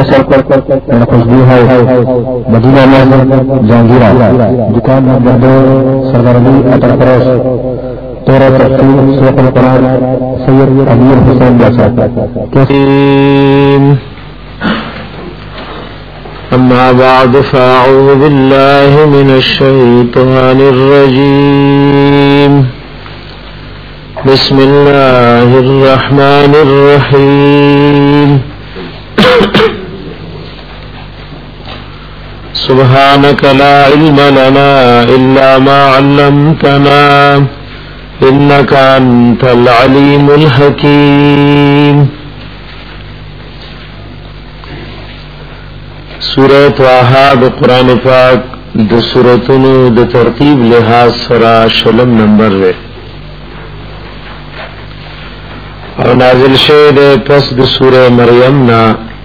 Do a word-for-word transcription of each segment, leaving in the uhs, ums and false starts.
سر پر خوشبو ہے مدینہ میں جہانگیرہ دکان نمبر دو سردار علی اٹل فروش تورا تفسیر شیخ القرآن سید امیر حسین جیسا. أما بعد فأعوذ بالله من الشيطان الرجيم. بسم الله الرحمن الرحيم. سبحانك لا علم لنا إلا ما علمتنا إنك أنت العليم الحكيم. سورہ طٰہٰ د قرآن پاک د سورتونو د ترتیب لحاظ سره شلم نمبر ہے او نازل شوه د پس د سورہ مریم نا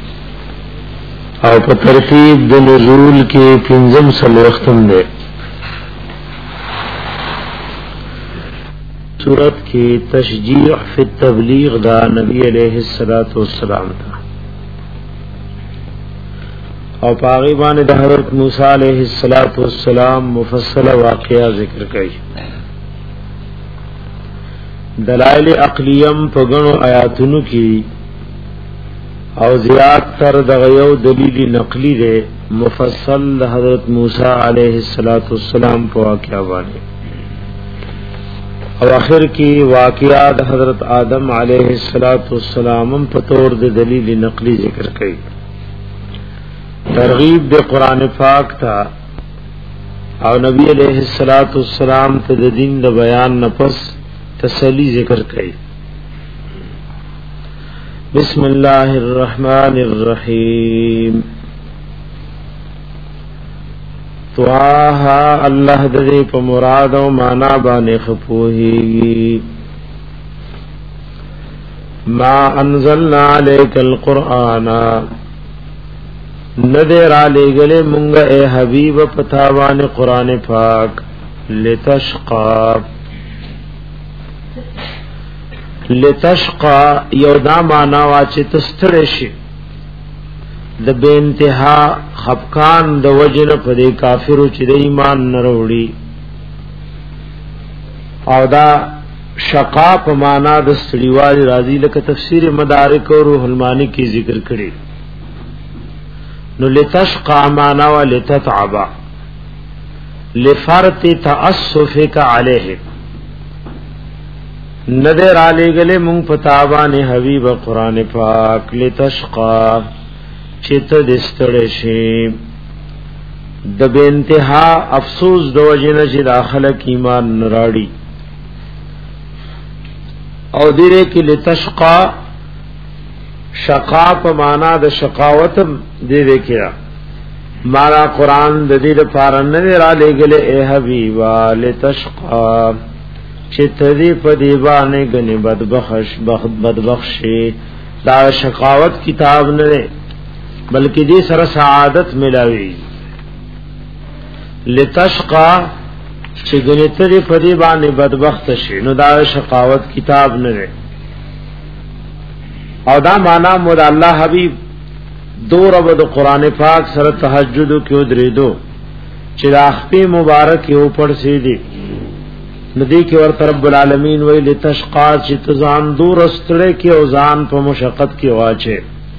او په ترتیب د نزول کې پنځم څلوېښتم ده. سورت کې تشجیع فی التبلیغ دا نبی علیہ الصلوۃ والسلام دا او پاغی باندې د حضرت موسی علیہ الصلوۃ والسلام مفصل واقعہ ذکر کړي. دلائل عقلیم په غنو آیاتونو کې او زیات تر دغه یو دلیل نقلی دی مفصل حضرت موسی علیہ الصلوۃ والسلام په واقعہ باندې او اخر کې واقعات حضرت آدم علیہ الصلوۃ والسلام په تور د دلیل نقلی ذکر کړي. ترغیب دے قرآن پاک تھا او نبی علیہ الصلوۃ والسلام ته د دین د بیان نفس تسلی ذکر کړي. بسم اللہ الرحمن الرحیم. طٰہٰ اللہ دې په مراد او معنا باندې خپوهیږي. ما انزلنا علیک القرآن ندر علی گلے منگا اے حبیب پتاوان قرآن پاک لتشقا لتشقا یودا مانا واچے تسترشی د بے انتہا خفقان د وجن پدے کافرو چی د ایمان نروڑی او دا شقا پا مانا دستڑیوالی رازی لکا تفسیر مدارک و روح المانی کی ذکر کری. نو لتشقى معنا ولتتعب لفرط تأسفك عليه ندر علی گلے مونږ پتاوان حبیب قرآن پاک لتشقى چت دستړ شي د بے انتها افسوس د وجنه چې داخله ایمان نراړي او دیره کې لتشقى شقا په معنا د شقاوت دې وکیا مارا قران د دې لپاره نه را لګلې اے حبیبا لتشقا چې تدې په دی باندې غني بدبخش بخت بدبخشي دا شقاوت کتاب نه بلکې دې سره سعادت ملاوي. لتشقا چې غني تدې په دی باندې بدبخت شي نو دا شقاوت کتاب نه او دا معنا مود الله حبیب دو رب د قران پاک سره تهجد کیو درېدو چې د اخپی مبارک یو پړ سي دي ندی کې ورته رب العالمین ویل تشقا چې تزان دور استړې کې او ځان په مشقت کې واچي.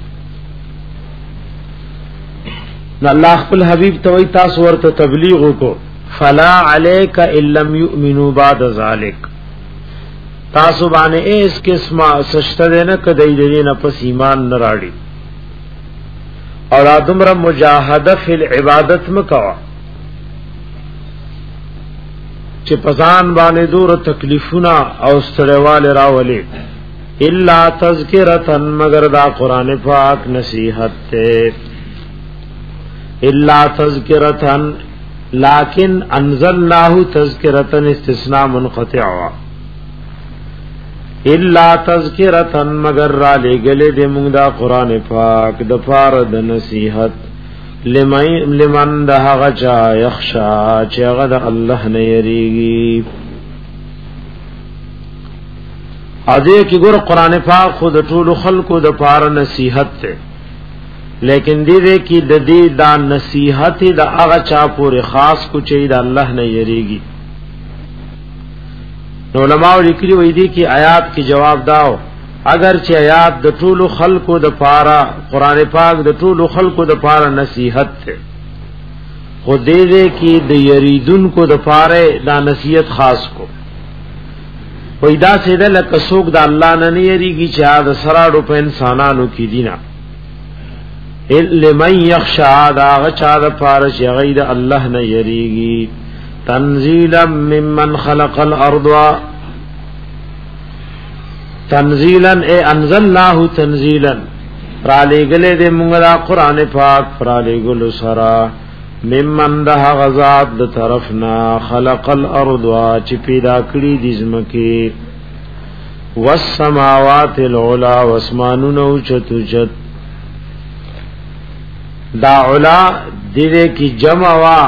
نو الله خپل حبیب ته وی تاسو ورته تبلیغ وکړو فلا علیک الا لم یؤمنوا بعد ذلک تاسو باندې اس قسمه سشته نه کدی دې نه پس ایمان نه راړي اور ادمر مجاهده فی العبادت مکوا چې پسان باندې دور تکلیفونه او ستړیوال راولي الا تذکرتن مگر دا قران پاک نصیحت ته الا تذکرتن لیکن انزلناه تذکرتن استثناء منقطع الا تذکرتن مگر را لګلې د موږ دا قران پاک د فار د نصیحت لمن د هغه چا یخشا چې هغه د الله نه یریږي. ا دې کې ګور قران پاک خود ټول خلقو د فار نصیحت ته لیکن دې دې کې د دې دا نصیحت د هغه چا پورې خاص کو چې د الله نه یریږي. علماء لیکلي وې دي کې آیات کې جواب داو اگر چې آیات د ټولو خلقو د پاره قران پاک د ټولو خلقو د پاره نصیحت ته خو دې دې کې د یریدون کو د پاره دا نصیحت خاص کو وېدا سیده لکه څوک د الله نه نه یریږي چې دا سراړو په انسانانو کې دینا لمن یخشع دا غچا د پاره چې غید الله نه یریږي. تنزیلا ممن خلق الارض تنزیلا اے انزلناه تنزیلا را لګلې دې موږ دا قران پاک را لګلو سرا ممن ده غزاد د طرفنا خلق الارض چې پیدا کړی دې زمکه والسماوات العلا واسمانونو چتوچت دا علا دې کی جمع وا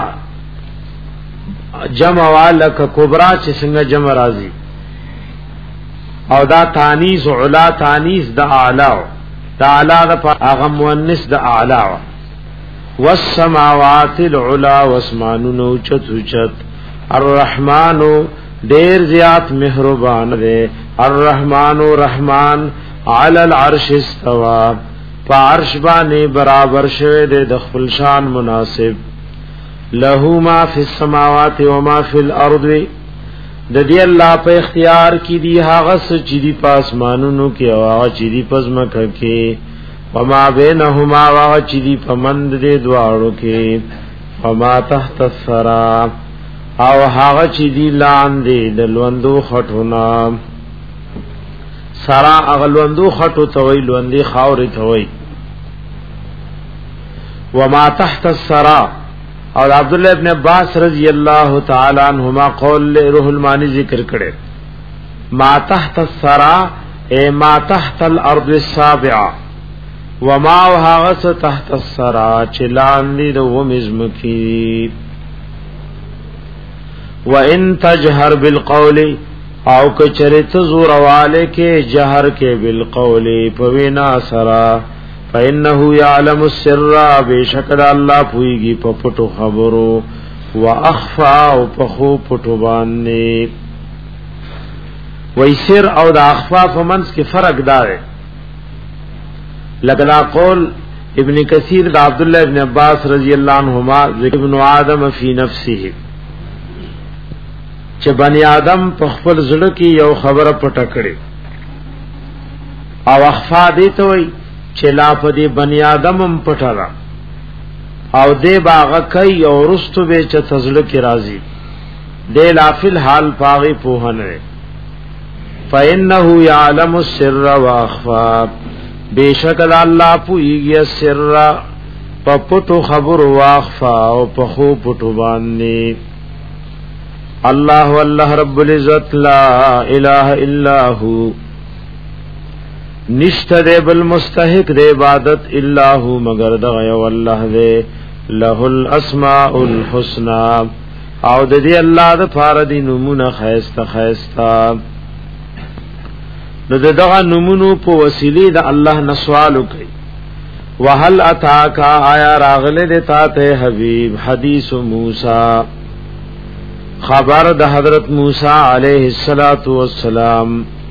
جمع وا لک کبرا چې څنګه جمع راځي او دا تانیث علا تانیث د اعلی دا اعلی د هغه مؤنث د اعلی والسماوات العلا واسمانونو چتوچت الرحمن ډیر زیات مهربان دی الرحمن رحمان علی العرش استوى فعرش باندې برابر شوه د خپل شان مناسب له ما فی السماوات و ما فی الارض د دې الله په اختیار کې دی هغه چې دی پاسمانونو کې او هغه چې دی پزمکه کې وما بینهما هغه چې دی پمند دې دواړو کې وما تحت الثرى او هغه چې دی لاندې د لوندو خټونه سرا اغلوندو خټو توي لوندې خاورې توي وما تحت الثرى اور عبداللہ ابن عباس رضی اللہ تعالی عنہما قول روح المانی ذکر کرے ما تحت الثرى اے ما تحت الارض السابعہ وما وهاغس تحت الثرى چلاندی دو مزمکی وان تجهر بالقول او کچرت زورواله کې جهر کې بالقول پوینا سرا فانه يعلم السر بشکد الله پويږي په پټو خبرو واخفا او په خو پټو باندې وای سر او د اخفا په منځ کې فرق دار لکه قول ابن کثیر د عبد الله ابن عباس رضی الله عنهما ذکر ابن آدم فی نفسه چې بنی آدم په خپل زړه کې یو خبره پټه کړي او اخفا دي ته وای چې لا په دې بنی آدم هم پټه او دې باغ کوي او رستو به چې تزړه کې راضي دې لا فل حال پاغي پوهنه فإنه يعلم السر واخفا بیشک الله پویږي سر په پټو خبر واخفا او په خو پټو باندې الله والله رب العزت لا اله الا هو نشته دے بالمستحق دے عبادت الا هو مگر دغه والله دے له الاسماء الحسنى او د دې الله د فاردی نمونه خیسته خیستا نو دغه نمونو په وسیله د الله نسوال کوي وهل اتاک آیا راغله د تاته حبیب حدیث موسی خبر د حضرت موسی علیہ الصلات والسلام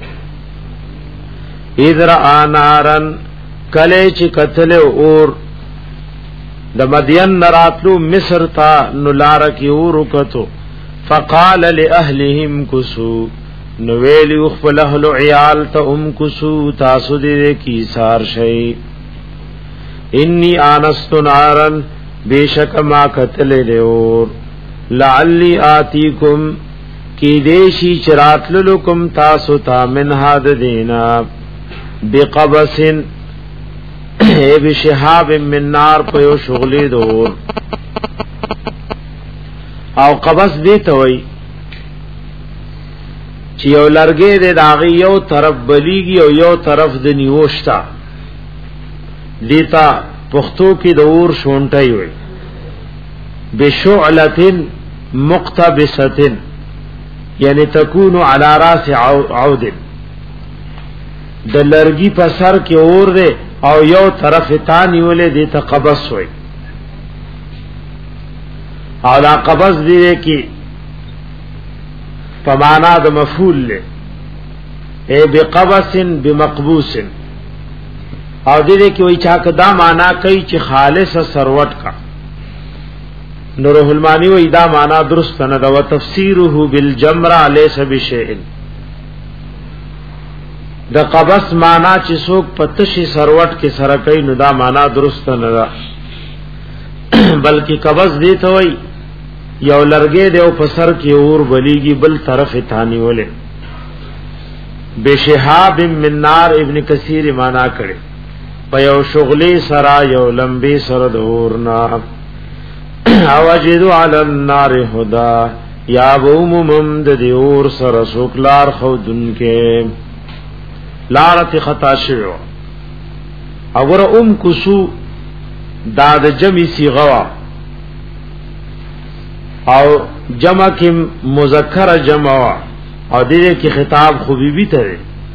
اذر انارن کله چې قتل اور د مدین نراتلو مصر تا نلار کی اور کتو فقال لاهلهم کسو نو ویلی خپل اهل عیال ته ام کسو تاسو دې کی سار شي انی انست نارن بیشک ما قتل له اور لعلی آتیکم کی دیشی چراتللکم تاسو تا من هاد دینا بقبسن اے بشہاب من نار پیو شغلی دور او قبس دیتا وی چی یو لرگے دے داغی یو طرف بلیگی او یو طرف دنیوشتا دیتا پختو کی دور شونٹائی وی بشعلتن مقتبستن یعنی تکونو علی راس عود د لرګي په سر کې اور دے او یو طرف تانی ولې دې ته قبض وای او دا قبض دې کی فمانا د مفعول له اے بقبس بمقبوس او دې کې وای چا کدا معنا کوي چې خالص سروت کا نور المانی وای دا معنا درست نه دا وتفسیره بالجمر ليس بشیء د قبس معنا چې څوک پتشي سروت کې سره کوي نو دا معنا درست نه ده بلکې قبض دی ته وای یو لرګې دی او په سر کې اور بلیږي بل طرف ثانی ولې بشهاب من نار ابن کثیر معنا کړي په یو شغلې سرا یو لمبي سر د اورنا اوجدو علی النار هدا یا بومم د دی اور سر سوکلار خودن کې لارت خطا شو اور ام کسو داد جمع صیغه او جمع کی مذکر جمع او دې کې خطاب خو بیبي ته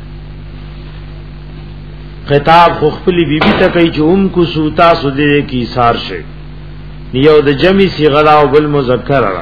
خطاب خو خپل بیبي ته کوي چې ام کسو تاسو دې کې ایثار شي یو د جمع صیغه او بل مذکر را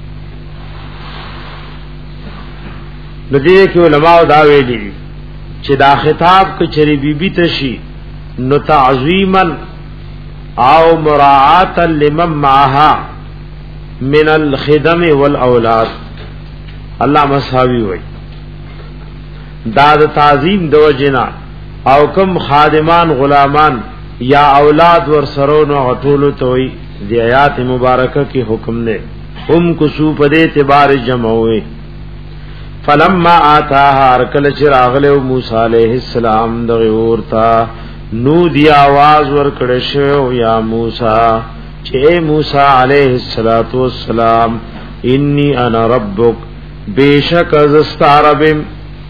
د دې کې علماء دا ویلي چې دا خطاب کچری بیبي ته شي نو تعظیما او مراعاتا لمن معها من الخدم والاولاد الله مساوی وای دا د تعظیم د وجنا او کم خادمان غلامان یا اولاد ور سرو نو غټولو ته وای د آیات مبارکه کی حکم نے هم کسو په دې اعتبار جمع وای فلما آتاها ارکل چراغله موسی علیہ السلام دغه ورتا نو دی आवाज ور کړه شو یا موسی چې موسی علیہ الصلوۃ والسلام انی انا ربک بیشک زستاربم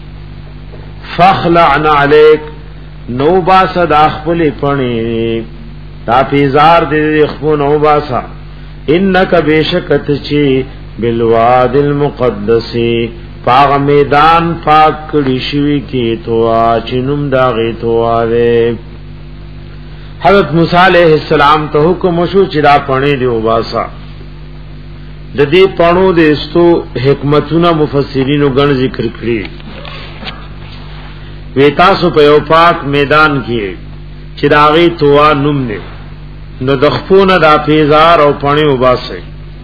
فخلعنا علیک نو باس د خپل پڼې تا پیزار دې خپل نو باسا انک بیشک تچی بالواد المقدس پاغ میدان پاک کړي شوی کې توا چنوم داغه تواله حضرت موسی علیہ السلام ته حکم شو چې دا پڼې دی وباسا د دې پڼو د استو حکمتونه مفسرینو غن ذکر کړی وی تاسو په یو پاک میدان کې چې داغه توا نوم نه نو د خپونه د پیزار او پڼې وباسه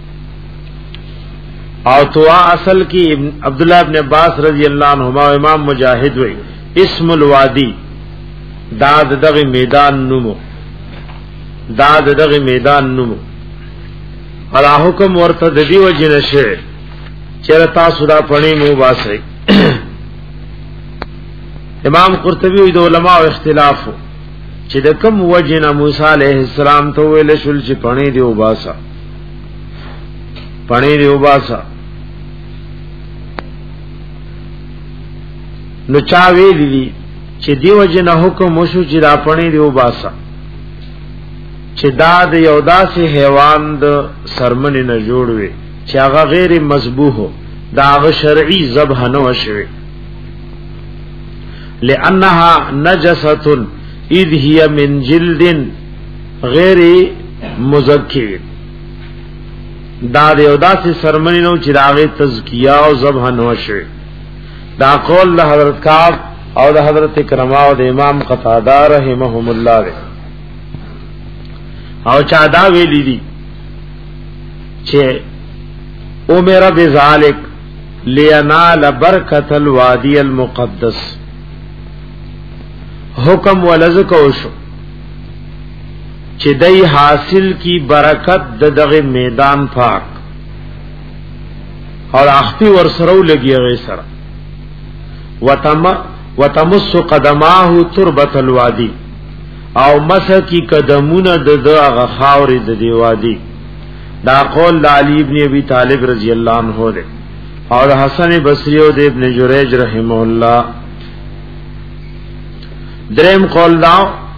او توا اصل کی عبداللہ ابن عباس رضی اللہ عنہما امام مجاہد وی اسم الوادی داد دغ میدان نمو داد دغ میدان نمو علا حکم ورطا دی و جنشے چرتا صدا پڑی مو باسی امام قرطبی وی دو علماء اختلافو چی دکم وجن موسیٰ علیہ السلام تو ویلشل چی پڑی دیو باسا پڑی دیو باسا نو چا ویلی دی چې دیو جن حکم وشو چې دا پڼې دیو باسا چې دا د یو داسې حیوان د سرمن نه جوړ وي چې هغه غیر مذبوح دا هغه شرعي ذبح نه وشوي لانها نجسه اذ هي من جلد غیر مزکی دا د یو داسې سرمن نو چې دا غیر تزکیه او ذبح نه وشوي دا قول د حضرت کعب او د حضرت کرما او د امام قتاده رحمهم الله دے او چا دا ویلی دی چې امر بذلک لینال برکت الوادی المقدس حکم ولذکو شو چې دای حاصل کی برکت د دغه میدان پاک اور اخفی ورسرو لګي غي سره وتم وتمس قدماه تربت الوادی او مسکی قدمونه د دغه خاورې د دی وادي دا قول د علی ابن ابي طالب رضی الله عنه ده او حسن بصری او د ابن جریج رحمه الله دریم قول دا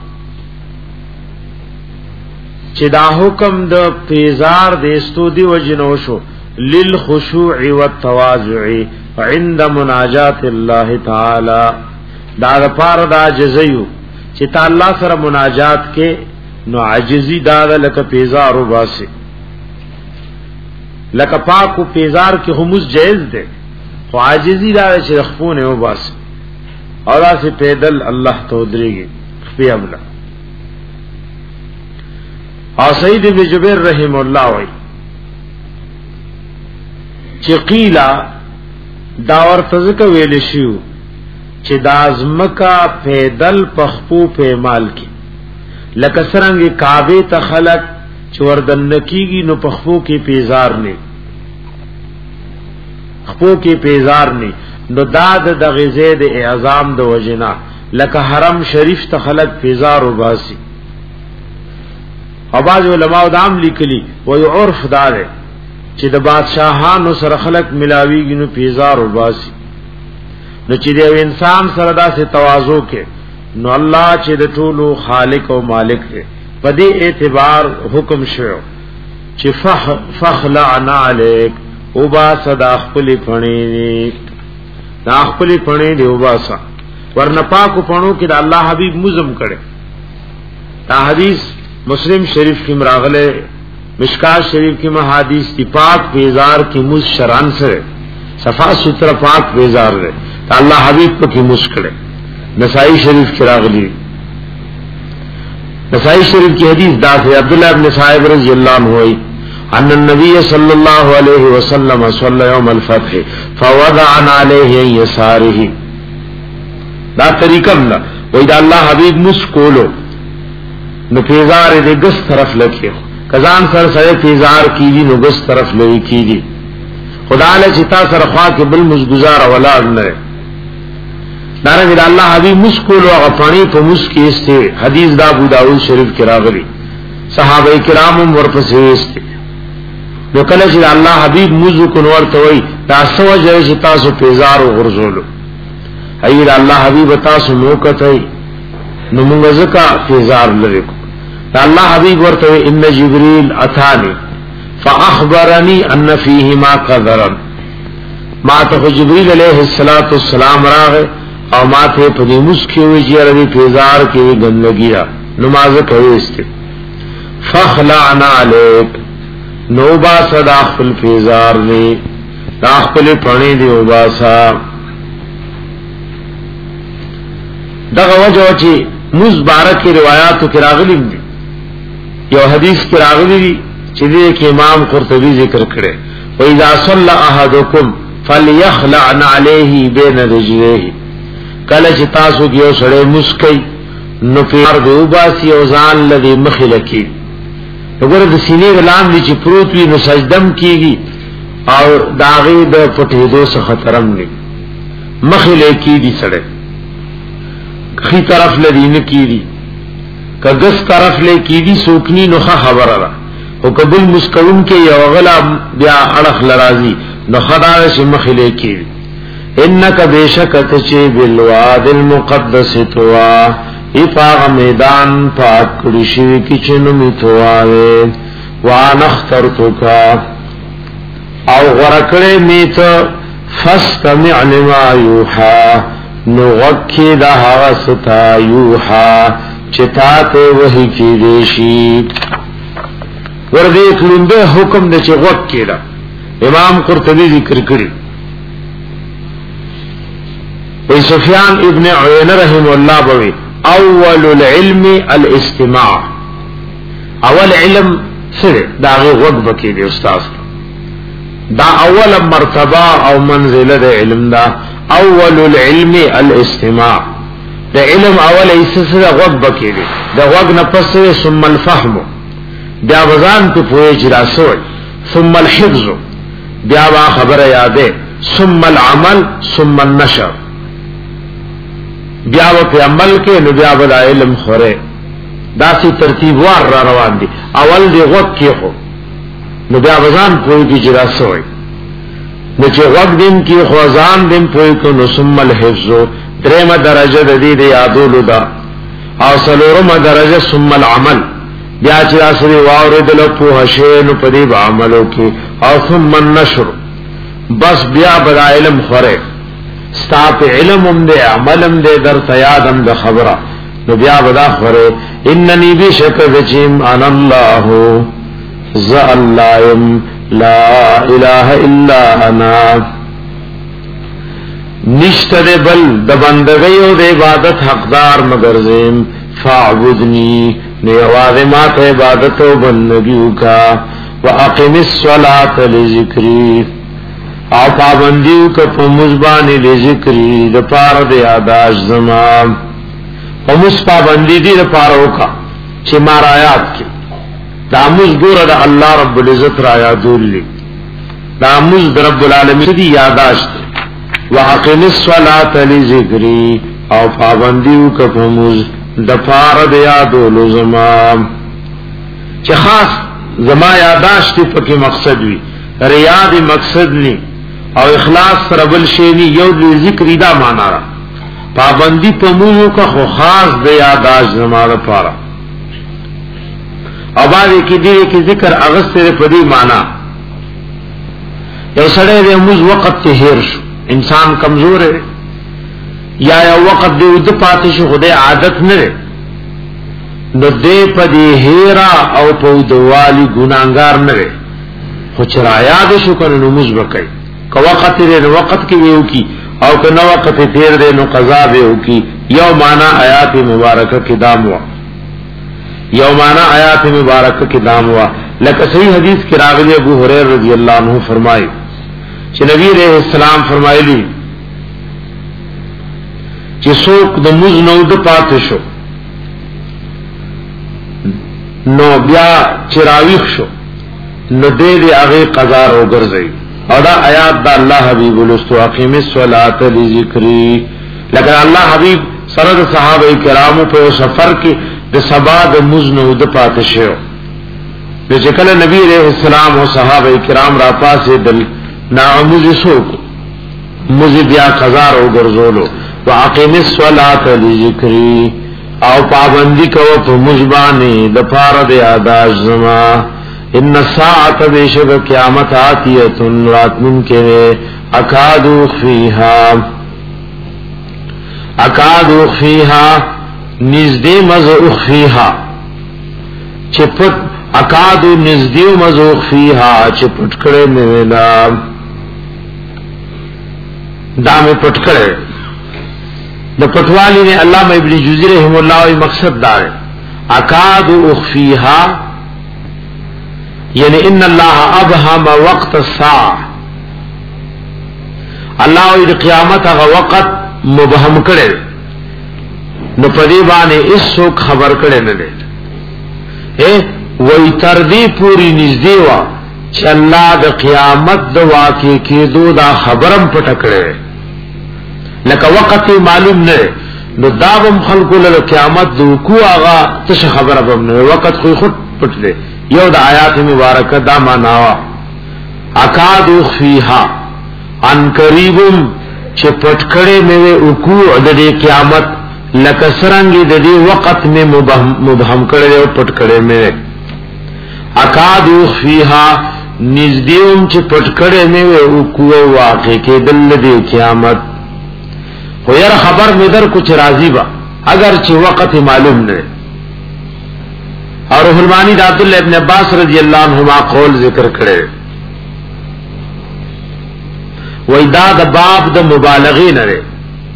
چې دا حکم د پیزار د استودی وجنو شو للخشوع والتواضع عند مناجات الله تعالی دا لپاره دا جزیو چې تا الله سره مناجات کې نو عاجزی دا لکه پیزار وباسي لکه پاکو پیزار کې همز جائز ده خو عاجزی دا چې خفونه وباسي اور اسه پیدل الله ته درېږي خپل املا او سید ابن جبیر رحم الله وای چې قیلا دا ورته ځکه ویل شو چې دا ازمکا پیدل پخپو په مال کې لکه څنګه کعبه ته خلق چې وردن کیږي نو پخپو کې پیزار نه خپو کې پیزار نه نو داد د غزید اعظام د وجنا لکه حرم شریف ته خلق پیزار وباسي او باز علماء دام لیکلی وای عرف دار چې د بادشاہانو سره خلق ملاویږي نو پیزار وباسي نو چې د انسان سره داسې تواضع کې نو الله چې د ټولو خالق او مالک دی په دې اعتبار حکم شوی چې فخ فخلعنا علیک او با صدا خپل پڼې دا خپل پڼې دی او باسا ورنه پاکو پڼو کې د الله حبیب مزم کړي دا حدیث مسلم شریف کی مراغله مشکات شریف کی محادیث دی پاک بیزار کی مز شران سے صفا سترہ پاک بیزار دے تا اللہ حبیب کو کی مز کڑے نسائی شریف کی راغلی نسائی شریف کی حدیث دا ہے عبداللہ ابن صاحب رضی اللہ عنہ ہوئی ان النبی صلی اللہ علیہ وسلم صلی یوم الفتح فوضعن علیہ یسارہ دا طریقہ ملا وی دا اللہ حبیب مز کولو نو پیزار دے گس طرف لکھے کزان سر سر پیزار کی دی نو گس طرف لئی کی دی خدا لے چتا سر خواہ کے بل مزگزار اولاد نرے دارنگی دا اللہ حبیب مسکولو اغا پانی پا مسکی استے حدیث دا ابو داود شریف کی راغلی صحابہ کرامم ورپسے استے نو کلے چی دا اللہ حبیب مزو کنورتوئی دا سو جائے چتا سو پیزار و غرزولو ای دا اللہ حبیب تاسو موقت ہے نو منگا زکا پیزار لرکو اللہ حبیب ورته ان جبريل اتاني فاخبرني ان فيهما قدرا ما ته جبريل عليه الصلاه والسلام راغه او ما ته په دې مسکی وی چې ربي پیزار کې ګندګي را نماز کوي است فخلعنا عليك نوبا صدا خپل پیزار نه داخل پړې دی وباسا دغه وجه چې مزبارک روایتو کې راغلي دي یو حدیث کی راغلی دی چې دې کې امام قرطبی ذکر کړي و اذا صلى احدكم فليخلع عليه بين رجليه کله چې تاسو کې یو سړی مسکی نو پیر دی وباسي او ځان لدی مخلکی وګوره د سینې لاندې چې پروت وي نو سجدم کیږي او داغه د پټېدو څخه خطرم نه مخلکی دي سړی خي طرف لدی نه کیږي کدس طرف لے کی دی سوکنی نخا خبر را او قبل مسکون کے یو غلا بیا اڑخ لرازی نخدار سے مخلے کی دی انکا بیشکت چے بالواد المقدس توا افاغ میدان پاک کڑشوی کی چنمی تواوے وان اخترتو کا او غرکڑے میتا فاستمع لما یوحا نغکی دا حغستا یوحا چتاتے وحی کی دیشی وردیک لنبے حکم دے چه غوک کی دا امام قرطبی ذکر کری وی سفیان ابن عین رحم اللہ بوی اول العلم الاستماع اول علم سر داغی غوک بکی دی استاذ دا اول مرتبہ او منزل دا علم دا اول العلم الاستماع دا علم اول ایسا دا غوگ بکی دی دا غوگ نپس ثم الفهم بیا وزان پی پوئی جراسوئی ثم الحفظ بیا با خبر یادے ثم العمل ثم النشر بیا با پی عمل کے نو بیا با دا علم خورے دا سی ترتیبوار را روان دی اول دی غوگ کی خو نو بیا وزان پوئی پی جراسوئی نو چه غوگ دن کی خوزان دن پوئی کو نو ثم الحفظ درم درجه د دې د یادولو دا او سلورم درجه ثم العمل بیا چې اسری واوردل په هشینو په دې عملو کې او ثم النشر بس بیا بر علم خوره ستاپ علم هم دې عملم دې در تیادم د خبره نو بیا بدا خبره اننی بشک ذچیم انا الله ز الله لا اله الا انا نشتر بل د بندګۍ او د عبادت حقدار مگر زم فاعبدنی نیواز ما ته عبادت او بندګیو کا واقم الصلاة لذکری او پابندیو کا پمزبانی لذکری د پار د یاداش زمان پمز پابندی دی د پارو کا چې مار آیات کی داموز گور دا اللہ رب العزت را یادول لی داموز دا رب العالمین دی یاداشت وَحَقِمِ الصَّلَاةَ لِذِكْرِي او پابندیو کفموز دفار دا یادولو زمان چه خاص زما یاداشتی پکی مقصد وی ریادی مقصد نی او اخلاص ربل شینی یو ذکری دا مانا را پابندی پموزو کا خو خاص دا یاداش زمان دا پارا او باندې کې دې کې ذکر اغسطه په دې معنا یو سړی د موږ وخت ته هیر شو انسان کمزور ہے یا یو وخت دې د پاتې شو خدای عادت نه نو دې په دې هیرا او په دوالي ګناګار نه خو چر یاد شو کنه نو موږ وکړي کو وخت دې نو وخت کې ویو کی او کنه وخت تیر دې نو قضا به وکي یو معنا آیات مبارکه کې دامو یومانا آیات مبارکہ کی دام ہوا لکہ صحیح حدیث کی راغلی ابو ہریر رضی اللہ عنہ فرمائی کہ نبی علیہ السلام فرمائی لی کہ سوک دا مز نو دا پاتشو نو بیا چراویخ شو نو دے دے آغی قضار ہو گرزئی اور دا آیات دا اللہ حبیب لستو اقیم الصلاة لذکری لیکن اللہ حبیب سرد صحابہ کرامو پہ سفر کی د سبا د مزنو د پاتشو د چکل نبی علیہ السلام او صحابه کرام را پاسه دل ناموز سوک مز بیا قضا او ګرځولو واقیم الصلاة لذکری او پابندی کو په مزبانی د پاره د یاداش زما ان الساعه بشک قیامت آتیه راتن کې اکادو فیها اکادو فیها نزدې مزوخ فیها چپټ اکادو نزدې مزوخ فیها چپټ کړه مې ویلا دا مې پټ کړه د پټوالی نے علامہ ابن جوزی رحم الله او مقصد دا ہے اکادو اخفیها یعنی ان الله ابهم وقت الساعه الله د قیامت هغه وخت مبهم کړي نو پدی باندې ایسو خبر کړي نه دي اے وای تر دې پوری نږدې وا چې الله د قیامت د واقع کېدو دا خبرم پټ کړي لکه وخت معلوم نه نو داوم خلقو له قیامت د کو هغه څه خبره به نه وخت خو خود پټ دي یو د آیات مبارکه دا معنا وا اکاد فیها ان قریبم چې پټ کړي مې وکړو د قیامت لکه سرنګي د دې وخت مې مبهم کړي او پټ کړي مې اکاد فیها نزدېوم چې پټ کړي مې وکړو واقع کې دل دې قیامت خو یې خبر مې در کچھ راضی با اگر چې وخت معلوم نه اور روح المانی د عبد الله ابن عباس رضی الله عنهما قول ذکر کړي وېدا د باب د مبالغه نه لري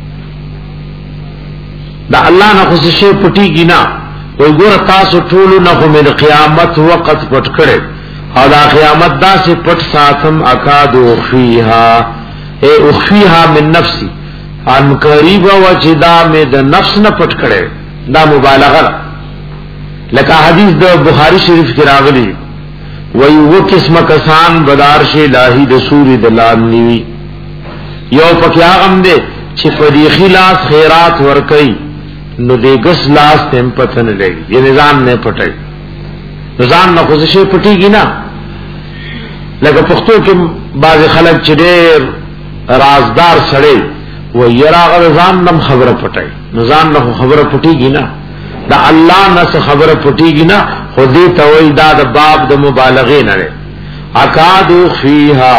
دا الله نه خصوصي شی پټي گینا وې ګور تاسو ټول نه کوم د قیامت وخت پټ کړي او دا قیامت دا سي پټ ساتم اکادو فیها اے اخفیها من نفسي ان قریب وجدا میں د نفس نه پټ کړي دا مبالغه لکه حدیث د بخاری شریف کې راغلی وی وہ قسم کسان بدارش الہی د سوری دلان نیوی یو پکې هغه دې چې په دې خلاص خیرات ور کوي نو دې ګس لاس تم پتن لګي یې نظام نه پټي نظام نه خوشي پټيږي نه لکه پښتو کې بعض خلک چې ډېر رازدار سړی و یراغ نظام نم خبره پټي نظام نه خبره پټيږي نه دا الله نه خبره پټيږي نه خودی توي دا د باب د مبالغه نه لري اکادو فیها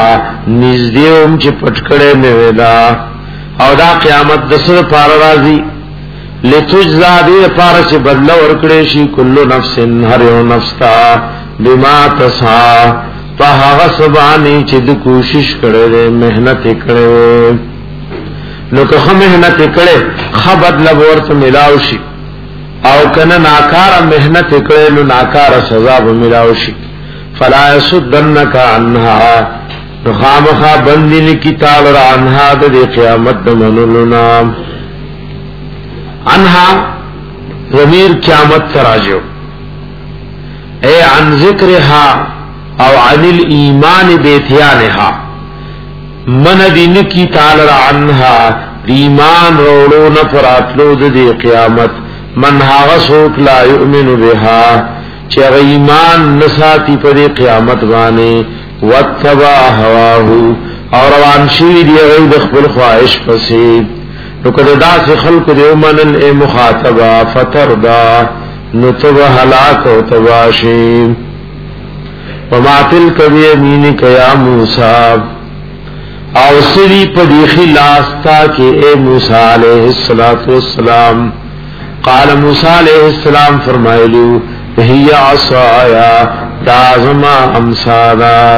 نزدېوم چې پټکړې مې ویلا او دا قیامت د سر پار راځي لتجزا دې پاره چې بدل ورکړې شي کل نفس هر یو نفس تا بما تسعى په هغه سبانه چې د کوشش کړې مهنت کړې نو که مهنت کړې خبر لورته ملاو شي او کنه ناکاره مهنت کړې نو ناکاره سزا به ملاو شي فلا يسدنك عنها خامخا بندین کی تعالی عنها د قیامت منلنا عنها ضمیر قیامت تراجو اے عن ذکرها او عن الایمان بیتیانها من دین کی تعالی عنها ایمان روڑو نفراتلو د قیامت من ها سوک لا یؤمن بها چه ایمان نساتی پر قیامت بانے واتبع هواه اور روان شوی دی غید خپل خواهش پسی نو کده دا سی خلق دیو منن اے مخاطبا فتردا نتب حلاک و تباشی وما تلک بیمینک یا موسیٰ او سری پدیخی لاستا کہ اے موسیٰ علیہ السلام قال موسیٰ علیہ السلام فرمائلو هي عصایا دازما امسادا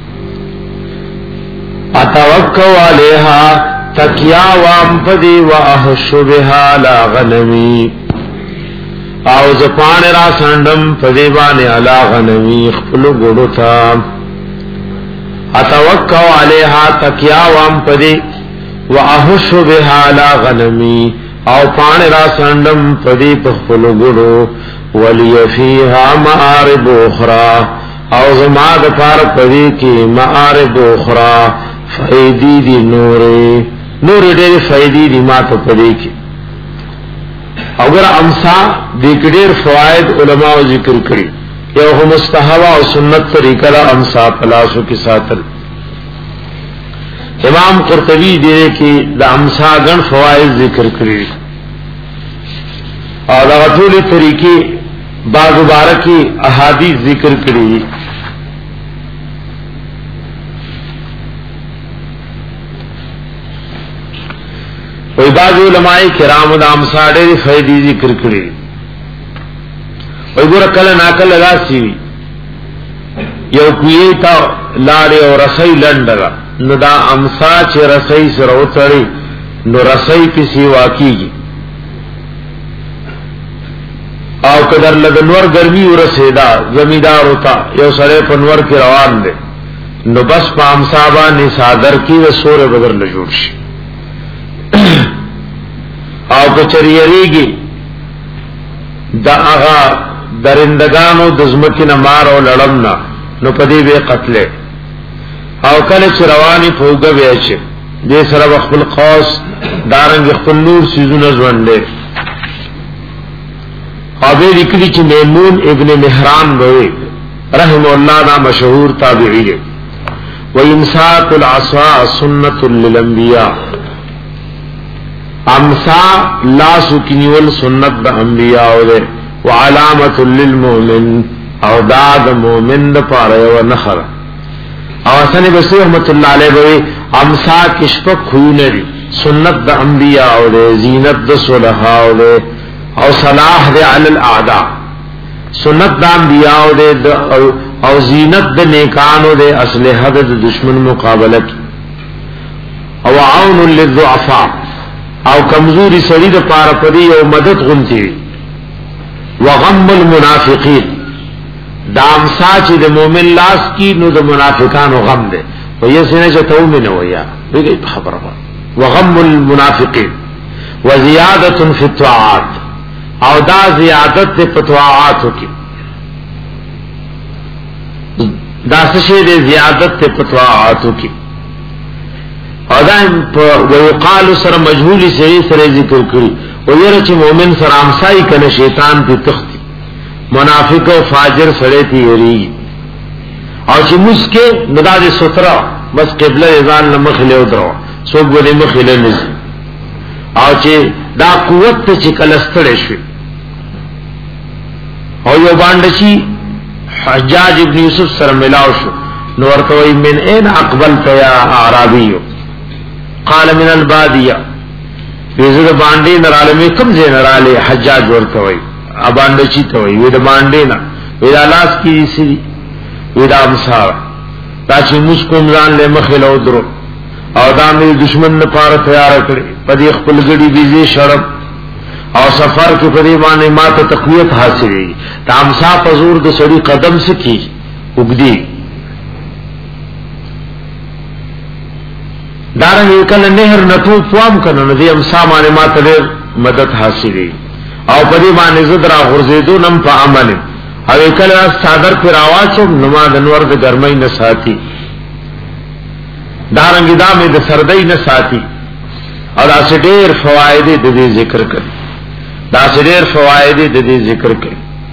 اتوکو علیها تکیا وام پدی و احشو بها لا غنمی او زپان را سندم پدی بانی علا غنمی خپلو گڑو تا اتوکو علیها تکیا وام پدی و احشو بها لا غنمی او پان را سندم پدی پخپلو گڑو ولی فیها معارب اخرى او زما د پار پدی کی معارب اخرى فائدی دی نور نور ډېر فائدې دی ما ته پدی کی اگر امسا د ډېر فواید علماء ذکر کړي یو هم مستحب او سنت طریقه را امسا پلاسو کې ساتل امام قرطبی دې کې د امسا غن فواید ذکر کړي او دا ټول طریقې بعض مبارکی احادیث ذکر کړي وی بعض علماء کرام د امسا ډېر فائدې ذکر کړي وی ګور کله ناکله راسي یو کوی تا لاړې او رسۍ لنډه نو دا امسا چې رسۍ سره وتړي نو رسۍ پسې واقعي او قدر لدنور گرمی ورسیدا زمیدار ہوتا یو سڑے پنور کی روان دے نو بس پام صاحبہ نے صادر کی و سور بدر لجوڑ شی او کچریری گی دا آغا درندگانو دزمکی نمار او لڑمنا نو پدی بے قتلے او کلچ روانی پوگا بیچے دے سر وقبل قوس دارنگ اخبر نور سیزو نزون لے ابھی لکھلی چی میمون ابن مہران بوئے رحم اللہ نا مشہور تابعی ہے وَإِمْسَاكُ الْعَصَاءَ سُنَّةٌ لِلْأَنْبِيَاءِ امسا لا سکنیول سنت دا انبیاء دے وعلامت للمؤمن او داد مومن دا پارے و نخر او حسن بصری رحمت اللہ علیہ بوئے امسا کشپک خوی نری سنت دا انبیاء دے زینت دا صلحاء دے او صلاح دے علی الاعداء سنت دا انبیاء دے او زینت دا نیکانو دے اسلحہ دا دشمن مقابلہ کی او عون للضعفاء او کمزوری سړی د پاره پدی او مدد غونتی وغم المنافقین دا امسا چې د مؤمن لاس کی نو د منافقانو غم ده و یسنه چې تو مې نه ویا دغه خبره وغم المنافقین وزیادة فی الطاعات او دا زیادت په طاعاتو کې دا څه دې زیادت په طاعاتو کې او دا ويقال سره مجهول سره سره ذکر کړي او یره چې مؤمن سره امسای کنه شیطان په تختی منافق او فاجر سره تیری او چې مسکه نداد سترا بس قبله ځان لمخ له درو څوک به مخ له نس او چې دا قوت چې کلستړې شي او یو باندې شي حجاج ابن یوسف سره ملاو شو نو ورته من اين اقبلت يا اعرابي قال من الباديه ویزه باندې نراله کم زین نراله حجاج ورته وي ا باندې چی ته وي وې د باندې نه وې لاس کی سری وې د امصار دا چې مسکوم ځان له مخې له درو او دا مې دشمن لپاره تیار کړی په دې خپل غړي بيزي شرب او سفر کې په دې باندې ماته تقویت حاصلې دا امصا په زور د سړي قدم سکی وګدي دارنګ کله نهر نتو فوام کنه نو دې امصا باندې ماته مدد حاصلې او په دې باندې زدرا غرزیدو نم په عمل او کله صادر پر आवाज نما د نور د ګرمۍ نه ساتي دارنګ دا مې د سردۍ نه ساتي او دا ډېر فواید د دې ذکر کړ دا ډېر فواید د دې ذکر کړ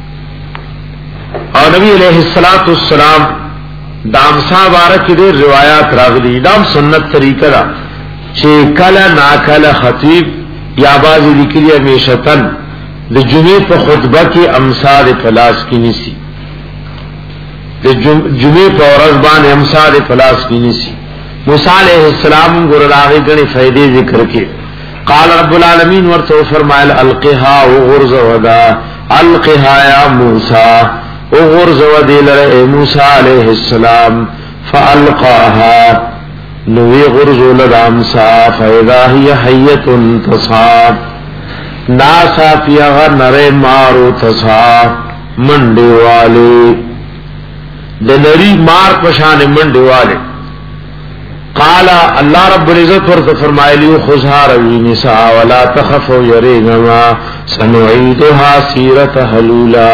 او نبی علیہ الصلوۃ والسلام دام صاحب ډېر روایت راغلي دا سنت طریقه دا چې کله ناکله خطیب یا باز لیکلي همیشتن د جمعې په خطبه کې امثال پلاس کې نسی د جمعې په ورځ باندې امثال پلاس کې نسی موسی علیہ السلام ګور راغی غني فائدې ذکر کې قال رب العالمین ورته فرمایل القها وغرز ودا القها یا موسی وغرز ودل موسی علیہ السلام فالقاها نو غرز لدامسا فاذا هي حیه تصاب ناسا پیغا نرے مارو تسا منڈی والے دنری مار پشان منڈی والے قالا اللہ رب العزت ورد فرمائے لیو خزہا روی نساء ولا تخفو یریگما سنعیدها سیرت حلولا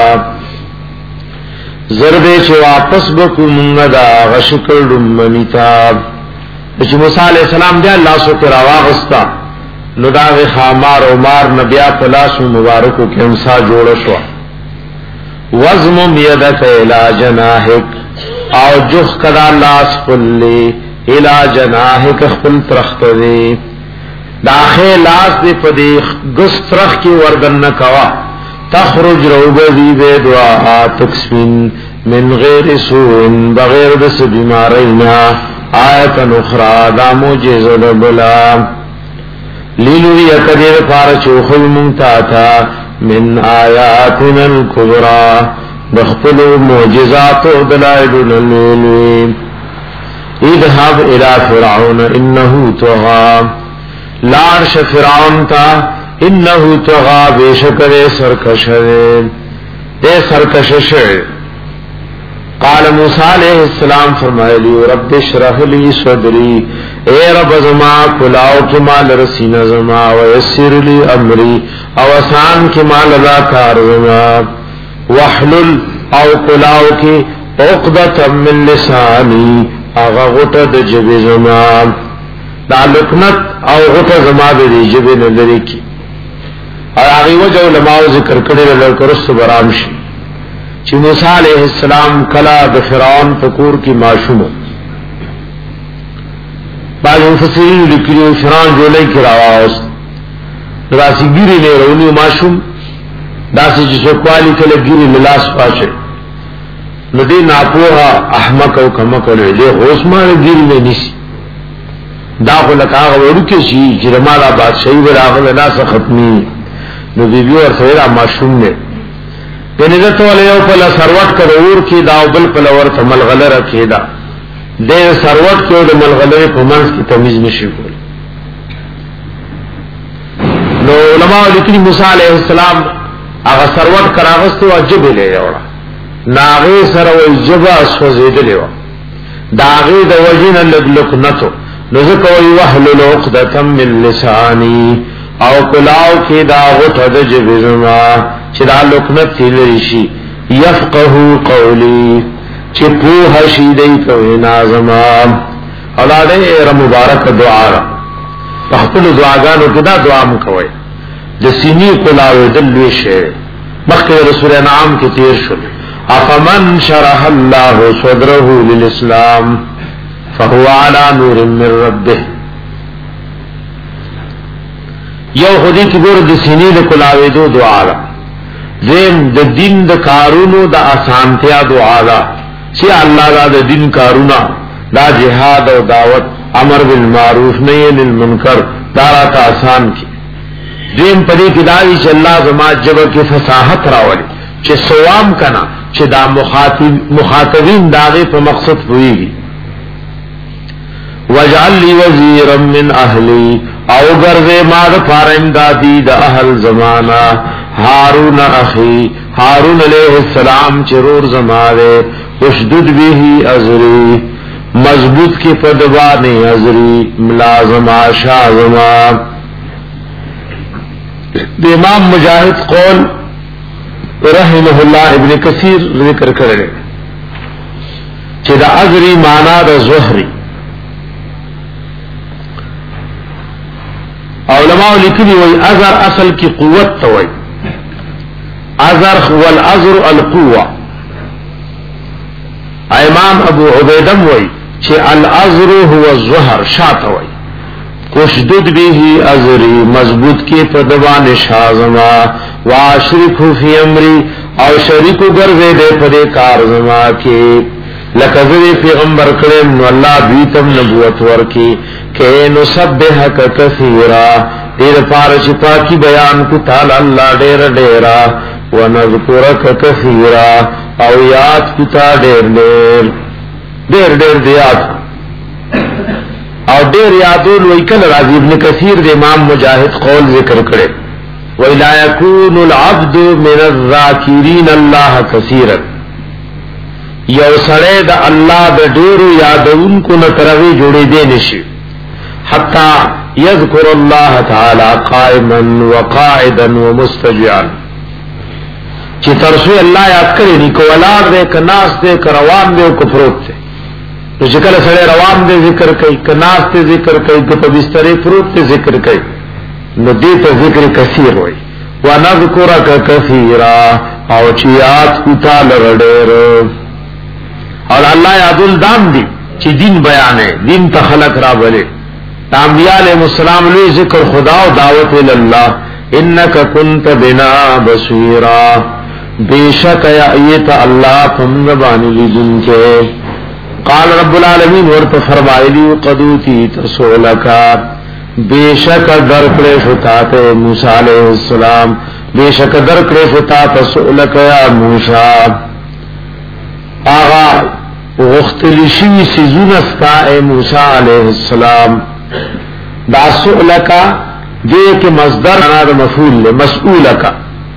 زردے چے واپس بکو منگدا غشکل رمانیتا بچی موسیٰ علیہ السلام دیا اللہ سو کرا واغستا نو داغ خامار او مار نبیا پلاسو مبارکو کې امسا جوړ شو وزم یدک الی جناحک او جخ کدا لاس پلی الی جناحک خپل ترخت دی داخل لاس دی پدی گس ترخ کی وردن نکوا تخرج روبی بے دعا تکسمین من غیر سوء بغیر دس بیمارینا آیت اخرى دا موجزه بلا لینوی اکدیر پارچو خوی منتاتا من آیاتنا الكبرى دخپلو معجزات و دلائل للوی اذهب الى فرعون انہو تغا لارش فرعون تا انہو تغا بیشکر سرکش دے دے سرکش شعر قال موسیٰ علیہ السلام فرمائے لیو رب اشرح لی صدری اے رب زما کلاو کی مال رسین زما ویسر لی امری او آسان کی مال لا کار زما وحلل او کلاو کی عقدت من لسانی اغا غٹد جب زما دا لکنت او غٹد زما دی جب ندری کی اور آغی وجہ علماء ذکر کرے للکرست برامشی چې موسی علیہ السلام کلا د فرعون فکور کی معشوم بعض مفسرین لیکلي فرعون جولای کی راواز راسی ګری نه رونی معشوم داسې چې څوکوالی کله ګری ملاس پاشه نو دې ناپوها احمق او کمک له دې اوسمانه ګری نه نسی دا خو لکه ورکه شي چې مالا بادشاہي وراغله ناس ختمي نو دې بیا ورته معشوم نه نزت والے یو پلا سروٹ کرور کی داو بل پلا ورت ملغلر کیدا دے سروٹ کیو د ملغلر په منځ کی تمیز نشي کول نو علماء لیکلي موسی علیہ السلام هغه سروٹ کراغست واجب لې یوړه ناغه سره وجبا سوزیدلې و داغه د وجین لګلکنتو نو ځکه وی وحلل عقدة من لسانی او کلاو کی داغه تدج بزما چې دا لکنت تیلری شي یفقهو قولی چې په شي دی کوي نازما اولاده ر مبارک دعا را په خپل دعاګانو کې دا دعا مکوي د سینې کلاو دلوي شي مخکې رسول انعام کې تیر شو افمن شرح الله صدره للاسلام فهو على نور من ربه یو خودی کی ګور د سینې د کلاو دو دعا را زین د دین د کارونو د آسانتیا دعا دا چې الله دا د دین کارونه دا جهاد او دعوت امر بالمعروف نهی عن المنکر دا راته آسان کی دیم پدې کې دایي چې الله زما جبه کې فصاحت راوړي چې سوام کنا چې دا مخاطب مخاطبین داغه په مقصد پويږي. وجعل لي وزيرا من اهلي او ګرځه ما د فارم دادی د اهل زمانہ هارون اخي هارون علیہ السلام چرور زماره اشدد به ازری مضبوط کی پدوانی ازری ملازم آشا زما. امام مجاہد قول رحمه اللہ ابن کثیر ذکر کرے چې دا ازری معنا د زهری. علماء لیکلي وای ازر اصل کی قوت ته وای ازر والازر القوه. امام ابو عبیدم وای چې الازر هو الظهر شاته وای اشدد به ازری مضبوط کی پدوان شازما واشرکو فی امری او شریکو گرزے دے پدے کار زما کی لکذری پیغمبر کریم نو اللہ بیتم نبوت ورکی کہ نسبحک کثیرا دیر پارچ پاکی بیان کو تعالی اللہ دیر دیرا ونذکرک کثیرا او یاد کو تا دیر دیر دیر دیر دیات او دیر یادول ویکل راضی ابن کثیر دے امام مجاہد قول ذکر کرے وَإِلَا يَكُونُ الْعَبْدُ مِنَ الذَّاكِرِينَ اللَّهَ كَثِيرًا یو سڑے دا اللہ دا ډیرو یادون کو نترغی جوڑی دے نشی حتی یذکر اللہ تعالی قائما وقاعدا ومستجعا چی ترسوی اللہ یاد کرے نی کو ولار دے کناس دے کروان دے کو پروت دے تو چکل سڑے روان دے ذکر کئی کناس دے ذکر کئی کو پبسترے پروت دے ذکر کئی نو دیتا ذکر کثیر ہوئی وَنَذْكُرَكَ كَثِيرًا او چیات کتا لرڈیر اور اللہ یادل دام دی چی دین بیانے دین تخلق را بلے انبیاء علیہ السلام لئے ذکر خدا و دعوت الاللہ انکا کنت بنا بصیرا بے شک ایت اللہ فمنبانی لی دن کے قال رب العالمین ورط فرمائی لی قدوتی ترسولکا بے شک درکڑے فتاتے موسیٰ علیہ السلام بے شک درکڑے فتاتا سؤلک یا موسیٰ آغا غختلشی سیزون استا اے موسیٰ علیہ السلام دا سؤلکا دے کے مصدر انا دا مفعول لے مسئولکا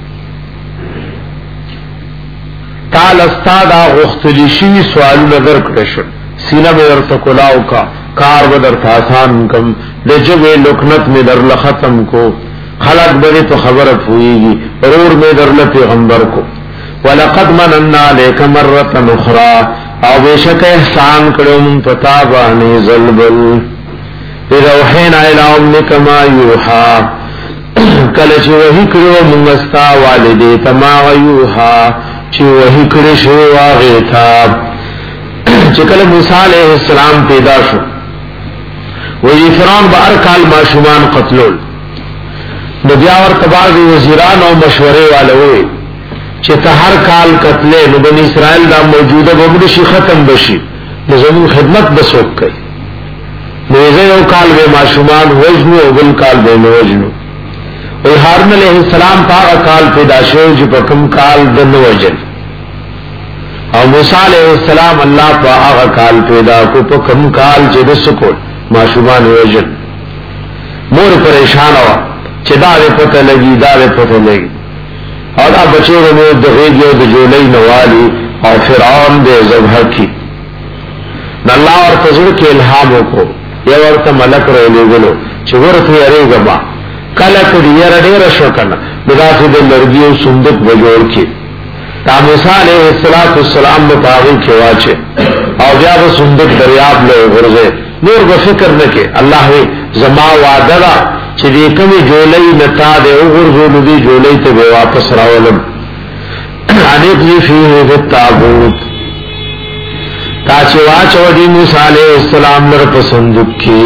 تال استا دا غختلشی سوالو نظر کڑشن سینہ میں ارتکلاو کا کار بدر تاسان کم دے جبے لکنت میں در لختم کو خلق بڑے تو خبرت ہوئی گی رور میں در لپیغمبر کو وَلَقَدْ مَنَنَّا لَكَ مَرَّةً أُخْرَى او بے شک احسان کرو من پتابانی زلبل اذا وحینا الى امک ما یوحا کلچ وحی کرو من استا والدی تما یوحا چی وحی کرشو آغیتا چکل موسیٰ علیہ السلام پیدا شو وی فرعون با ارکال معشومان قتلول نبیاور تباغی وزیران و مشورے والوی چتا ہر کال قتلے نو بنی اسرائیل دا موجودہ ببنشی ختم بشی نظمون خدمت بسوک کئی نیزے او کال بے معشومان وجنو او بل کال بے نوجنو وی ہارون علیہ السلام پاگا کال پیدا شو جی پا کم کال دن وجن او موسیٰ علیہ السلام اللہ پا آغا کال پیدا کو پا کم کال چی دسکول معشومان وجن مور پریشان ہوا چی دارے پتہ لگی دارے پتہ لگی اور اب بچے میں دغیگیو دجولی نوالی اور فرعون دے ذبح کی نہ اللہ اور تزر کے الہاموں کو یہ ورطا ملک رہے لے گلو چی ورطی ارے گبا کلک دیر دیر شکن بداتی دے لرگیو سندک بجوڑ کی تا موسیٰ علیہ السلام بطاغی کے واچے اور جاب سندک دریاب لے غرزے نور بفکر نکے اللہ زما وعدہ چی دی کمی جولی نتا دے اغرزو دی جولی تے بے واپس راولم انقلی فیہ فی التابوت تا چی واچ ودی موسیٰ علیہ السلام لر پسندک کی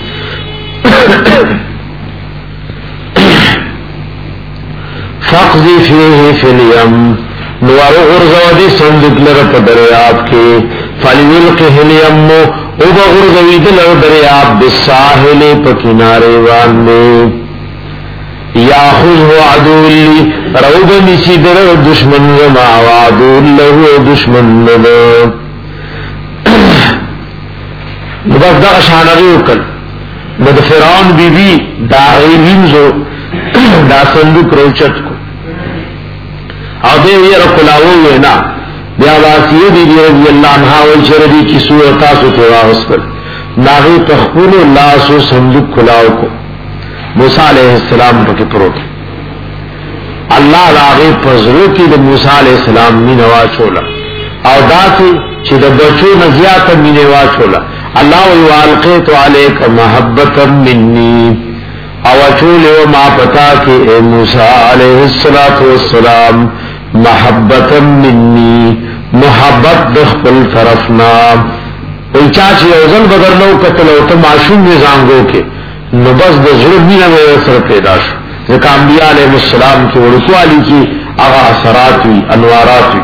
فقضی فیہ فی الیم نوار اغرزو دی سندک لر پدریاب کی فلیلقہ الیمو او بغرزوی دل دریاب بالساحل پا کنارے وانے یاخذ عدو لی روب نسی در دشمن زما وعدو له دشمن له بس دا شانغی وکل دا فرعون بی بی دا غیبینزو دا صندوق روچت کو او دے یہ رکلاو وینا بیا واسیه دی رضی اللہ عنہ والشردی کی سورتا سو تیواغس پر ناغی تخبول اللہ سو صندوق کلاو کو موسیٰ علیہ السلام پکی پروت اللہ راغی پزرو کی دا موسیٰ علیہ السلام مینوا چولا او دا سی چی دا بچو نزیاتا مینوا چولا اللہ والقیت علیک محبتا منی او چولے و ما پتا کہ اے موسیٰ علیہ السلام محبتا منی محبت دخل طرفنا چاچی اوزن بدر نو قتلو تا معشوم نظامگو کے نو بس د زړه مینه مې سره پیدا شو ځکه انبیاء علیهم السلام کې ورکوالی کې هغه اثرات وي انوارات وي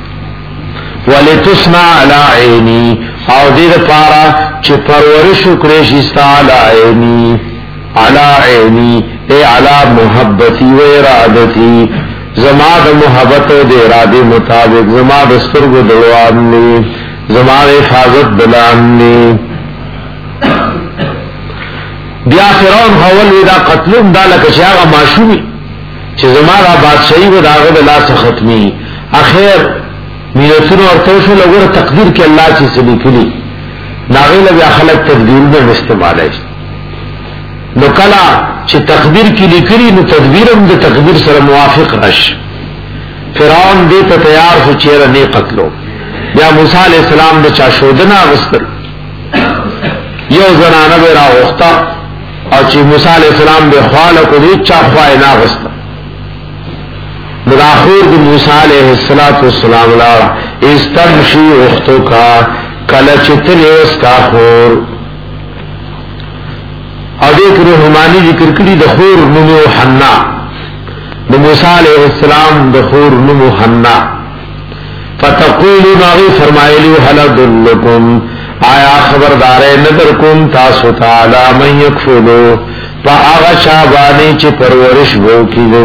ولتصنع علی عینی او دې لپاره چې پرورش وکړې شي ستا علی عینی علی عینی ای علی محبتی و ارادتی زما د محبت او د اراده مطابق زما د سترګو دلوان نه زما د حفاظت دلان نه بیا فرعون حول ودا قتلون دا لکه چې هغه معشومی چې زماره بادشاہي و داغه د لاس ختمي اخر نیتونو ورته شو لګور تقدیر کې الله چې سلی کړي ناغه له خلق تدبیر به استعمالای نو کلا چې تقدیر کې لیکري نو تدبیر هم د تقدیر سره موافق راشي فرعون دې ته تیار شو چې نه قتلو بیا موسی علی السلام د چا شودنه وستر یو زنانه به راوخته او چې موسی علیہ السلام به خواله کو دې چا خوای نه غسته مراخور د موسی علیہ السلام لا استمشي اختو کا کله چې تلوس کا خور او دې کړه روحاني ذکر کړي د خور نومو حنا د موسی علیہ السلام د خور نومو حنا فتقولوا ناغي فرمایلی هل دلکم آیا خبردار نظر کن تاسو تعالی من یکفلو پا آغا شابانی چی پرورش بو کی دو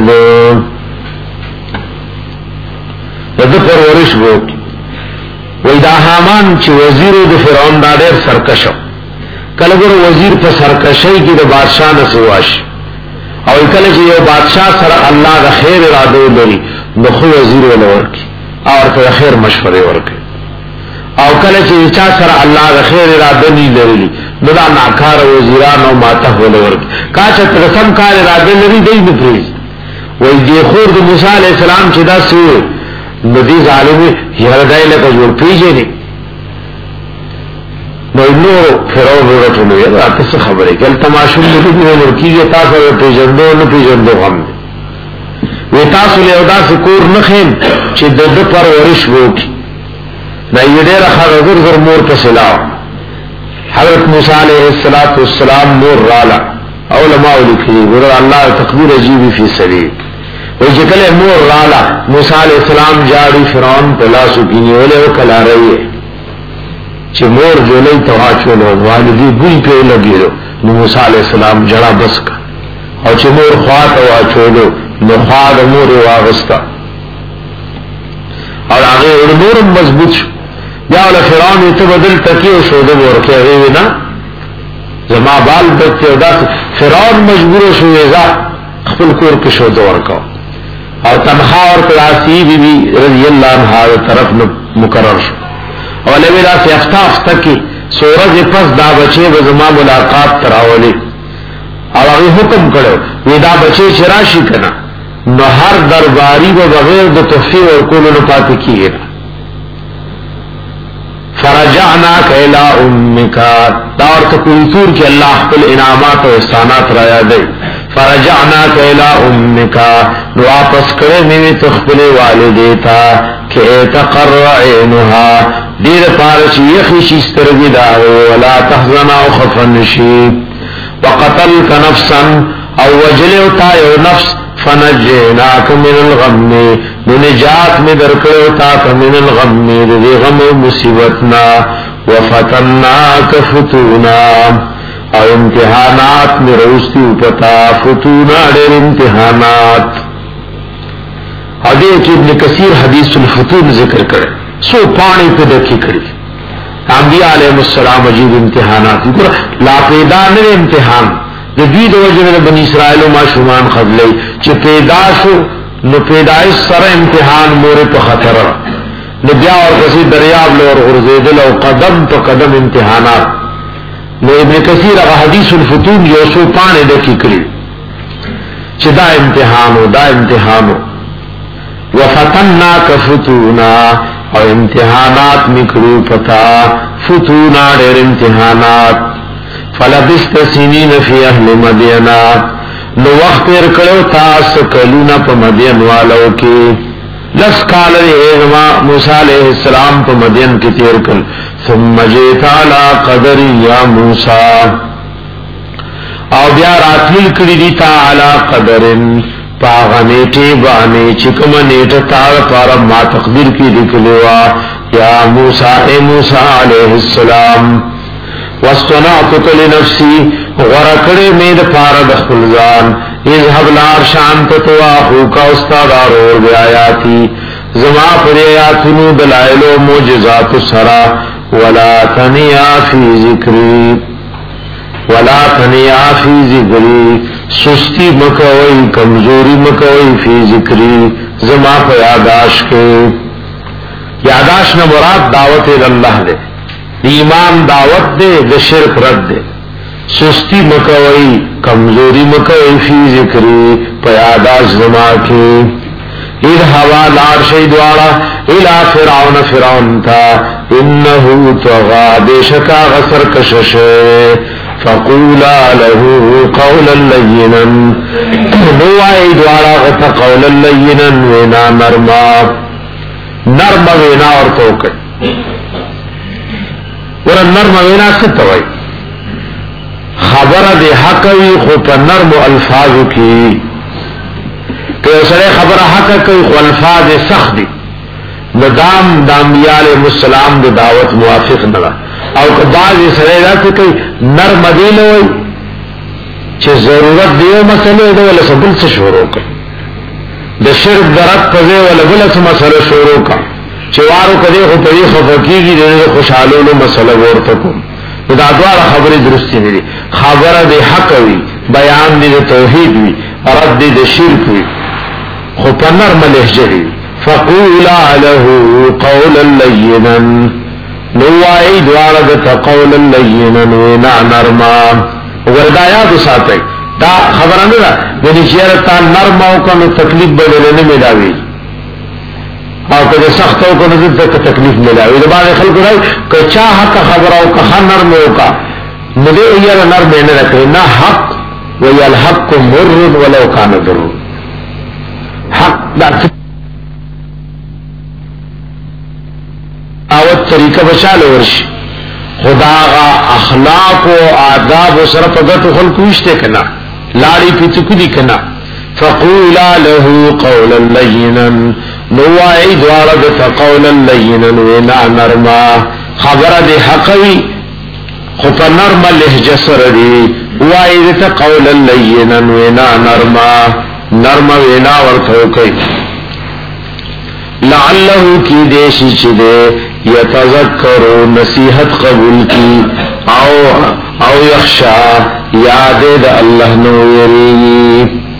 دو پرورش بو کی وی دا حامان چی وزیرو دو فرعون دا دیر سرکشو کلگر وزیر پا سرکشی کی دو بادشاہ نسواش او کل چی یو بادشاہ سر اللہ دا خیر ارادو لری نخو وزیر ولور کی اور تا خیر مشورے ورکی او کله چې چا سره الله د خیر اراده نه لري نو دا ناکار وزیران او ماته ولور کا چې رسم کار اراده لري دی نه پریز وای دی خور د موسی علی السلام چې دا سو ندی ظالم هردای له جوړ پیژني نو نو فرعون ورته نو یا تاسو خبره کله تماشو دې ولور کیږي تاسو پیژندو نه پیژندو هم وی تاسو له ادا کور نه خیم چې د د پرورش وکي دا یې ډېر خبر زر مور په سلام حضرت موسی علیہ الصلوۃ والسلام نور رالا علماء لیکلي ګور الله تقدیر عجیب فی سبیل او چې کله مور رالا موسی علیہ السلام جاړي فرعون په لاسو کې نیولې او کلا رہی چې مور جولې ته واچولو والدی ګوي په لګیلو نو موسی علیہ السلام جړه بس کا او چې مور خواته واچولو نو خاد مور واغستا اور هغه نور مضبوط شو بیا له فرعون ته بدل تکیو شو د ورکه وینا زما بال بچو دا فرعون مجبور شو یزا خپل کور کې شو د ورکو او تنخوا اور کلاسی بی بی رضی اللہ عنہ طرف مقرر شو او له ویلا سی افتاف تکی سورج پس دا بچي به زما ملاقات تراولی او هغه حکم کړو وی دا بچي شراشی کنا نو هر درباری و بغیر د تحفی ورکولو نه پاتې کیږي فرجعناک الی امک دا ورته کوتور کې الله خپل انعامات او احسانات را یادې فرجعناک الی امک نو واپس کړې مې ته خپل والدې ته کې تقر عینها دیر پارچ یخی شسترگی دا ولا تحزن او خفن شی وقتلک نفسا او وجلو تا یو نفس فنجیناک من الغم نجات میں درکڑو تاک من الغم دی غم و مصیبتنا وفتناک فتونا او امتحانات میں روستی پتا فتونا ډېر امتحانات. حدیث ابن کثیر حدیث الفتون ذکر کرے سو پانی پہ دکی کری انبیاء علیہ السلام عجیب امتحانات لا پیدا نه امتحان د دوی د وجه بنی اسرائیل ما شومان خدلی چې پیدا شو نو پیدائش سره امتحان مور په خطر نو بیا اور کسی دریاب لور غرزیدل او قدم په قدم امتحانات. نو ابن کثیر هغه حدیث الفتون یو سو پانی دکی کری چې دا امتحانو دا امتحانو وفتناک فتونا او امتحانات مکرو پتا فتونا ډېر امتحانات. فلبست سنین فی اهل مدینہ نو وقت تیر کړو تاسو کلونه په مدین والو کې لس کال یې موسی علیہ السلام په مدین کې تیر کړ. ثم جئت علی قدر یا موسی او بیا راتل کړي دي تعالی قدرن پاغه نیټه باندې چې کوم نیټه تار پر ما تقدیر کې لیکلوا یا موسی اے موسی علیہ السلام واصطنعتك لنفسي غرکړې مې د پاره د خپل ځان اذهب لار شانت تو اخو کا استاد اور بیااتی زما پر آیاتونو دلائل او معجزات سرا ولا تنیا فی ذکری ولا تنیا فی ذکری سستی مکوئی کمزوری مکوئی فی ذکری زما پر یاداش کے یاداش نہ مراد دعوت اللہ دے ایمان دعوت دے د شرک رد دے سستی مکوئی کمزوری مکوئی فی ذکری پیاداش زما کے اذ ہوا لار شیدوالا الى فرعون فرعون تھا انہو طغا بے شکا غسر کشش فقولا له قولا لینا نوائی دوالا غتا قولا لینا وینا نرما نرم وینا اور توکر ورن نرم وینا ستوائی خبر دے حقوی خوب نرم الفاظ کی کہ اسرے خبر حق کوئی خو الفاظ سخت دی ندام دانبیاء علیہ السلام دے دعوت موافق ندا او کہ بعض اسرے راتے کوئی نرم دیل ہوئی چھے ضرورت دیو مسئلے دے والا سبل سے شروع کر دے شرک درد پزے والا بلا سے مسئلہ شروع کر چوارو کدے خو پری خفقی کی دے خوشحالولو مسئلہ گورتکو دا دوارا خبری درستی نہیں دی خبر دے حق ہوئی بیان دی دے توحید ہوئی رد دی دے شرک ہوئی خو پنر ملحجری فقولا له قولا لینا نوائی دوارد قولا لینا وینا نرما وردایات ساتھ دا خبران دا یعنی چیرتا نرماو کنو تکلیف بدلنے ملاوی او کده سختو کنو زد تکلیف ملاوی دا بعد خلق رائی که چا حق خبراو که خان نرمو کا مدے ایر نرمے نرکے نا حق وی الحق مرد ولو کان ضرور حق دا آوت طریقہ بچال ورش خدا غا اخلاق و آداب و صرف اگت و خلقوشتے کنا لاری پیتکو دی کنا فقولا له قولا لینا نوائی دوارد قولا لینا وینا نرما خبر دی حقوی خب نرم لحجہ سر دی وائدت قولا لینا وینا نرما نرم وینا ورطو کئی لعلہو کی دیشی چی دے یتذکرو نصیحت قبول کی او او یخشا یاد دا اللہ نویری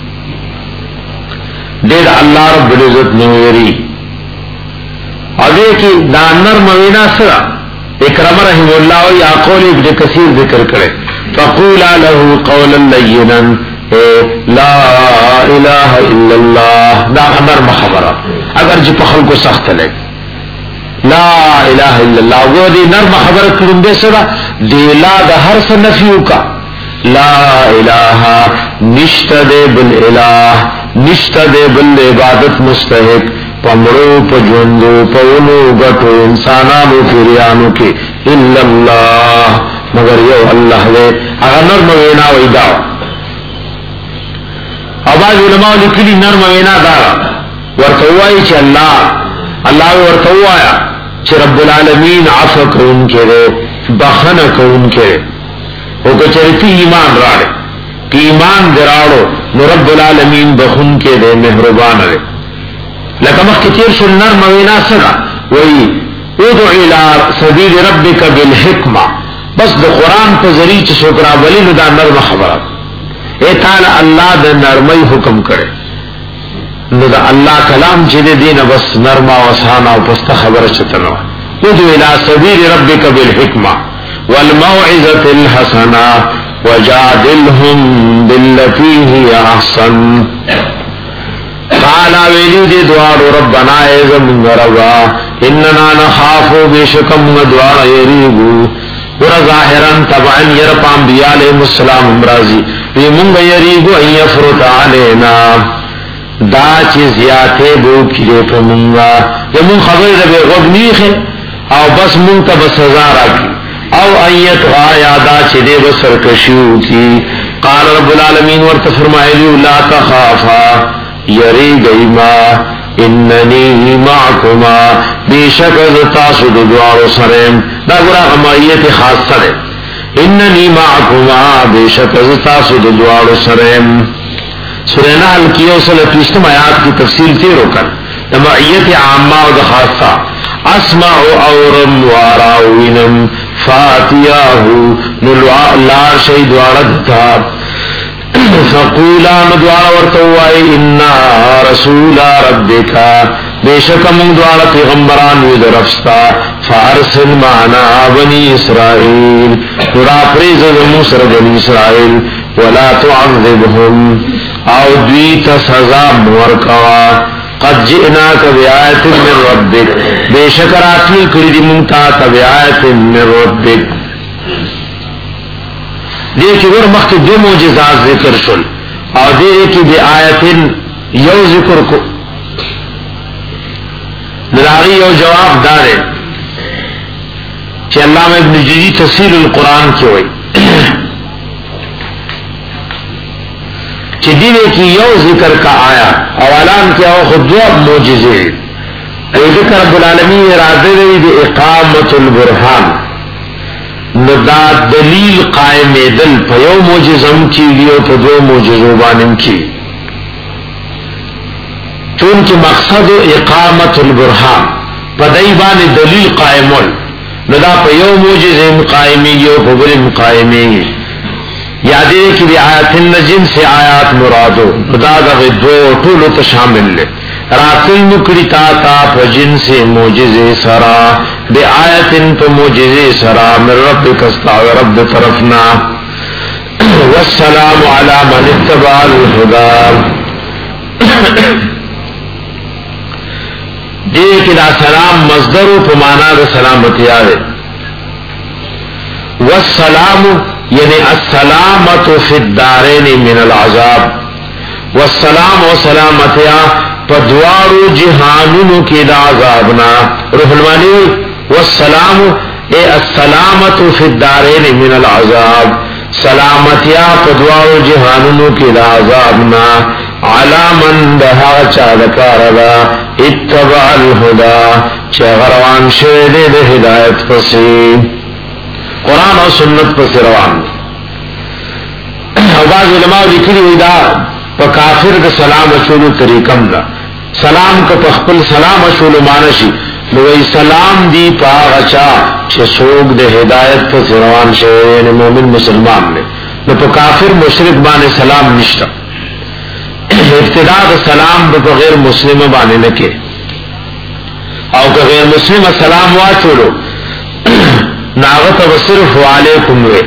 دید اللہ رب العزت نویری ادے کی دا نرم وینا سرا اکرم رحم اللہ و یاقول ابن کثیر ذکر کرے فقولا له قولا لینا لا الہ الا اللہ دا نرم خبرہ اگر جی پخل کو سخت لے لا الہ الا اللہ وہ دی نرم خبر کرن دے سرا دی لا دا ہر سا نفیو کا لا الہ نشت دے بالالہ نشت دے بالعبادت مستحق پمڑو پجوندو پونو گٹو انسانانو پیریانو کے الا اللہ مگر یو اللہ دے اگر نرم وینا ویداو آباز علماء لکلی نرم وینا دارا ورطوائی چھ اللہ اللہ ورطوایا چھ رب العالمین عفو کون کے دے بخن کون کے او کچرتی ایمان راڑے کہ ایمان دراڑو نو رب العالمین بخون کے دے محربان رے لکہ مخ کتیر شل نرم وینا سگا وی ادعو الى سبیل ربک بالحکمہ بس دا قرآن پا ذریع چا شکرہ ولی نو دا نرم خبرات اے تعالی اللہ دا نرمی حکم کرے نو دا اللہ کلام چی دے دینا بس نرما وسانا و پستا خبر چتنو ادعو الى سبیل ربک بالحکمہ والموعظة الحسنہ وجادلهم باللتی ہی احسن قالا ویلی دی دوارو ربنا ایزم ربا اننا نخافو بیشکم دوارا یریگو ورا ظاہران طبعاً یرپا انبیاء علیہ السلام امراضی وی منگا یریگو ان یفرط علینا دا چی زیادے بو کلے پا منگا یا من خبر ربی غبنیخ او بس منگتا بس ہزارا کی او ایت غایادا چی دے بسر کشیو کی قال رب العالمین ورت فرمائیلیو لا تخافا یری گئی ما اننی معکما بیشک از تاسو دوارو سرم دا گرا غمائیت خاص سرے اننی معکما بیشک از تاسو دوارو سرم سورہ نحل کی اوصل پیشتم آیات کی تفصیل تیرو کر معیت عامہ و خاصہ اسمع اورم واراوینم فاتیاہو نلوار شید واردتا فقولا ندوار ورطوائی انا رسول ربکا بے شک من دوار پیغمبران وید رفستا فارسل معنا بنی اسرائیل نرا پریز موسر بنی اسرائیل ولا تعذبهم او دویت سزا مورکوا قد جئناک بیایت من ربک بے شک راتل کردی منتا بیایت من ربک دیکھ ور مخت دو معجزات ذکر شل اور دیکھ بی آیت یو ذکر کو دلاغی یو جواب دارے کہ علامہ ابن جزی تفسیر القرآن کی ہوئی کہ دینے کی یو ذکر کا آیا اولان کیا ہو خود دو معجزے ذکر رب العالمین ارادے دی بی اقامت البرحان ندا دلیل قائم دل پیو موجزم کی لیو پا دو موجزوبانم کی چونکہ مقصد اقامت البرحان پا دیبان دلیل قائمول ندا پیو موجزم قائمی لیو پا بلم قائمی یادے کی بھی آیت النجم سے آیات مرادو ندا دا دو طولو تشامل لے راتل نکڑی تا تا پا جن سے موجزے سرا بے آیتن پا موجزے سرا من رب کستا و رب طرفنا والسلام علی من اتبع الہدا دیکھ دا سلام مصدر پا مانا دا سلامتی آئے والسلام یعنی السلامت فی الدارین من العذاب والسلام و سلامتیا پدوارو جہانونو کی دا عذابنا روح المانی والسلام اے السلامت فی الدارین من العذاب سلامتیا پدوارو جہانونو کی دا عذابنا علا من دہا چادکاردا اتبع الہدا چغروان شید دے ہدایت پسی قرآن و سنت پسی روان بعض علماء لکھلی ہوئی دا پا کافر دا سلام اچولو طریقم دا سلام کا پخپل سلام اچولو مانشی نوی سلام دی پا غچا چھ سوگ دے ہدایت پا سروان شوئے یعنی مومن مسلمان نے نو پا کافر مشرک بانے سلام نشتا ابتدا دا سلام پا غیر مسلم بانے نکے او کہ غیر مسلم سلام واچولو ناغت و صرف علیکم وے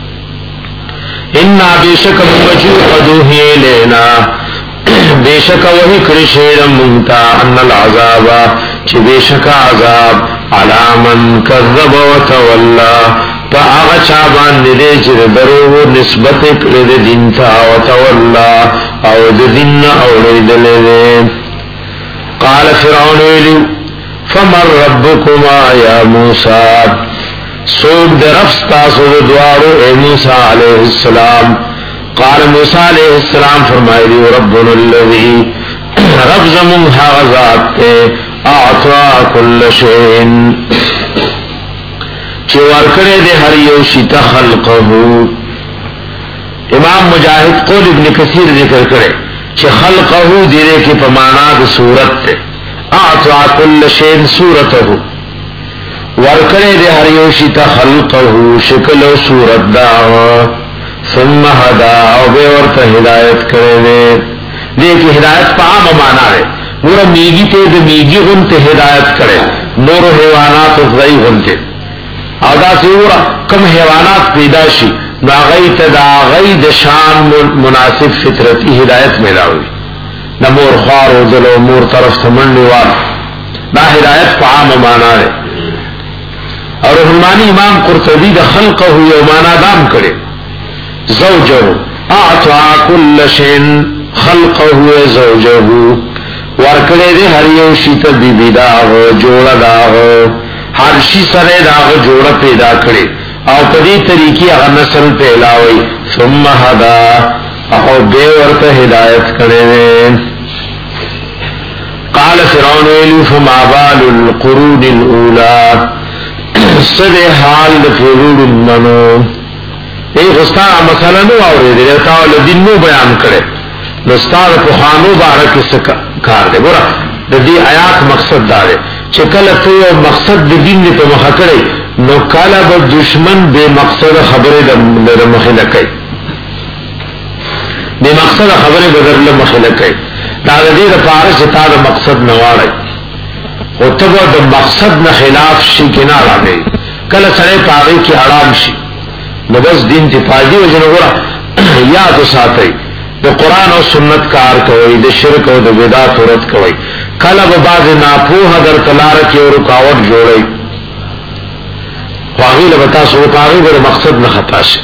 انا بیشک مجو قدوہی لینا بیشک وہی کرشیر منتا ان العذاب چی بیشک عذاب علامن کذب و تولا پا آغا چابان ندے چر درو نسبت کرد دینتا و تولا او دین اولید لدے قال فرعون ویلی فمر ربکما یا موسیٰ سوک در افستاسو دوارو اے موسیٰ علیہ السلام قال موسیٰ علیہ السلام فرمائی دی ربنا اللذی رب زمون حاغذات تے اعطا کل شئین چی ورکڑے دے ہر یوشی تخلقہو امام مجاہد قول ابن کثیر ذکر کرے چې خلقه دیره کې په معنا د صورت ته اعطى كل شيء صورته ورکړې د هر یو شي ته خلقه شکل او صورت دا ثم هدا او به ورته هدایت کړې دې کې هدایت په عام معنا ده نور میږي ته د میږي غونته هدایت کړي نور حیوانات زئی غونته او دا سیورا کم حیوانات پیدا شي دا غي ته دا غي د شان مناسب فطرتي هدایت ملاوي د مور خار او د مور طرف سمندي وار دا هدایت په عام معنا ده اور رحمانی امام قرطبی د خلقه یو معنا دام کړي زوجه اعطى كل شيء خلقه زوجه ورکړې دې هر یو شی ته بی بی دا جوړه دا هر شي سره دا جوړه پیدا کړي او په دې طریقې هغه نسل پیلاوي ثم هدا او دې ورته هدایت کړي قال فرعون فما بال القرون الاولى سد حال القرون منو ای غستا مسله نو اورې دا ول دین نو بیان کړي نستار په خانو بارک سکا کار دی ګور د دې آیات مقصد دا دی چې کله ته یو مقصد د دین په مخ کړی نو کله به دشمن به مقصد خبره د مخه لکای به مقصد خبره بدل مخه لکای دا د دې لپاره چې تا د مقصد نه واړی او ته د مقصد نه خلاف شي کنه راځي کله سره پاره کې آرام شي نو بس دین ته فائدې وجنه ګور یاد ساتي د قران او سنت کار کوي د شرک او د بدعت رد کوي کله به باز ناپوه در تلار کې او رکاوټ جوړي واغی له بتا سو پاره د مقصد نه خطا شي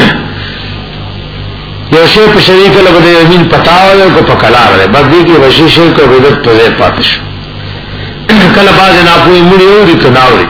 یو شی په شریک له بده یمین پتاوي او په کلار ده بس دې کې وشي شرک او بدعت په ځای پاتې شي کله باز ناپوه مړي او د کناوري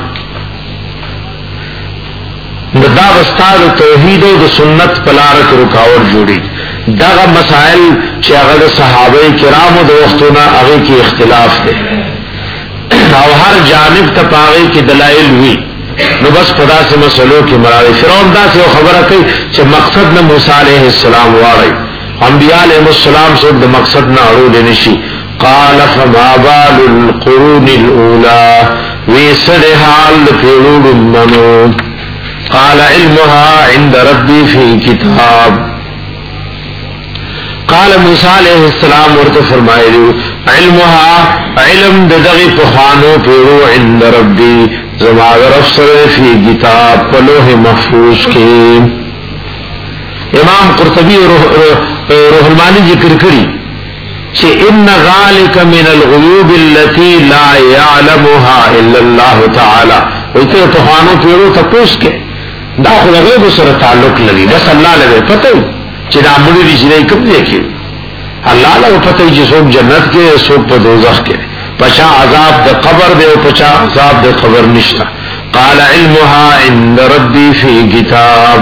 دا واستاد توحید او د سنت پلار کې رکاوټ جوړي دغه مسائل چې هغه صحابه کرامو د وختونو هغه کې اختلاف دی او هر جانب ته پاره کې دلایل وی نو بس خدا سے مسلو کې مراد فرعون دا څه خبره کوي چې مقصد نه موسی عليه السلام وایي انبیاء علیهم السلام څخه د مقصد نه اړول نشي قال فما بال القرون الاولى ويسر حال پیړو منو قال علمها عند ربي في كتاب قال موسی علیہ السلام ورته فرمایلی علمها علم دغه پخوانو پیرو عند ربی زما رب سره فی کتاب په لوح محفوظ کې امام قرطبی روح المانی ذکر کړي چې ان ذلك من الغیوب التي لا يعلمها الا الله تعالی وته پخوانو پیرو تاسو کې دا خو غیب سره تعلق لري بس الله له پته چې دا مړي دي چې کوم دی کې الله له پته چې څوک جنت کې څوک په دوزخ کې پچا عذاب د قبر دی او پچا عذاب د قبر نشته قال علمها عند ربي في كتاب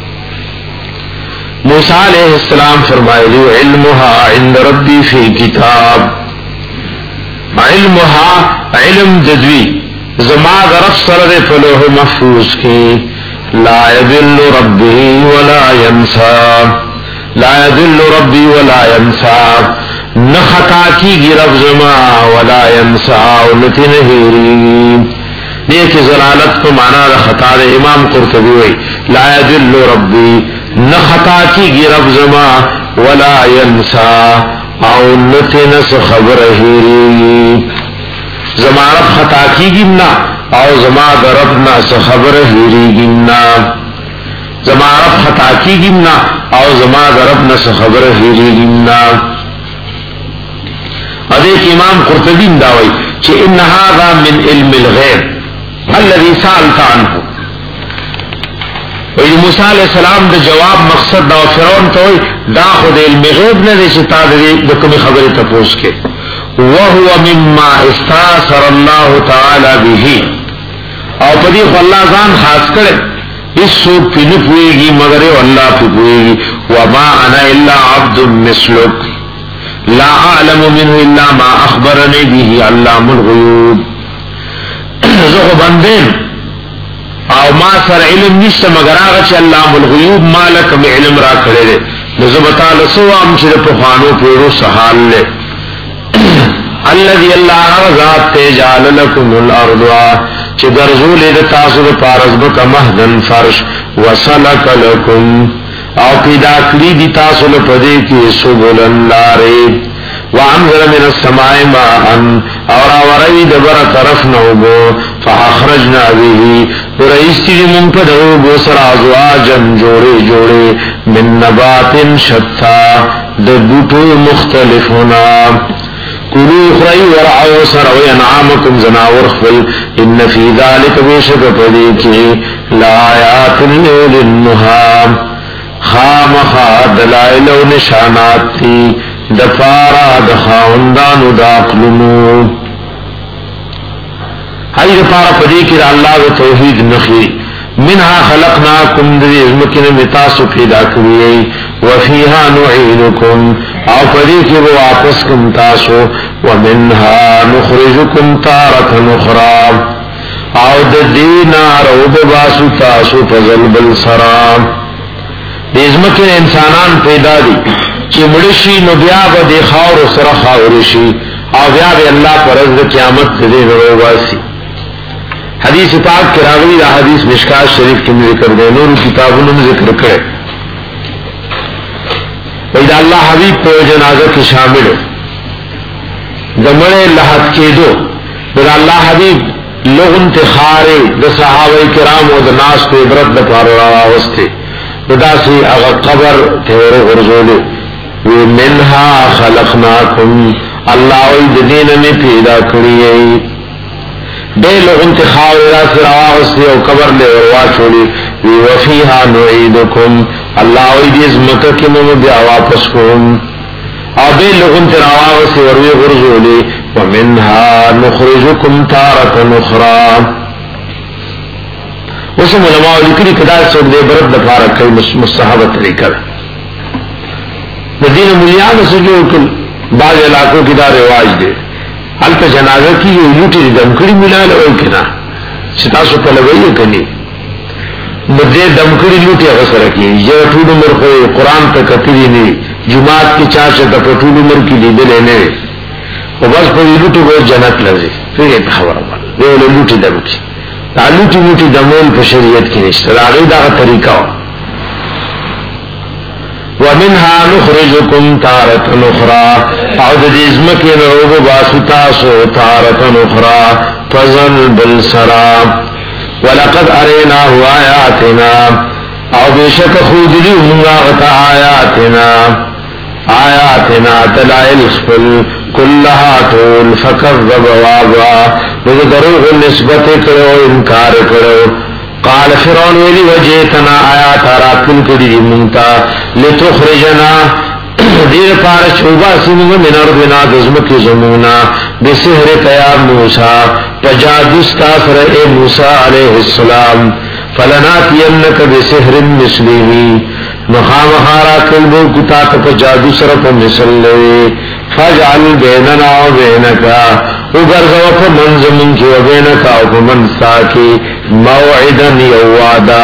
موسی علیہ السلام فرمایلی علمها عند ربي في كتاب علمها علم ددوی زما رب سره په لوح محفوظ کې لا يذل ربي ولا ينسى لا يذل ربي ولا ينسى نخطا کی رب زما ولا ينسى ولتنهيري نیک زلالت کو معنا خطا دے امام قرطبی وی لا يذل ربي نخطا کی رب زما ولا ينسى او لتنس خبر هيري زما رب خطا کی گنا او زما ربنا خبر هيري گنا زما رب خطا کی گنا او زما ربنا خبر هيري گنا ادیک امام قرطبی داوی کہ ان هذا من علم الغیب الذي سالت عنه وی موسی علیہ السلام دا جواب مقصد دا فرعون ته دا خود علم غیب نه دي چې تا دې د کوم خبره تاسو کې وهو مما استاثر الله تعالی به او په دې الله ځان خاص کړي اس سو پینه پويږي مگر الله په پويږي وما انا الا عبد مثلك لا اعلم منه الا ما اخبرني به علام الغيوب زه بندین او ما سر علم نشته مگر هغه چې علام الغیوب مالک می علم را کړی دی نو زبتا لسوام چې په خوانو پیرو سحال له الذي الله ذات تجعل لكم الارض چې ګرځول دې تاسو د پارس بک مهدن فرش وسلك لكم او پیدا کړی دي تاسو له پدې کې سبل النار وانزل من السماء ماء اور اوری دبر طرف نوبو فاخرجنا به ورئیستی منپدو بوسر ازواجا جوڑے جوڑے من نبات شتا دبوتو مختلفنا کلو اخرائی ورعو سرو انعامکم زناور خفل ان فی ذالک بیشک پدیکی لآیات للنہا خامخا دلائل و نشانات تھی دفارا دخاوندانو داقلنو حی دفارا پدی کی اللہ و توحید نخی منها خلقناکم دی ازمکن متاسو پیدا کریئی وفیها نعیدکم او پدی کی وہ واپس کم تاسو ومنها نخرجکم تارتا نخراب او دینا رو بباسو تاسو فضل بالسرام دی ازمکن انسانان پیدا دی چې مړشي نو بیا به د خاور سره خاور شي او بیا به الله پرز د قیامت دې ورواسي حدیث پاک کې راغلي دا حدیث مشکات شریف کې ذکر دی نور کتابونو ذکر کړي پیدا الله حبیب په جنازه کې شامل دمړې لحد کېدو دا الله حبیب لوگ انتخار د صحابه کرام او د ناس په عبرت د پاره راوسته داسي هغه قبر ته ورغورځول ومنها خلقناکم اللہ وی دین میں پیدا کریئی بے لوگ انتخاب را سراغستی او قبر لے وروا چھوڑی وفیہا نعیدکم اللہ وی دیز مکہ کی مم بیا واپس کن او بے لوگ انتخابستی وروی غرزولی ومنها نخرجکم تارتا نخرا اسم علماء لکری کدار سوک دے برد دفارہ کئی مستحبت طریقہ دین ملیان سے جو بعض علاقوں کی دا رواج دے حالت جنازہ کی یہ لوٹی دمکڑی ملا لو کنا ستاسو پلوئی کنی مدے دمکڑی لوٹی اغسر کی یہ ٹول عمر کو قرآن تک کتری نہیں جماعت کی چاچے تک ٹول عمر کی لیدے لینے وہ بس پر لوٹی کو جنت لگے پھر یہ خبر وہ لوٹی دم کی لوٹی لوٹی دمول پر شریعت کی نشتر آگئی دا طریقہ ہو ومنها نخرجكم تارة أخرى عود دزمك نروب باسطاسو تارة أخرى فزل بالسرام ولقد أريناه آياتنا او بشك خودلي منغاغت آياتنا آياتنا دلائل خفل كلها طول فكذب وابا بذدروغ النسبت کرو انکار کرو قال فرعون ویلی وجیتنا آیات راکل کری منتا لتخرجنا دیر پار چوبا سنگ من ارضنا دزمک زمونا بسحر کیا موسیٰ پجادستا سر اے موسیٰ علیہ السلام فلناتینک بسحر مسلیمی مخام خارا کلبو کتا تک جادو سر پا مثل لے فجعل بیننا و بینکا اگرزو پا منزمن کی و بینکا و پا منسا کی موعدن یوادا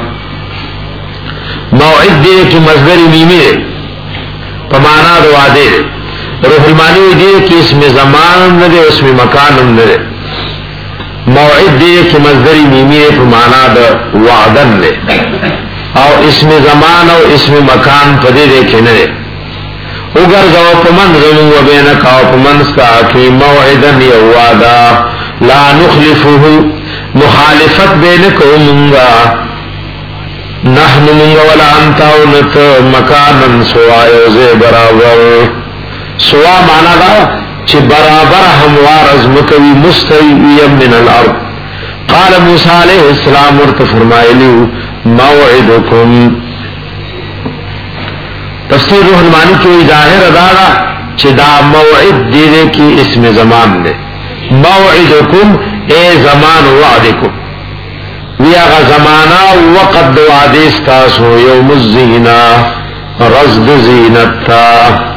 موعد دے کی مصدر میمی دے پا مانا دو وعدے روح المانی دے کی اسم زمان دے اسم مکان دے موعد دے کی مصدر میمی دے پا مانا دو وعدن دے او اسم زمان او اسم مکان پا دے دے کی ندے اگر زو پا منزمن و بینکا و پا منسا کی موعدن یوادا لا نخلفه مخالفت بینکو منگا نحن منگا ولا انتاو نت مکانا سوا یوزے برابر سوا مانا دا چی برابر ہموار از مکوی مستویم من الارض قال موسیٰ علیہ السلام ورت فرمائے لیو موعدکم تفسیر روح المانی کی ظاہر ادارا چی دا موعد دینے کی اسم زمان دے موعدکم اے زمان وعدکم وی اغا زمانا وقت دو عدیستاسو یوم الزینہ رزد زینتا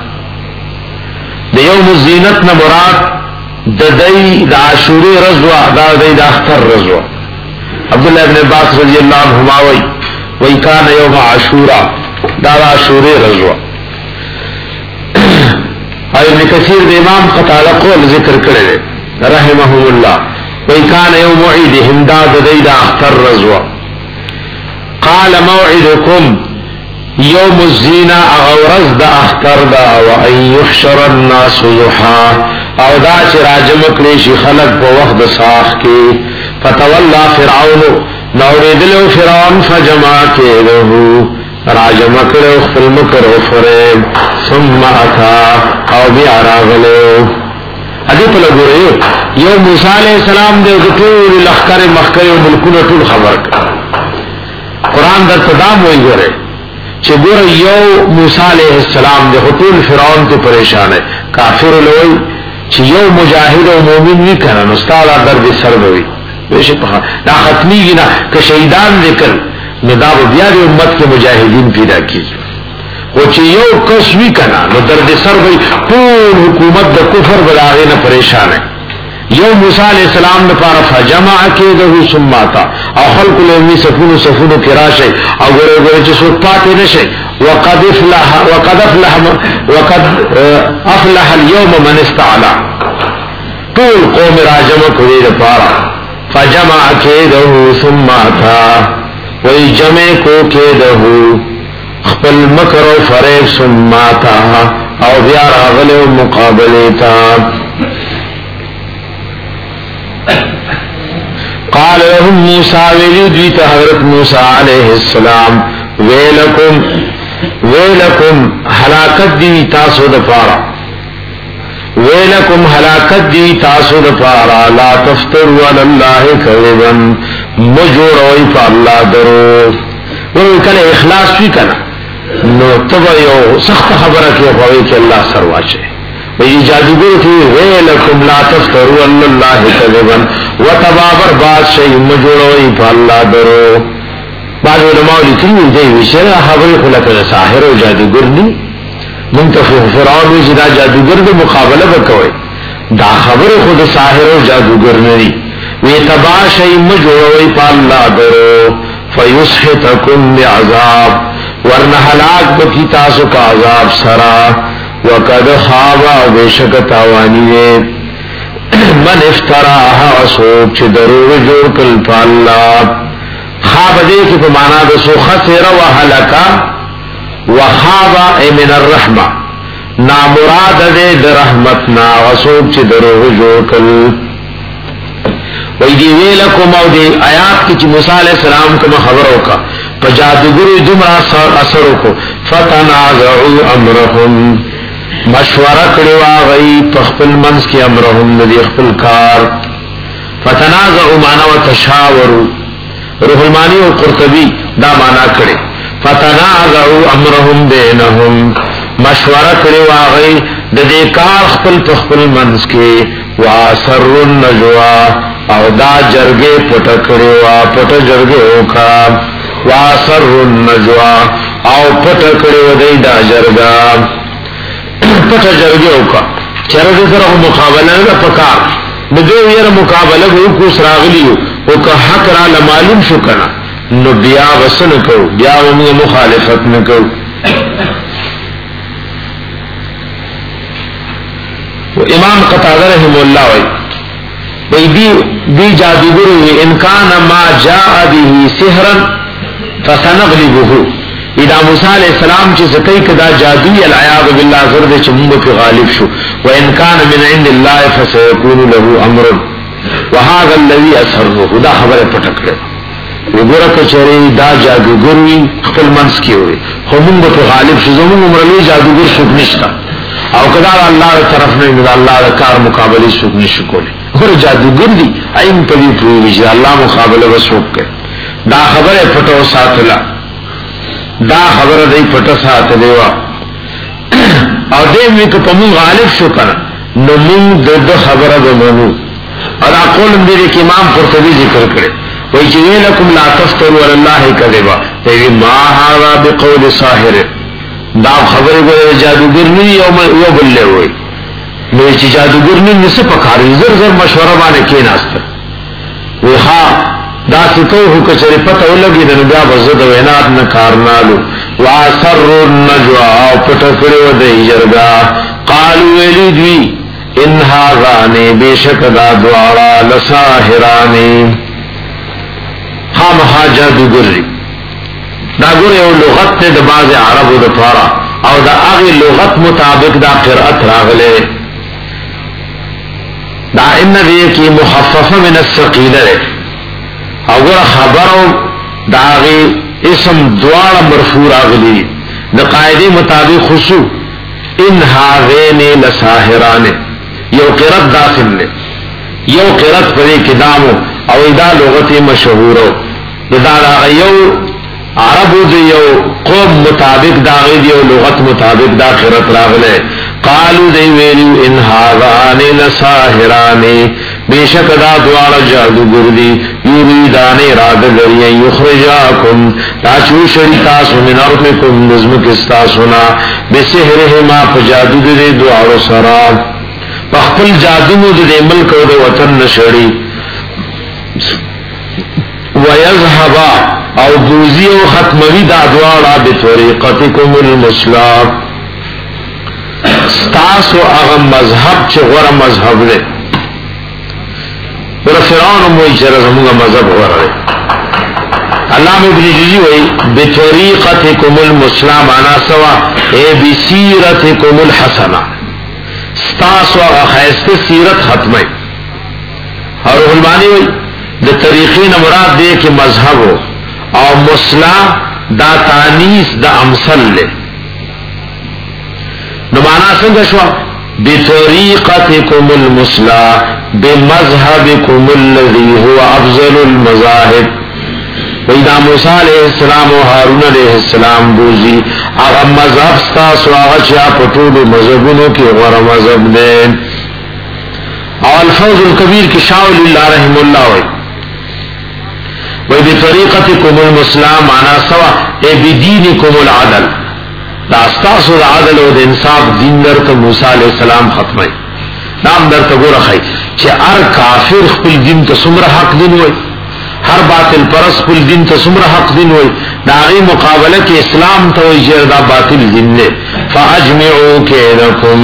دا یوم الزینت نمراد دا دی دا عاشوری رزو دا دی دا اختر رزو عبداللہ ابن عباس رضی اللہ عنہما وی وی کان یوم عاشورا دارا عاشوری رضوا اور ابن کثیر دے امام قتادہ قول ذکر کرے رحمہم اللہ وی کان یوم عیدہم داد دیدہ اختر رضوا قال موعدکم یوم الزینہ اغورز دا اختر دا وان یحشر الناس ضحا او دا چی راجم کلیشی خلق پا وقت ساخ کی فتولا فرعون نوریدلو فرعون فجمع کیلہو راجم کرو خفل مکرو فریب ثم اتا او بیاراغلو ادی پلا گو رہے یو موسیٰ علیہ السلام دے طول لخکر مخکر ملکون طول خبر کر قرآن در تدام ہوئی گو رہے چھ گو رہے یو موسیٰ علیہ السلام دے طول فرعون تے پریشان ہے کافر لوئی چھ یو مجاہد و مومن نہیں کرنا نستالا درد سر ہوئی بیشے پہا نا ختمی گی نا کہ شہیدان ذکر نداب بیار امت کے مجاہدین پیدا کیجئے وہ چھ یو کسوی کنا نو درد سر ہوئی پور حکومت دا کفر بلاغے نا پریشان ہے یو موسیٰ علیہ السلام نے پارا فجمع کیدہو سماتا او خلق لومی سفون سفون کراشے او گرے گرے چھ سوک پاتے نشے وقد افلح وقد افلح وقد افلح اليوم من استعلا طول قوم راجم کریر پارا فجمع کیدہو سماتا وی جمع کو کیدہو خپل مکر و فریب سماتا او بیار اغل مقابلیتا قال لهم موسیٰ ویلیدویت حضرت موسیٰ علیہ السلام ویلکم ویلکم حلاکت دی تاسو دپارا ویلکم حلاکت دی تاسو دپارا لا تفتروا علی اللہ کذبا مجوڑوئی پا اللہ درو ورو کل اخلاص بھی کنا نو تبا یو سخت خبرہ کیا پاوئی کہ اللہ سرواچے وی جادوگر کی ویلکم لا تفتروا علی اللہ کذبا وتبابر باد شئی مجوڑوئی پا اللہ درو بعض علماء لکلی دی ویشر خبری خلق ساحر و جادوگر دی منتفق فرعون ویشی دا جادوگر دی مقابلہ بکوئی دا خبر خود ساحر و جادوگر ندی وی تبا شئی مجوڑوئی پا اللہ درو فیسحتکم بعذاب ورنہ ہلاک بکی تاسو کا عذاب سرا وقد خوابا بیشک تاوانیے من افتراها وسوک چھ دروغ جوڑ کل پا اللہ خواب دے کی پمانا دسو خسر و حلکا و خواب اے من الرحمہ نامراد دے در رحمتنا وسوک چھ دروغ جوڑ کل وی دی ویلکم او دی آیات کی چھ موسیٰ علیہ السلام کم خبروں کا پا جادوگری دمرا اثروں کو فتنازعو امرهم مشورہ کڑوا غی پخپل منس کی امرهم ندی اخپل کار فتنازعو مانا و تشاورو روح المانی و قرطبی دا مانا کرے فتنازعو امرهم بینهم مشورہ کڑوا غی ددے کار اخپل پخپل منس کے واسر النجوا او دا جرگے پٹا کڑوا پٹا جرگے اوکا واسر النجوا او پٹا کڑوا دی دا جرگا پٹا جرگے اوکا چرگے سر مقابلہ دا پکار ندو یر مقابلہ گو کو سراغلیو اوکا حق را لمعلوم شو کنا نو بیا وسن کو بیا ومی مخالفت نکو امام قتادہ رحمہ اللہ وی وی دی دی جادوگر وی انکان ما جاء به سحرا فسنغلبه اذا موسیٰ علیہ السلام چی سکی کدا جادوی العیاض باللہ زرد چی منگو پی غالب شو وان کان من عند اللہ فسیکون له امر وهذا الذي اسره دا خبر پٹک لے وګوره کچری دا جادوگر وی خپل منس کی ہوئی خو منگو پی غالب شو زمون عمرلی جادوگر شک نشتا او کدا اللہ طرف نے اللہ کار مقابلی سوک نشو کولی اور جادوگر دی این پدی پروی جی اللہ مقابلہ بسوک کے دا خبر پٹو ساتلا دا خبر دی پٹو سات دیوا او دیمی که پمون غالب شو کنا نمون درد خبر بمنو اور اقول اندیری که امام قرطبی ذکر کرے وی چیزی لکم لا تفتروا اللہ کذبا وی ما حالا بقول ساحر دا خبر گوئے جادوگر نہیں یو بلے ہوئی میری چی جادوگر نہیں نسے پکاری زر زر مشورہ بانے کی ناستا وی خواہ دا سکو هو کچری پته ولګي د بیا بزد وینات نه کارنالو واسر النجوا او پټ کړو د یرګا قالوا ولدي ان هاذان بشک دا دوارا لساحران هم حاجت ګری دا ګره یو لغت ته د بعض عربو د طارا او دا هغه لغت مطابق دا قرأت راغله دا ان دې کی مخففه من الثقيله او ګره خبرو دا هغه اسم دوار مرفوع راغلی د قاعده مطابق خصو ان هاذین لساحران یو قرأت داخل له یو قرأت پرې کدامو او دا لغت مشهور دا دا یو عربو دی یو قوم مطابق دا غي دی یو لغت مطابق دا قرأت راغله قالو دی ویلو ان هاذان لساحران بیشک دا دوار جادوگر دی یریدان اراده لري یخرجاکم تا چو شریتا سمن ارمکم نظم کستا سنا بسحرهما فجادو دی دوار سرا پخپل جادو دی ملک او دی وطن نشړي ويذهبا او دوزی او ختموی دا دوارا بطریقتکم المسلام ستاسو اغم مذہب چه غور مذہب دے ور فرعون موئی چه رزمونگا مذہب غور دے علام ابن جیجی وی بطریقتکم المسلام آنا سوا اے بسیرتکم الحسنہ ستاسو اغا خیست سیرت ختمی اور علمانی وی دا طریقین مراد دے کہ مذہب ہو او مسلا دا تانیس دا امثل لے نمانا سنگا شوا بطریقتکم المسلا بمذہبکم الذی هو افضل المذاہب ویدہ موسیٰ علیہ السلام و حارون علیہ السلام بوزی اغا مذہب ستاسو آغا چا پٹول مذہبونو کی غور مذہب دے او الفوز الکبیر کی شاول اللہ رحم اللہ ہوئی وی بطریقتکم المسلم معنا سوا اے بدینکم العدل دا استاسو دا عدل و دا انصاف دین در تا موسیٰ علیہ السلام ختمی نام در تا گو رخی چه ار کافر خپل دین تا سمر حق دین ہوئی ہر باطل پرس خپل دین تا سمر حق دین ہوئی دا غی مقابلہ کے اسلام تا ہوئی جر دا باطل دین نے فاجمعو کیدکم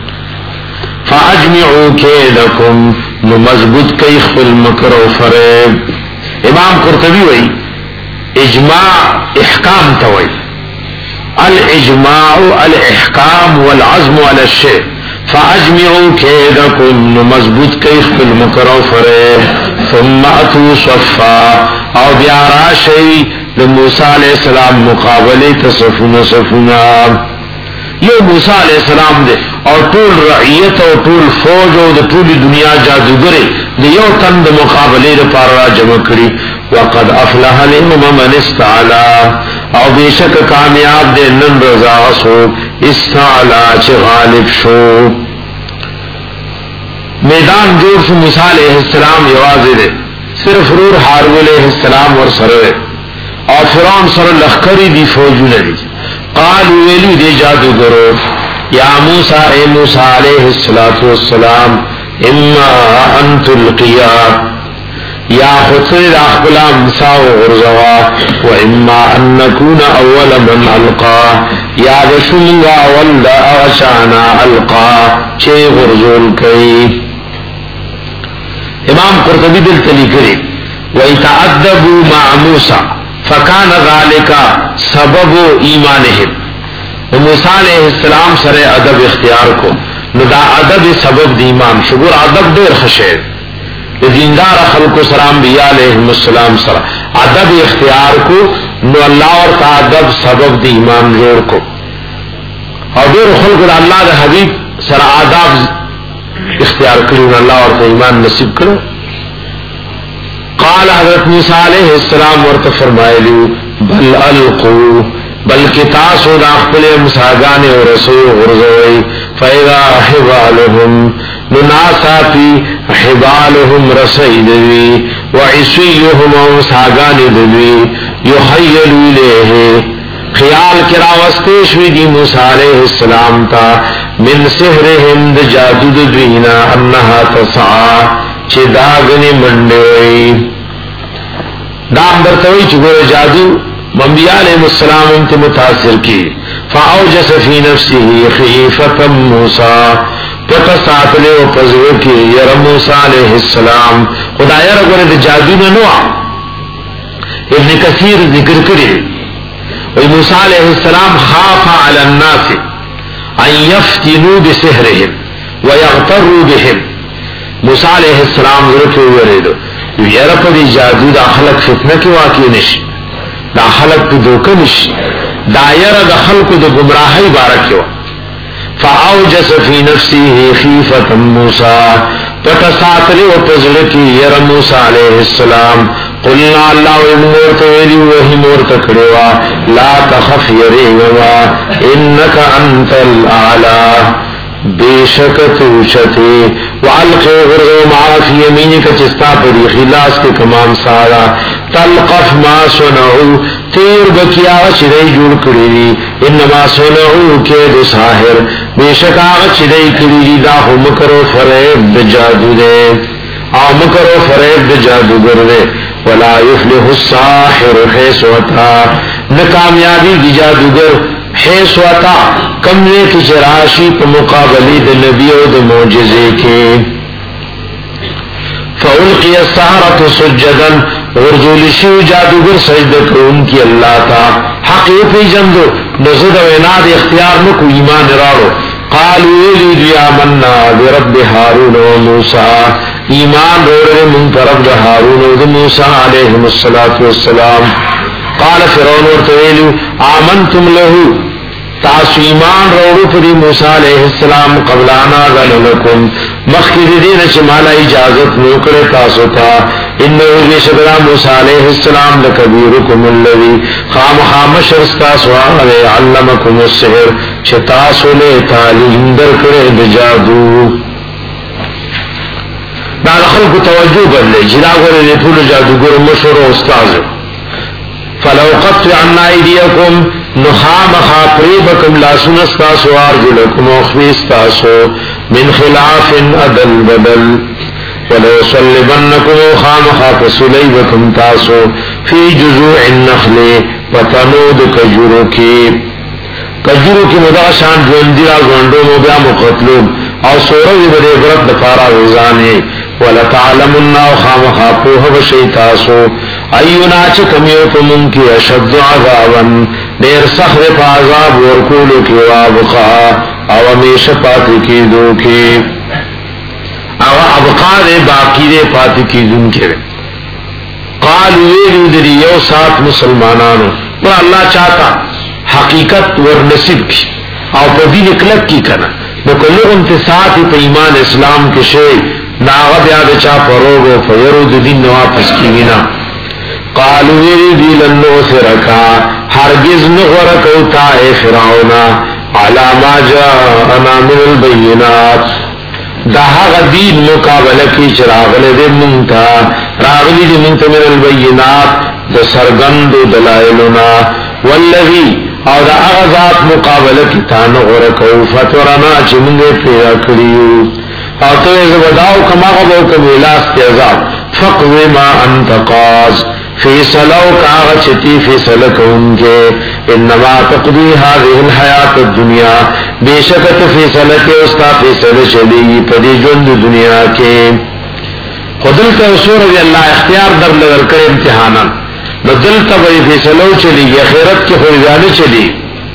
فاجمعو کیدکم نمضبط کئی خپل مکر و فریب امام قرطبی وی اجماع احکام توئی الاجماع الاحکام والعزم على الشيء فاجمعوا كيدكم مضبوط کیخ بالمکر و فریب ثم اتوا صفا او بیارا شئی لموسیٰ علیہ السلام مقابلے تصفون صفونا یہ موسیٰ علیہ السلام دے اور طول رعیت اور طول فوج اور طول دنیا جادوگرے دے یو تند مقابلے دے پارا جمع کری وقد افلح لهم من استعلا او بیشک کامیاب دے نن رضا سو استعلا چه غالب شو میدان جوڑ شو موسیٰ علیہ السلام یوازے دے صرف رور حارون علیہ السلام اور سروے اور فرعون سر لخکری دی فوجو لدی قالوا ویلی دے جادوگرو یا موسیٰ اے موسیٰ علیہ السلام اما ان تلقیا یا خطر اخبلا مسا و غرزوا و اما ان نکون اول من القا یا بشنگا والدا اغشانا القا چے غرزول کئی امام قرطبی دل تلی کری وَيْتَعَدَّبُوا مَعَ مُوسَى فَكَانَ ذَلِكَ سَبَبُ إِيمَانِهِمْ موسیٰ علیہ السلام سر ادب اختیار کو نو دا ادب سبب دی ایمان شکر ادب دیر خشیر دیندار خلق سلام انبیاء علیہ السلام سر ادب اختیار کو نو اللہ اور تا ادب سبب دی ایمان جوڑ کو اور دیر خلق دا اللہ دا حبیب سر آداب اختیار کرو اللہ اور تا ایمان نصیب کرو قال حضرت موسیٰ علیہ السلام ورت فرمائے لیو بل القو بلکہ تاسو دا اخپل مساگان و رسول غرزوئی فیضا حبالهم نناساتی حبالهم رسئی دوی و عصیهم و مساگان دوی یحیلو لیہ خیال کرا وستیشوی دی موسیٰ علیہ السلام تا من سحرهم دا جادو دوینا انہا تسعا چی داغنی منڈوئی دام درتوی چگور جادو انبیاء علیہ السلام انت متاثر کی فاوجس فی نفسه خیفتا موسیٰ پتا ساتلے و پزو کی یر موسیٰ علیہ السلام خدا یر اگر جادو ننوع ابن کثیر ذکر کرے و موسیٰ علیہ السلام خاف علی الناس ان یفتنوا بسحرهم ویغتروا بهم موسیٰ علیہ السلام ذرکی ویردو یر پا دی جادو دا خلق فتنہ کی واقعی نشی دا خلق دی دوکنش دا یر دا خلق دی گمراہی بارکیو فاوجس فی نفسه خیفتا موسیٰ پتا ساتلی و پزلکی یر موسیٰ علیہ السلام قلنا اللہ امورت ویلی وحی مورت کڑوا لا تخف یریگوا انکا انت الاعلا بیشکت اوشتی وعلقی غرغ معافی یمینی کا چستا پڑی خلاص کے کمان سارا تلقف ما سنعو تیر بکی آغا چدئی جوڑ کری انما سنعو کید ساحر بیشک آغا چدئی کری دا خو مکر و فریب دا جادو دے آو مکر و فریب دا جادو گر دے ولا یفلح الساحر حیث وطا نکامیابی دی جادو گر حیث وطا کمرے کی چراشی پا مقابلی دا نبی و دا معجزے کے فَأُلْقِيَ السَّحَرَةُ سُجَّدًا غرزولشیو جادوگر سجدہ کرون کی اللہ تا حقیقی جندو نزد و اناد اختیار مکو ایمان رارو قالوا ویلی آمنا برب ہارون و موسیٰ ایمان روڑے منترب دا ہارون و دا موسیٰ علیہم السلام قال فرعون ورتویلو آمنتم لہو تاسو ایمان روڑو پری موسیٰ علیہ السلام قبلانا ذلکم مخیر دین چمالا اجازت نوکر تاسو تا انہو بیشکرا موسیٰ علیہ السلام لکبیرکم اللذی خام خام شرستاسو آغلے علمکم السحر چتاسو لے تعلیم در کرے بجادو دانا خلق توجہ بدلے جناگر لے پول جادوگر مشہور و استاذ فلو قطعنا ایدیکم نخام خاپریبکم لا سنستاسو آرجلکم اخویستاسو من خلاف ادل بدل ولو صلبنکم خام خاپ سلیبکم تاسو فی جزوع النخل وتنود کجرو کی کجرو کی مداشان جوندیرا گوندو مبیا مقتلوب او سورو بدے برد دفارا وزانے ولتعلمن خام خاپوہ بشیتاسو ایونا چکمیو کمون کی اشد عذابن دیر سخر پا عذاب ورکولو کی وابقا او امیش پاتی کی دو کی او ابقا دے باقی دے پاتی کی دن کے قالو ویلو دری یو سات مسلمانانو پر اللہ چاہتا حقیقت ور نصیب کی او پا دین اکلک کی کنا نکلو انتصاتی پا ایمان اسلام کے شے ناغب یاد چا پروگو فیرو دین نواپس کی وینا قالو ویری دی لنو سرکا ہرگز نغرکو تا اے فرعونا علا ما جاءنا من البینات دا حق دین مقابلہ کی چراغل دے منتا راغلی دی منتا من البینات دا سرگند دلائلنا والذی او دا اغذات مقابلہ کی تا نغرکو فتورنا چی منگے پیدا کریو او تو ایز بداو کما غبو کمیلاس کے عذاب فقوی ما انت قاز فیصلو کاغ چتی فیصلک ان کے انما تقضی هذه الحیات الدنیا بے شکت فیصلک استا فیصل چلی پدی جند دنیا کے خودل کا اصور رضی اللہ اختیار در لگر کر امتحانا بدل تا بڑی فیصلو چلی خیرت کی خوریدانی چلی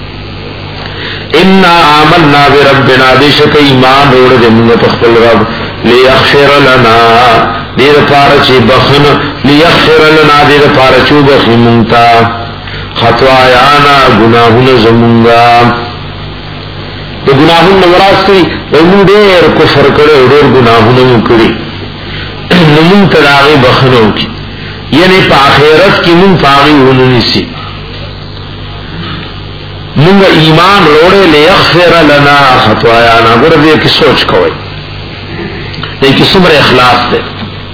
انا آمنا بربنا بے شک ایمان روڑ دے منت اخبر رب لیغفر لنا دیر پارچی بخن لیغفر لنا دیر پارچو بخی منتا خطوایانا گناہن زمونگا دو گناہن نمراز کری ومن دیر کفر کرے دیر گناہن مکری نمون تداغی بخنوں کی یعنی پا آخیرت کی من پاغی انہونی سی منگا ایمان روڑے لیغفر لنا خطوایانا گوڑا دیر کی سوچ کوئی لیکن سمر اخلاص دے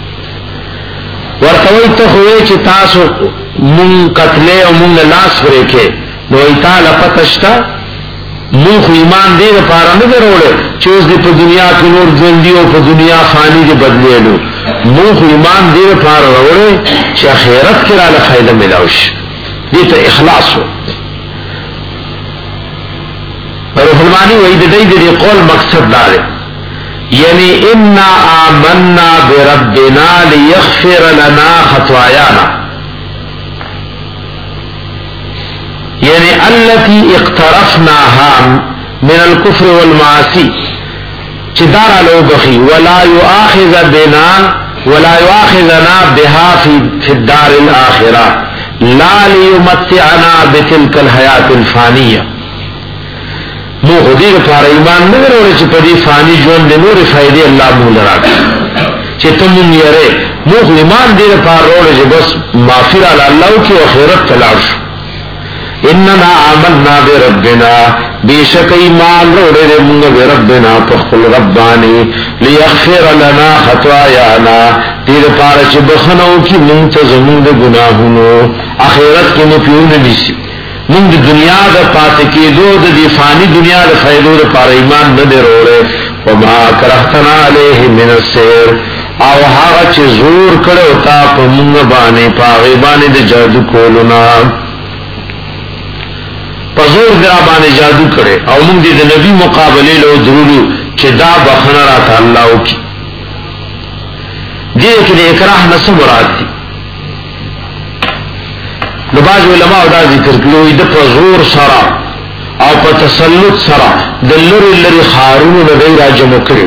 ورطوئی تخوئے چی تاسو من قتلے و من لاس فریکے نو ایتالا پتشتا مونږ ایمان دې لپاره نه وروړو چې اوس دې په دنیا کې نور ژوندۍ او په دنیا فانی دې بدلېلو. مونږ ایمان دې لپاره وروړو چې آخرت کې راله فائدہ ملاوي شي. دې ته اخلاص و. روح المانی وایي د دې دې قول مقصد دا دی یعنی انا آمنا بربنا لیغفر لنا خطايانا، یعنی التي اقترفناها من الكفر والمعاصي چې دار له بخي ولا يؤاخذ بنا ولا يؤاخذنا بها في في الدار الاخره لا ليمتعنا بتلك الحياه الفانيه. مو خدای په ایمان نه ورو چې په دې فانی ژوند د نور فائدې الله مول راکړي چې تم یې لري. مو ایمان دې په ورو چې بس معافر علی الله کی او آخرت تلاش. اننا آمنا بربنا، بیشک ایمان وروړو موږ بربنا په خپل ربانی لیغفر لنا خطايانا، دې لپاره چې بخنو کی موږ ته زموږ ګناهونو آخرت کې نه پیونه نشي. موږ د دنیا د پاتې کېدو د دې فانی دنیا د فائدو لپاره ایمان نه وروړو. وما کرهتنا علیه من السحر، او هغه چې زور کړو تا په موږ باندې پاغي باندې د جادو کولونه، پزور درا باندې جادو کړي او موږ دې د نبی مقابله له ضروري چې دا بخنه راته الله وکي. دې کې د اکراه نه څه مراد دي؟ نو باج علماء دا ذکر کړي د پزور سره او په تسلط سره د لری لری خارون نه دی راجم کړي،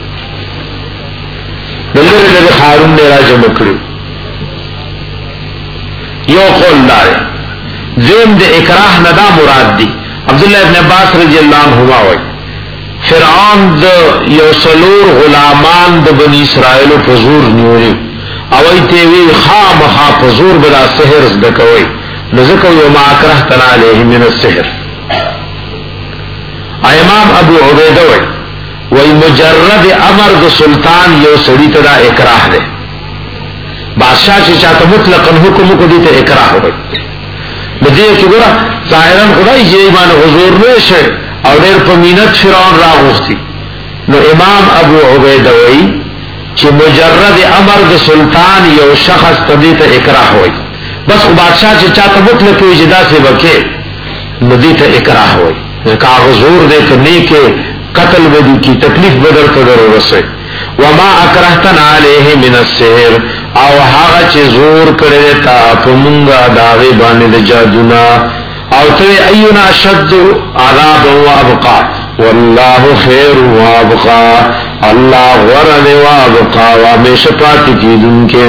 د لری لری خارون نه راجم کړي. یو قول دی زم د اکراه نه دا مراد دي. عبد الله ابن عباس رضی الله عنهما وایي فرعون د یو څلور غلامان د بنی اسرائیل په زور نیولې او ایته وی خامخا په زور بلا سحر زده کوي، نو ځکه یو ما اکرهتنا علیه من السحر. امام ابو عبیده وایي وای مجرد امر د سلطان یو سړی ته دا اکراه ده. بادشاہ چې چاته مطلقاً حکم کو دي ته اکراه وایي. بدې چې ګوره ظاهرا خدای یې ایمان حضور نشه او ډېر په مینت فرعون راغوستي. نو امام ابو عبیده وایي چې مجرد امر د سلطان یو شخص ته دې ته اکراه وایي. بس بادشاہ چې چاته مطلق اجازه سے وکي نو دې ته اکراه وایي. کا حضور دې کني کې قتل بدی کی تکلیف بدر ته ورسه. وما اکرهتنا علیه من السحر، او هغه چې زور کړی تا په مونږه داوی باندې د جادونا، او ته اینا شد عذاب و ابقا والله خیر و ابقا، الله ورد و ابقا و بشفاعت کیدونکې.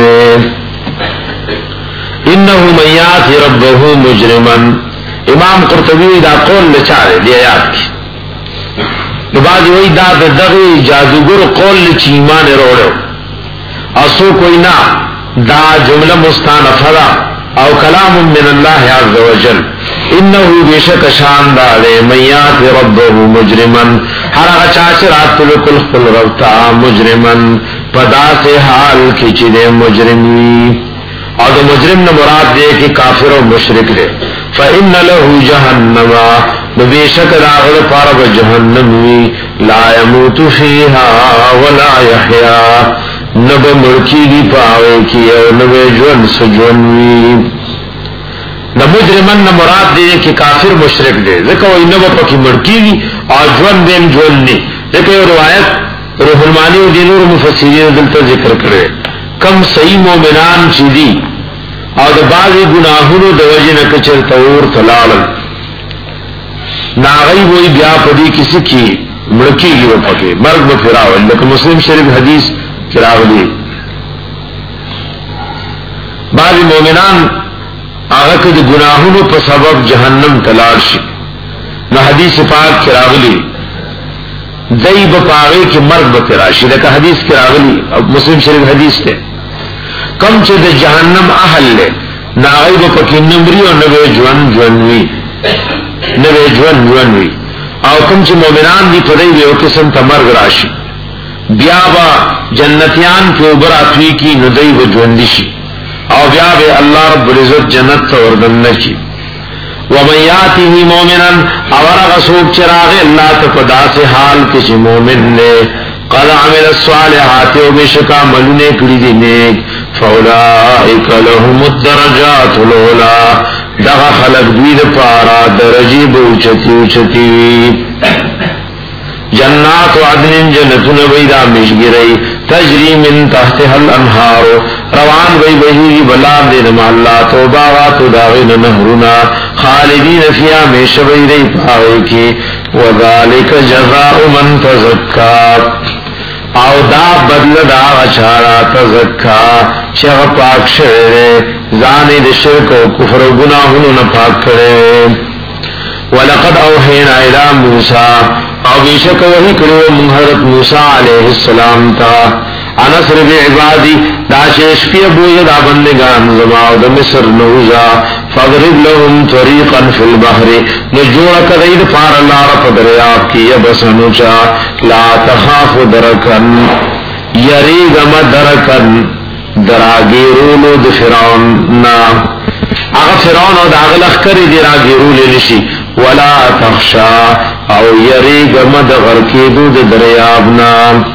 انه من یاتی ربه مجرما، امام قرطبی دا قول لچاره دی آیات کی. نو بعد وی دا دغه جادوګر قول چې ایمان وروړو اسو کوئی نا دا جمله مستانفه او کلام من الله عز وجل. انه بیشک شان دا له میات ربه مجرما، هر هغه چا چې راتلو کل خپل ربتا مجرما پدا سے حال کې چې د مجرمي او د مجرم نه مراد دی چې کافر او مشرک دی. فإن له جهنم، بیشک راغل پارا جهنم وی لا يموت فيها ولا يحيا، نب ملکی دی پاوے کی او نب جون سجون وی. نہ مجرمن نہ مراد دے کہ کافر مشرک دے ذکر وی نب پکی ملکی دی اور جون دیم جون نی. ذکر روایت روح المانی و دینور مفسرین دلتا ذکر کرے کم صحیح مومنان چی دی اور دا بعضی گناہونو دا وجہ نکچر تور تلالل ناغی وہی بیا پدی کسی کی مڑکی گی وہ پکے مرگ بفراول. لیکن مسلم شریف حدیث کراغلی بعضی مومنان آغا که دی گناہونو پا سبب جہنم تلال شی. نو حدیث پاک کراغلی دی بپاغی کی مرگ بفراشی. لیکن حدیث کراغلی مسلم شریف حدیث تے کم چه دی جہنم احل لے ناغی بپکی نمری و نوے جون جونوی نوے جون جونوی او کم چې مومنان دی پدای یو قسم ته مرګ راشي بیا با جنتیان په براتوی کی ندی و ژوند شي او بیا به الله رب العزت جنت ته وردن شي. ومن یاته مؤمنا اور غسوب چراغ اللہ تپدا سے حال کسی مومن نے قد عمل الصالحات و بشکا ملنے کری دی نیک فاولائک لهم الدرجات العلا دغا خلق دوید پارا درجی بوچتی اوچتی جنات عدن جنتون بیدا مشگری تجری من تحتها الانہار روان بی بہی بلاب دین محلہ توباغات داغین نہرنا خالدین فیا میش بیدی پاوے کی وذالک جزاء من تزکا او دا بدل دا غچارا تزکا شغ پاک شعر زانی دا شرک و کفر و گناہنو نپاک کرے وَلَقَدْ أَوْحَيْنَا إِلَى مُوسَى او بیشک وحی کرو من حضرت موسیٰ علیہ السلام تا انصر بعبادی دا چشپی ابوی دا بندگان زماو دا مصر نوزا فضرب لهم طریقا فی البحر نجوڑا کدید پار اللہ رب دریاب کی یبسنوچا لا تخاف درکن یریگم درکن دراگیرولو دا فرعون نا اغا فرعون او دا اغلق کری دراگیرول نشی ولا تخشا او یریگم دغرکیدو دا دریابنا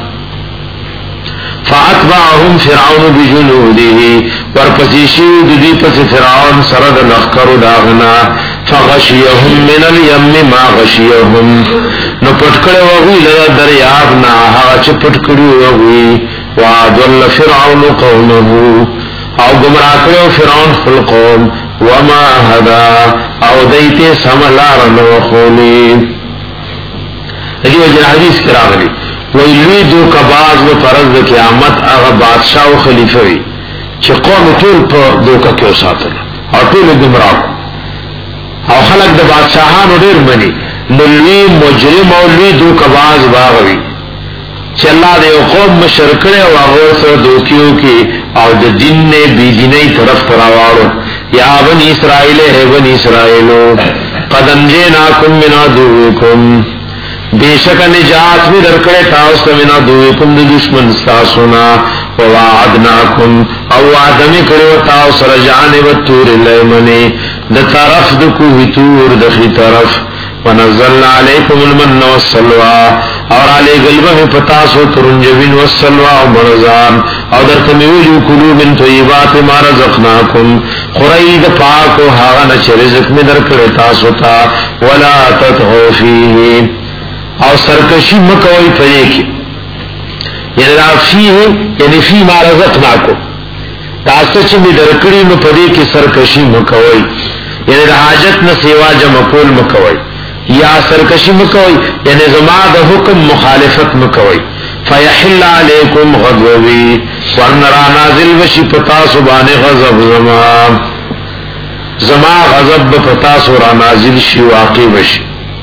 فاتبعهم فرعون بجنوده ورپسیشیو دی پس فرعون سرد لخکر داغنا فغشیهم من الیم ما غشیهم نو پٹکڑ وغوی لگا دریابنا ها چه پٹکڑی وغوی وعدل فرعون قومه او گمراکڑو فرعون خل قوم وما هدا او دیتے سملار نوخولی اجیو جن حدیث کراغلی ویلوی دو کباز و پرز قیامت اغا بادشاہ و خلیفوی چه قوم طول پا دو کا کیو ساتل او طول گمراو او خلق دا بادشاہانو دیر منی نلوی مجرم او لوی دو کباز باغوی چه اللہ دے قوم مشرکڑے و اغور سر دوکیو کی او دا دن نے بی دینی طرف تراوارو یا بنی اسرائیل ہے بنی اسرائیلو قد انجیناکم من عدوکم بے شک نجات میں درکڑے تاؤس من عدوکم دا دشمن ستاسونا ووعدناکم او وعدمی کرو تاؤس رجانب التور اللیمنی دا طرف دکو تور دخی طرف ونزلنا علیکم المن والسلوى اور علی قلبہ پتاسو ترنجبین والسلوى و مرزان او در تمیوجو کلو من طیبات ما رزقناکم خرید پاک و حاغن چه رزق میں در کرتاسو تا ولا تتغو فیه او سرکشی مکوئی پدے کی یعنی دا فیه یعنی فی ما رزقناکم تاسو چه میں در کری نو پدے کی سرکشی مکوئی یعنی دا حاجت نا سیوا جمع کول مکوئی یا سرکشی مکوئی یعنی زما دا حکم مخالفت مکوئی فیحل علیکم غضبی ورنرا نازل وشی پتا سبان غضب زما زما غضب پتا سورا نازل شی واقع وشی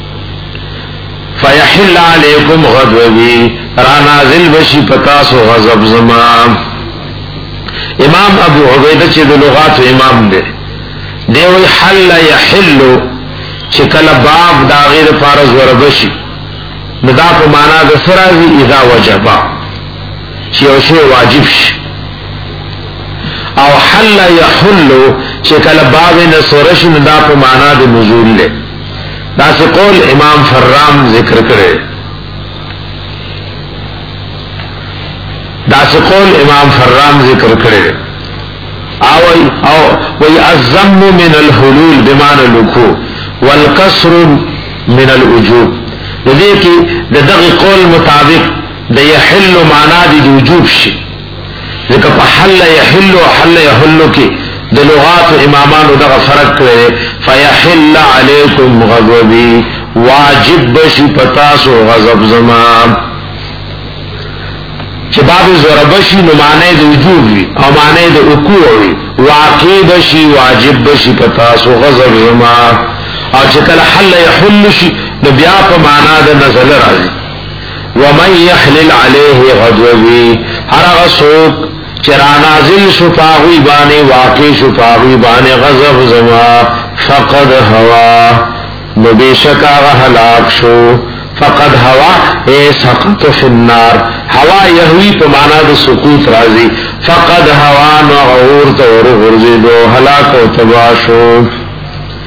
فیحل علیکم غضبی را نازل وشی پتا سو غضب زما امام ابو عبیدہ چی دلغات امام دے دیوی حل یحلو چکل باب دا غیر پارز وربشی ندا پا مانا دا سرازی اذا وجبا چی اوشی واجب شی او حل یحلو چکل باب نسورشی ندا پا مانا دا نزول لے دا سے قول امام فرام ذکر کرے دا سے قول امام فرام ذکر کرے او وی الزم من الحلول بمعنى لکو والکسر من الوجوب دے کی دغی قول مطابق دے یحل معنی دی وجوب شی لیکن پا حل یحل و حل یحل کی دے لغات امامان دغا فرق کرے فیحل علیکم غضبی واجب بشی پتاس و غضب زمان چه باب زوربشی نو معنی دے وجوب وی او معنی دے اکوع وی واقع بشی واجب بشی پتاس و غضب زمان اور چکل حل یحل شی نبیا پا مانا دا نزل رازی ومن یحلل علیہ غضبی ہر غصوک چرا نازل شپاغوی بانے واقع شپاغوی بانے غضب زما فقد ہوا نبیشک آغا حلاک شو فقد ہوا اے سقط فی النار ہوا یہوی پا مانا دا سکوت رازی فقد ہوا نغور تور غرزی دو حلاک و تباشو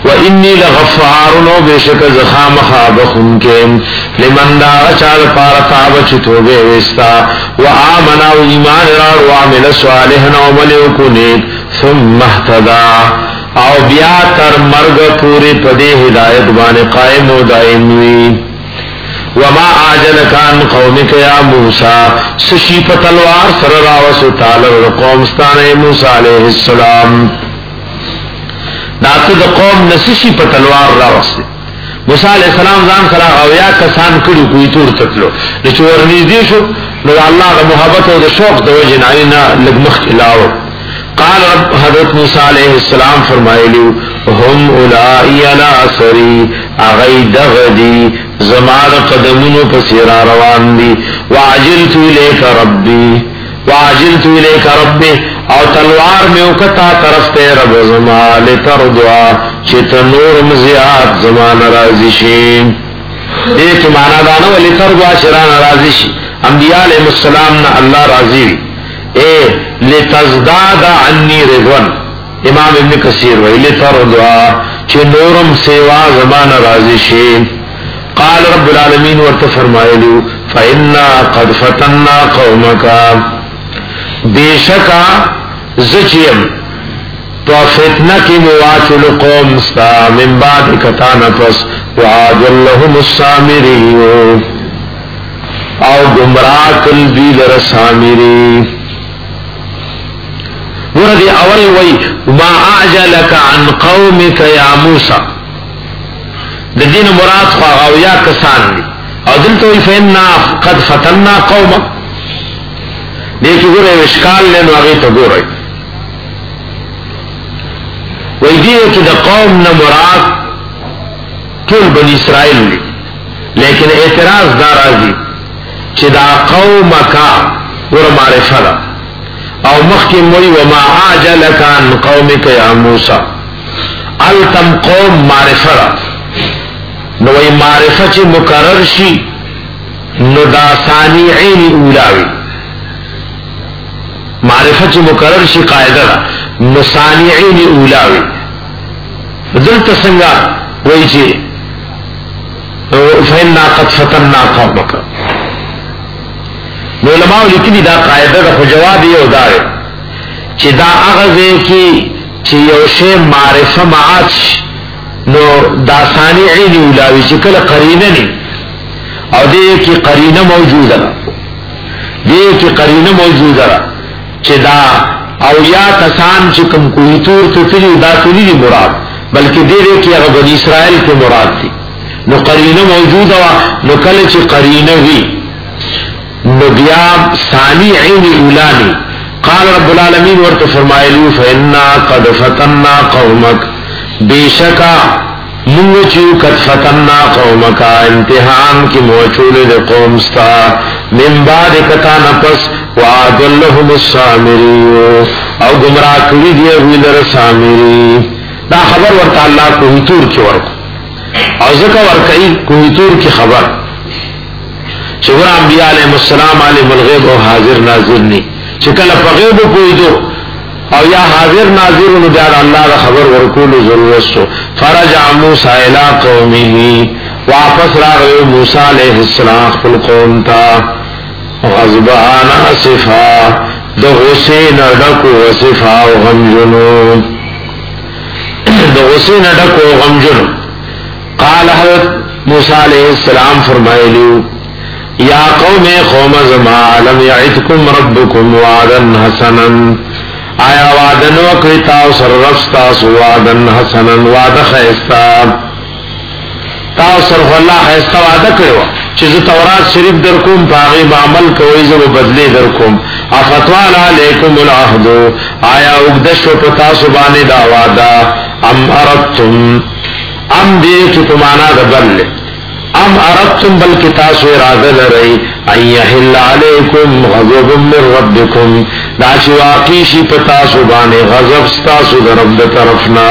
وانی لغفار نو بشک زخام خابخن کے لمن دا چال پار تاب چتوبے وستا وآمن و ایمان را وعمل صالحا وعمل کنیک ثم اهتدى او بیا تر مرگ پوری پدے ہدایت بانے قائم و دائم ہوئی وما آجلک عن قومک یا موسیٰ سشی پتلوار سر راوس تعالی قومستان موسیٰ علیہ السلام داتو دا قوم نسشی پتلوار راوس موسیٰ علیہ السلام زان سرا غویا کسان کڑی کوئی تور تکلو نچور نیزی شو نو اللہ دا محبت و دا شوق دا وجن علینا لگمخ الاو قال رب حضرت موسیٰ علیہ السلام فرمائے لیو ہم اولائی علی اثری اغی دغدی زمان قدمونو پسیرا روان دی وعجلتو الیک ربی وعجلتو الیک ربی او تلوار میں اکتا طرف تے رب زمان لتردعا چیت نور مزیاد زمان رازی شیم دیکھ معنی دانا لتردعا چران رازی شیم انبیاء علیہ السلام نا اللہ رازی وی اے لتزداد عنی رضوان امام ابن کثیر وی لتردعا چی نورم سیوا زمان رازی شیم قال رب العالمین ورت فرمائے لو فإنا قد فتنا قومکا بے شکا زچیم تو فتنہ کی مواچل قوم ستا من بعد کتانا پس وعاد اللہم السامری او گمراہ قلبی لرسامری ورد اول وی ما اعجلک عن قومک یا موسیٰ دا دین مراد خواہ غویا کسان دی او دلتو فیننا قد فتننا قوما دیکھو گو رہے اشکال لینو اغیتا گو رہے وی دیو کہ دا قوم نا مراد طول بنی اسرائیل دی لیکن اعتراض دارازی چی دا قومکا ور معرفہ دا او مخی موی وما آجلکا عن قومک یا موسیٰ التم قوم معرفہ دا نو ای معرفہ چی مقرر شی نو دا ثانیعین اولاوی معرفہ چی مقرر شی قائدہ دا نو ثانیعین اولاوی دلتا سنگا وی چی فإنا قد فتنا قومک نو علماء لکنی دا قائدہ دا خو جواب یہ ادارے چی دا اغزے کی چی یوشے معرفہ معاد شی نو داسانی عینی اولاوی چکل قرینہ نی او دے کی قرینہ موجود ہے دے کی قرینہ موجود ہے چی دا او یا کسان چکم کوئی تور تتلی دا تلی دی مراد بلکہ دے دے کی اگر بنی اسرائیل کے مراد تھی نو قرینہ موجود ہے نو کل چی قرینہ ہوئی نو بیا ثانی عینی اولانی قال رب العالمین ورت فرمائے لیو فإنا قد فتنا قومک بے شکا منگو چیو قد فتنا قومکا امتحان کی موچول دے قوم ستا من بعد کتا نپس وعاد اللہم السامری او گمراہ کری دیا ہوئی در سامری دا خبر ورطا اللہ کوئی تور کی ورکو او ذکا ورکئی کوئی تور کی خبر چگر انبیاء علیہ السلام علیہ الغیب و حاضر ناظر نی چکل فغیب کوئی دو او یا حاضر ناظر نبیار اللہ دا خبر ورکول ضرورت سو فرجع موسیٰ الى قومه واپس را غیو موسیٰ علیہ السلام خل قوم تا غضبان اسفا دا غسین ڈکو اسفا و غمجنو دا غسین ڈکو غمجنو قال حضرت موسیٰ علیہ السلام فرمائے لیو یا قوم قوم زما لم یعدکم ربکم وعدن حسنا آیا وعدن وکری تاو سر رفستا سو وعدن حسنن وعد خیستا تاو سر اللہ خیستا وعدہ کروا چیز تورات شریف در کم پاغی بعمل کوئی زب بدلے در کم افتوال علیکم العہدو آیا اگدش و پتا سبانی دا وعدہ ام اردتم ام دیکھ تمانا دا بلے ام اردتم بلکی تاسو ارادہ لرئی ان یحل علیکم غضب من ربکم داچی واقعی شی پتاسو بانے غضب ستاسو در رب طرفنا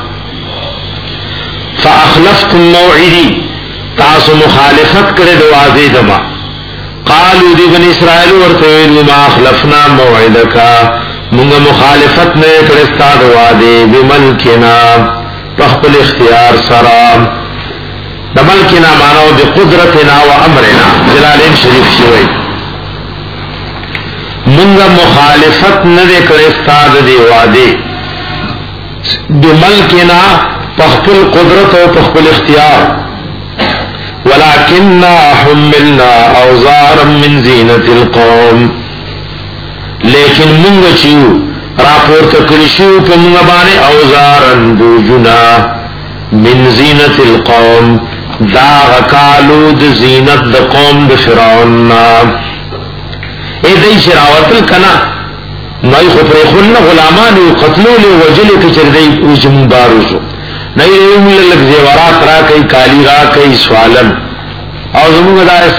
فاخلفتم موعدی تاسو مخالفت کرے دو وعدے دما قالو دی بن اسرائیل ورطویل ما اخلفنا موعدکا منگا مخالفت میں کرستا دو وعدے بملکنا پخپل اختیار سرام د ملکنا مانو د قدرتنا و امرنا جلالین شریف شوی منگا مخالفت نده کرستاد دی وعدے دی ملکنا پخپل قدرت و پخپل اختیار ولکننا حملنا اوزارا من زینت القوم لیکن منگا چیو راپور تکرشیو پا منگا بانے اوزارا بوجنا من زینت القوم داغ کالود زینت دا قوم دا فرعوننا اے دی شراوتل کنا نئی خفر خلنا غلامانی قتلولی وجلی کچر دی اوچم باروشو نئی ریوم للک زیورات را کئی کالی را کئی سوالن او زمونگ دا اس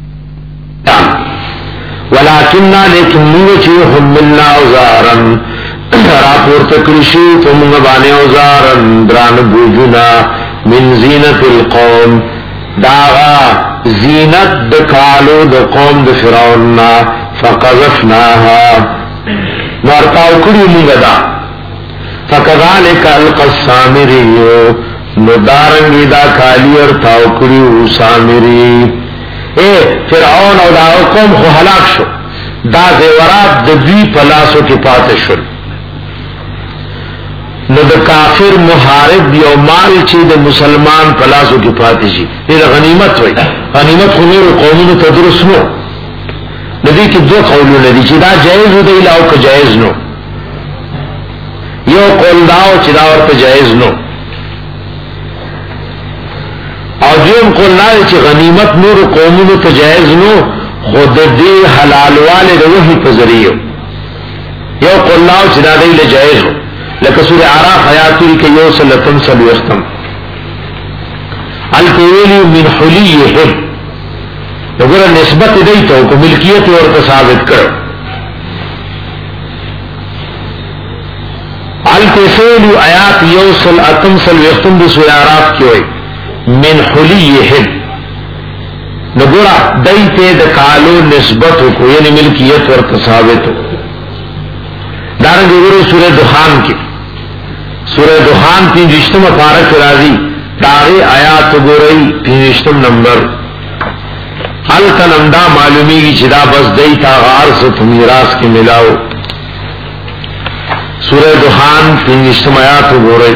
ولیکننا لیکن موچی حملنا اوزارن راپور تکرشی فمونگ بانے اوزارن دران بوجنا من زینت القوم داغا زینت دکالو دا قوم دا فرعوننا فقذفناها نارتاو کری مونگا دا فکذالک القى السامریو ندارنگی دا کالی ارتاو کریو سامری اے فرعون او دا قوم خو حلاک شو دا زیورات دا دوی پلاسو کی پات شل نو دا کافر محارب یو مال چی دا مسلمان پلاسو کی پاتی شی یہ دا غنیمت ہوئی غنیمت خنیر قومون تدرس نو ندی کی دو قولو ندی چی دا جائز ہو دا علاو کا جائز نو یو قول داو چی دا ورطا جائز نو اور جون قول داو چی غنیمت نور قومون تا جائز نو خود دی حلال والے دا وحی پذریو یو قول داو چی دا دی لجائز ہو لکہ سورہ عراف آیاتی کہ یو سلطن سلو اختم الکویلی من حلیہم اگر نسبت دیتا ہو کو ملکیت اور تصابت کرو الکویلی آیات یو سلطن سلو اختم دی سورہ عراف کی ہوئی من حلیہم نگورا دیتے دکالو نسبت ہو کو یعنی ملکیت اور تصابت ہو دارنگی گرو سورہ دخان کی سورہ دخان تین رشتم پارک راضی تاغی آیات گورئی تین رشتم نمبر حل تنمدہ معلومی کی چدا بس دی تاغار ست میراث کی ملاو سورہ دخان تین رشتم آیات گورئی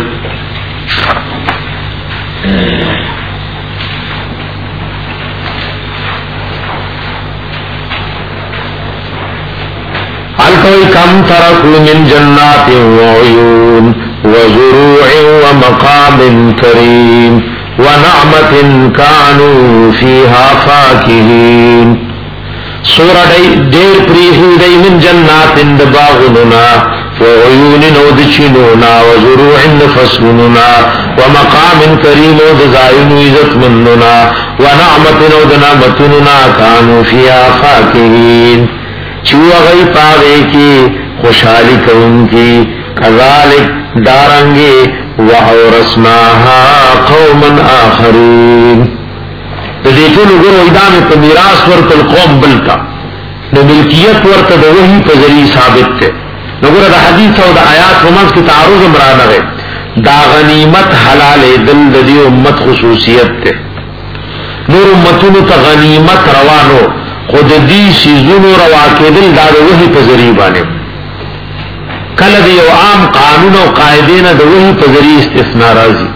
کم ترکو من جنات وعیون وزروع ومقام کریم ونعمت کانو فیہا فاکہین سورہ دیر پریحی دی من جنات دباغننا وعیون نودچنونا وزروع فصلننا ومقام کریم ودزائن عزت مننا ونعمت ودنامتننا کانو فیہا فاکہین چوہ غی پاوے کی خوشحالی کون کی کذالک دارنگے وَحَوْرَسْنَاهَا قَوْمًا آخَرِينَ دیکھو لگرو ادام پا میراث ورط القوم بلتا نو ملکیت ورط دا وحی پا ذریع ثابت تے لگرو دا حدیث و دا آیات ومنز کی تعارض امرانا ہے دا غنیمت حلال دل دا دی امت خصوصیت تے نور امتونو تا غنیمت روانو خود دی سیزونو روا کے دل دا دا وحی پا ذریع بانے کل دی او عام قانون و قائدین دا وحی پا ذریع استثناء رازی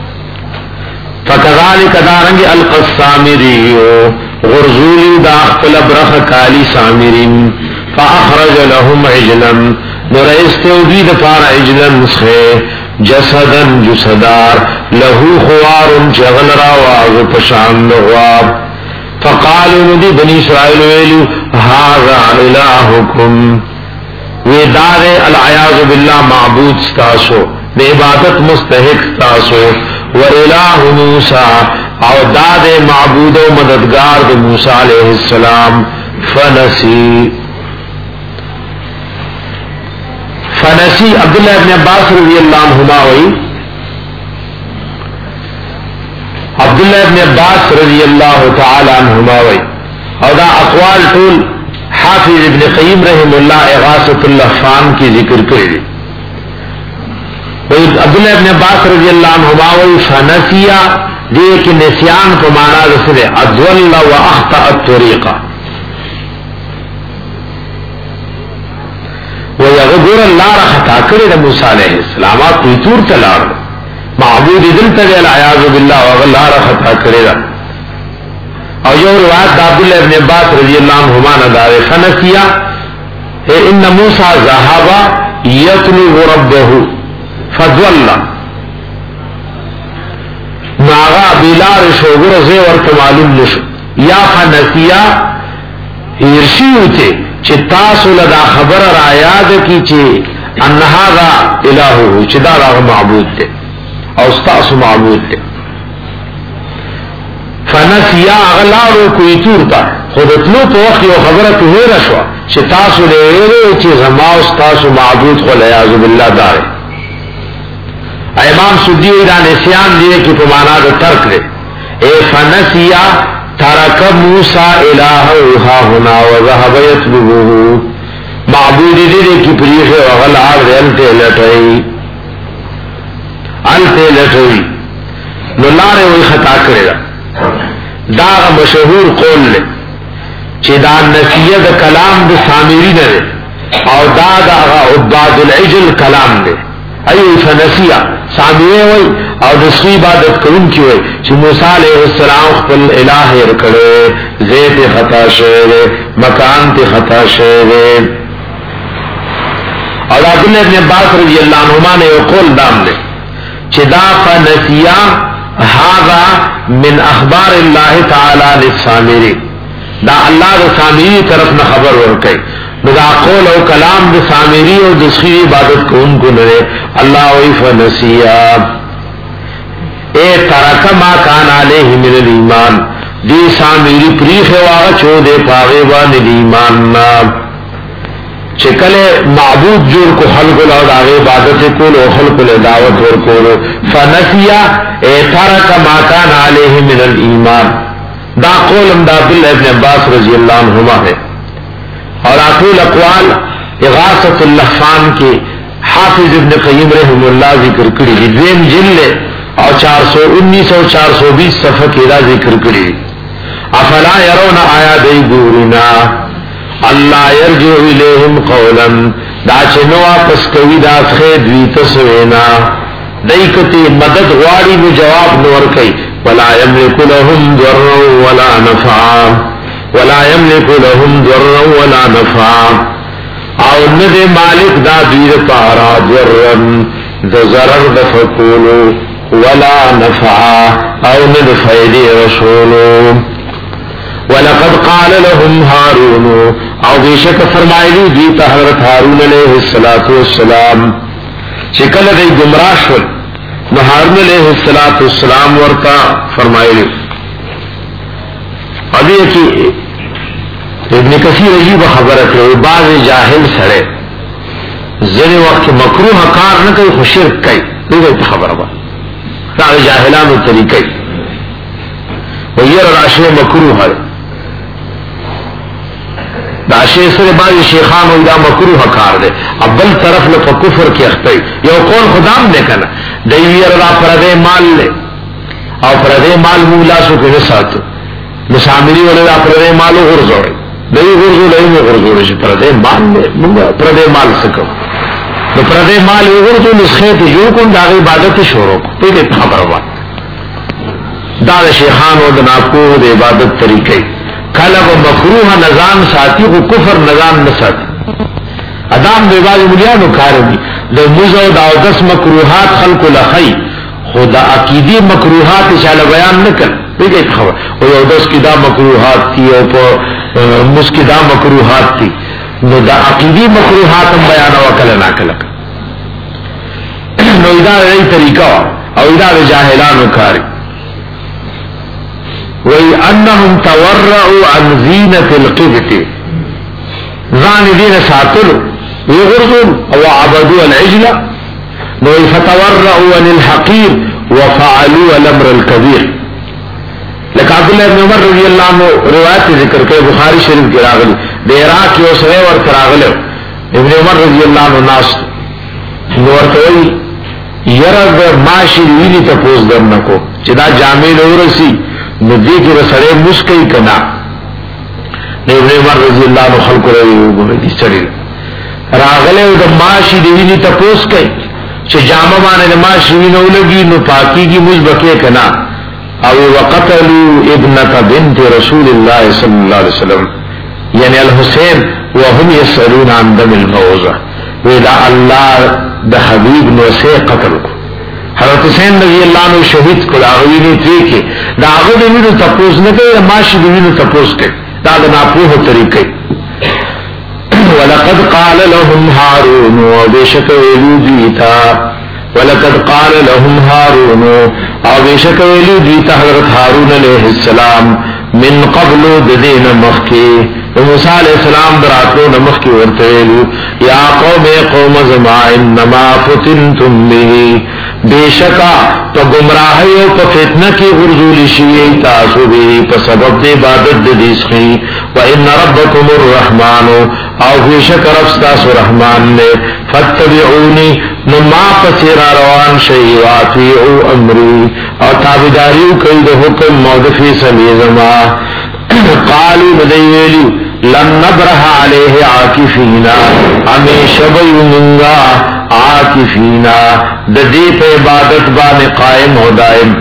فکذالک دارنگ القسامریو غرزولی دا اخفل برخ کالی سامرین فاخرج لهم عجلا نرئیستو دید پار عجلا نسخے جسدن جسدار لہو خوار چغل راواز پشان نغواب فقالوا ندی بنی اسرائیل ویلو هذا الہکم وی دار العیاذ باللہ معبود ستاسو بے عبادت مستحق ستاسو و الہ موسیٰ او داد معبود و مددگار دے موسیٰ علیہ السلام فنسی فنسی عبداللہ ابن عباس رضی اللہ عنہما ہوئی عبداللہ ابن عباس رضی اللہ تعالی عنہما وی اور دا اقوال طول حافظ ابن قیم رحم اللہ اغاثت اللحفان کی ذکر کری عبداللہ ابن عباس رضی اللہ عنہما وی فنسیا دیئے کہ نسیان کو مانا رسلے ادول و اخطأ الطریقہ وی اغدور اللہ را خطا کرے دا موسیٰ علیہ السلام آپ کوئی تور تلار معبود دل تجل عیاذ باللہ و اللہ را خطا کرے دا اور جو روایت دا عبداللہ ابن عباس رضی اللہ عنہما ندارے فنسیا ان موسیٰ ذہابا یطلب ربہو فضواللہ ناغا بیلار شوگر زی ورط معلوم نشو یا فنسیا ارشیو تے چی تاسو لدا خبر را یاد کی چی انہا دا الہو چی دا دا معبود تے او ستاسو معبود تے فنسیا اغلارو کوئی تور تا خودتلو تو وقت یو خبرت ہوئی رشوا چی تاسو لے چی زماو ستاسو معبود خو لیازو باللہ دارے امام سدی دا نسیان دیئے کی پمانا دا ترک دے اے فنسیا ترک موسیٰ الہو ہا ہونا و ذہب یطلبوہو معبودی دیدے کی پریخ وغل آر دے التے لٹائی التے لٹائی نلارے وہی خطا کرے دا دا مشہور قول لے چی دا نسیہ دا کلام دا سامری نرے او دا دا عباد العجل کلام دے ایو فنسیہ سامعے ہوئی اور دسوی عبادت کرن کی ہوئی چی موسیٰ علیہ السلام خپل الہ رکڑے زیت خطا شہرے مکان تے خطا شہرے اور عبداللہ ابن عباس رضی اللہ عنہما نے قول دام دے چی دا فنسیہ ہاگا من اخبار اللہ تعالی للسامری دا اللہ دا سامری طرف نہ خبر ورکے دا قول او کلام دا سامری او دسخی عبادت کو ان کو نرے اللہ ویف نسیہ اے ترک ما کان علیہ من الایمان دی سامری پریخ واغ چو دے پاغیبان الایماننا چکل معبود جور کو خلق لو داغی عبادت کو لو خلق لے دعوت ورکولو فنسیہ اے ترک ما کان علیہ من الایمان دا قول امداد عبداللہ ابن عباس رضی اللہ عنہما ہے اور اطول اقوال اغاثت اللحفان کے حافظ ابن قیم رحم اللہ ذکر کری دی دویم جلے اور چار سو انیس اور چار سو بیس صفحہ کی دا ذکر کری افلا یرون آیا دی گورنا اللہ یرجو الیہم قولا دا چنو آپس کوی دا خید وی تسوینا دیکتی مدد غواری میں جواب نور کئی ولا یملک لهم ضرا ولا نفعا ولا یملک لهم ضرا ولا نفعا او ند مالک دا دیر پارا ضرا دا ضرر دفکولو ولا نفعا او ند فیدی رسولو ولقد قال لهم هارون او بیشک فرمائلی دیتا حضرت هارون علیہ السلام چکل دی گمراہ شد نو ہارون علیہ السلام ورطا فرمائلی ابھی کی ابن کثیر عجیب خبرت ہے بعض جاہل سڑے زن وقت مکروہ کار نہ کئی خو شرک کئی تو خبر با سارے جاہلان طریقے ویر راشے مکروہ ہے داشے سر بعض شیخان و دا مکروہ کار دے ابل طرف لپا کفر کی اختی یو قول خدام دے کنا دیویر را پردے مال لے او پردے مال مولا سو کے نساتو نسامری والے دا پردے مالو غرزو رہے دیو غرزو لئے میں غرزو رہے پردے مال لے منگا پردے مال سکو تو پردے مال غرزو نسخیت جو کن داغی عبادت شورو کو پیدے خبر بات دا شیخان و دناکو دا عبادت طریقے کلب مکروح نظام ساتھی کو کفر نظام نہ ساتھی ادام بے باز ملیانو کارمی دا مزو دا دس مکروحات خلق لخی خدا عقیدی مکروحات اشارہ بیان نکل دیکھ ایک خبر او دس کی دا مکروحات تھی او پا مس کی دا مکروحات تھی نو دا عقیدی مکروحات ہم بیانا وکل ناکلک نو ادار رئی طریقہ او ادار جاہلانو کاری وَأَنَّهُمْ تَوَرَّعُوا عَنْ زِينَةِ الْقِبْتِ ذَانِ دِينَ سَاتُلُ وَغُرْضُونَ وَعَبَدُوا الْعِجْلَ فَتَوَرَّعُوا عَنِ الْحَقِيرِ وَفَعَلُوا الْأَمْرَ الْكَبِيرِ لکہ عبداللہ ابن عمر رضی اللہ عنہ روایت ذکر کرے بخاری شریف کی راغلی دیرا کی اسرے ورط راغلے ابن عمر رضی اللہ عنہ ناس نورتوئی یرد ماشی وینی تپوس در نکو چی دا جامع نورسی ندی کی رسڑے مسکی کنا ابن عمر رضی اللہ عنہ خلق روی ہوگو دی سڑی راغلے دا ماشی وینی تپوس کئی چی جامع بانے دا ماشی وینو لگی نو پاکی کی مجبکے کنا او وقتلو ابنت بنت رسول اللہ صلی اللہ علیہ وسلم یعنی الحسین وهم یسألون عن دم الموضع ویدا اللہ دا حبیب نوسے قتل کو حضرت حسین رضی اللہ عنہ شہید کو داغوینی تریکی دا آغو دمینو تپوس نکے دا ماشی دمینو تپوس کے دا دا ناپوہ طریقے وَلَقَدْ قَالَ لَهُمْ هَارُونُ وَبِشَكَ وَيْلُو دِیتا وَلَقَدْ قَالَ لَهُمْ هَارُونُ وَبِشَكَ وَيْلُو دِیتا حضرت ہارون علیہ السلام من قبل ددین مخی موسیٰ علیہ السلام براتلو نمخ کی ورطویلو یا قوم قوم زما انما فتنتم بھی بے شکا تو گمراہی و پا فتنہ کی غرزولی شیئی تاسو بھی پا سبب دے عبادت دیس خی و ان ربکم الرحمن او بے شک رفستاس رحمان نے فاتبعونی نما پسیرا روان شئی واتیعو امری اور تابداریو کئی دے حکم موضفی سلی زما قالو بدیویلو لن نبرح علیہ عاکفینا ہمیشہ بیومنگا عاکفینا ددی پہ عبادت بان قائم ہو دائم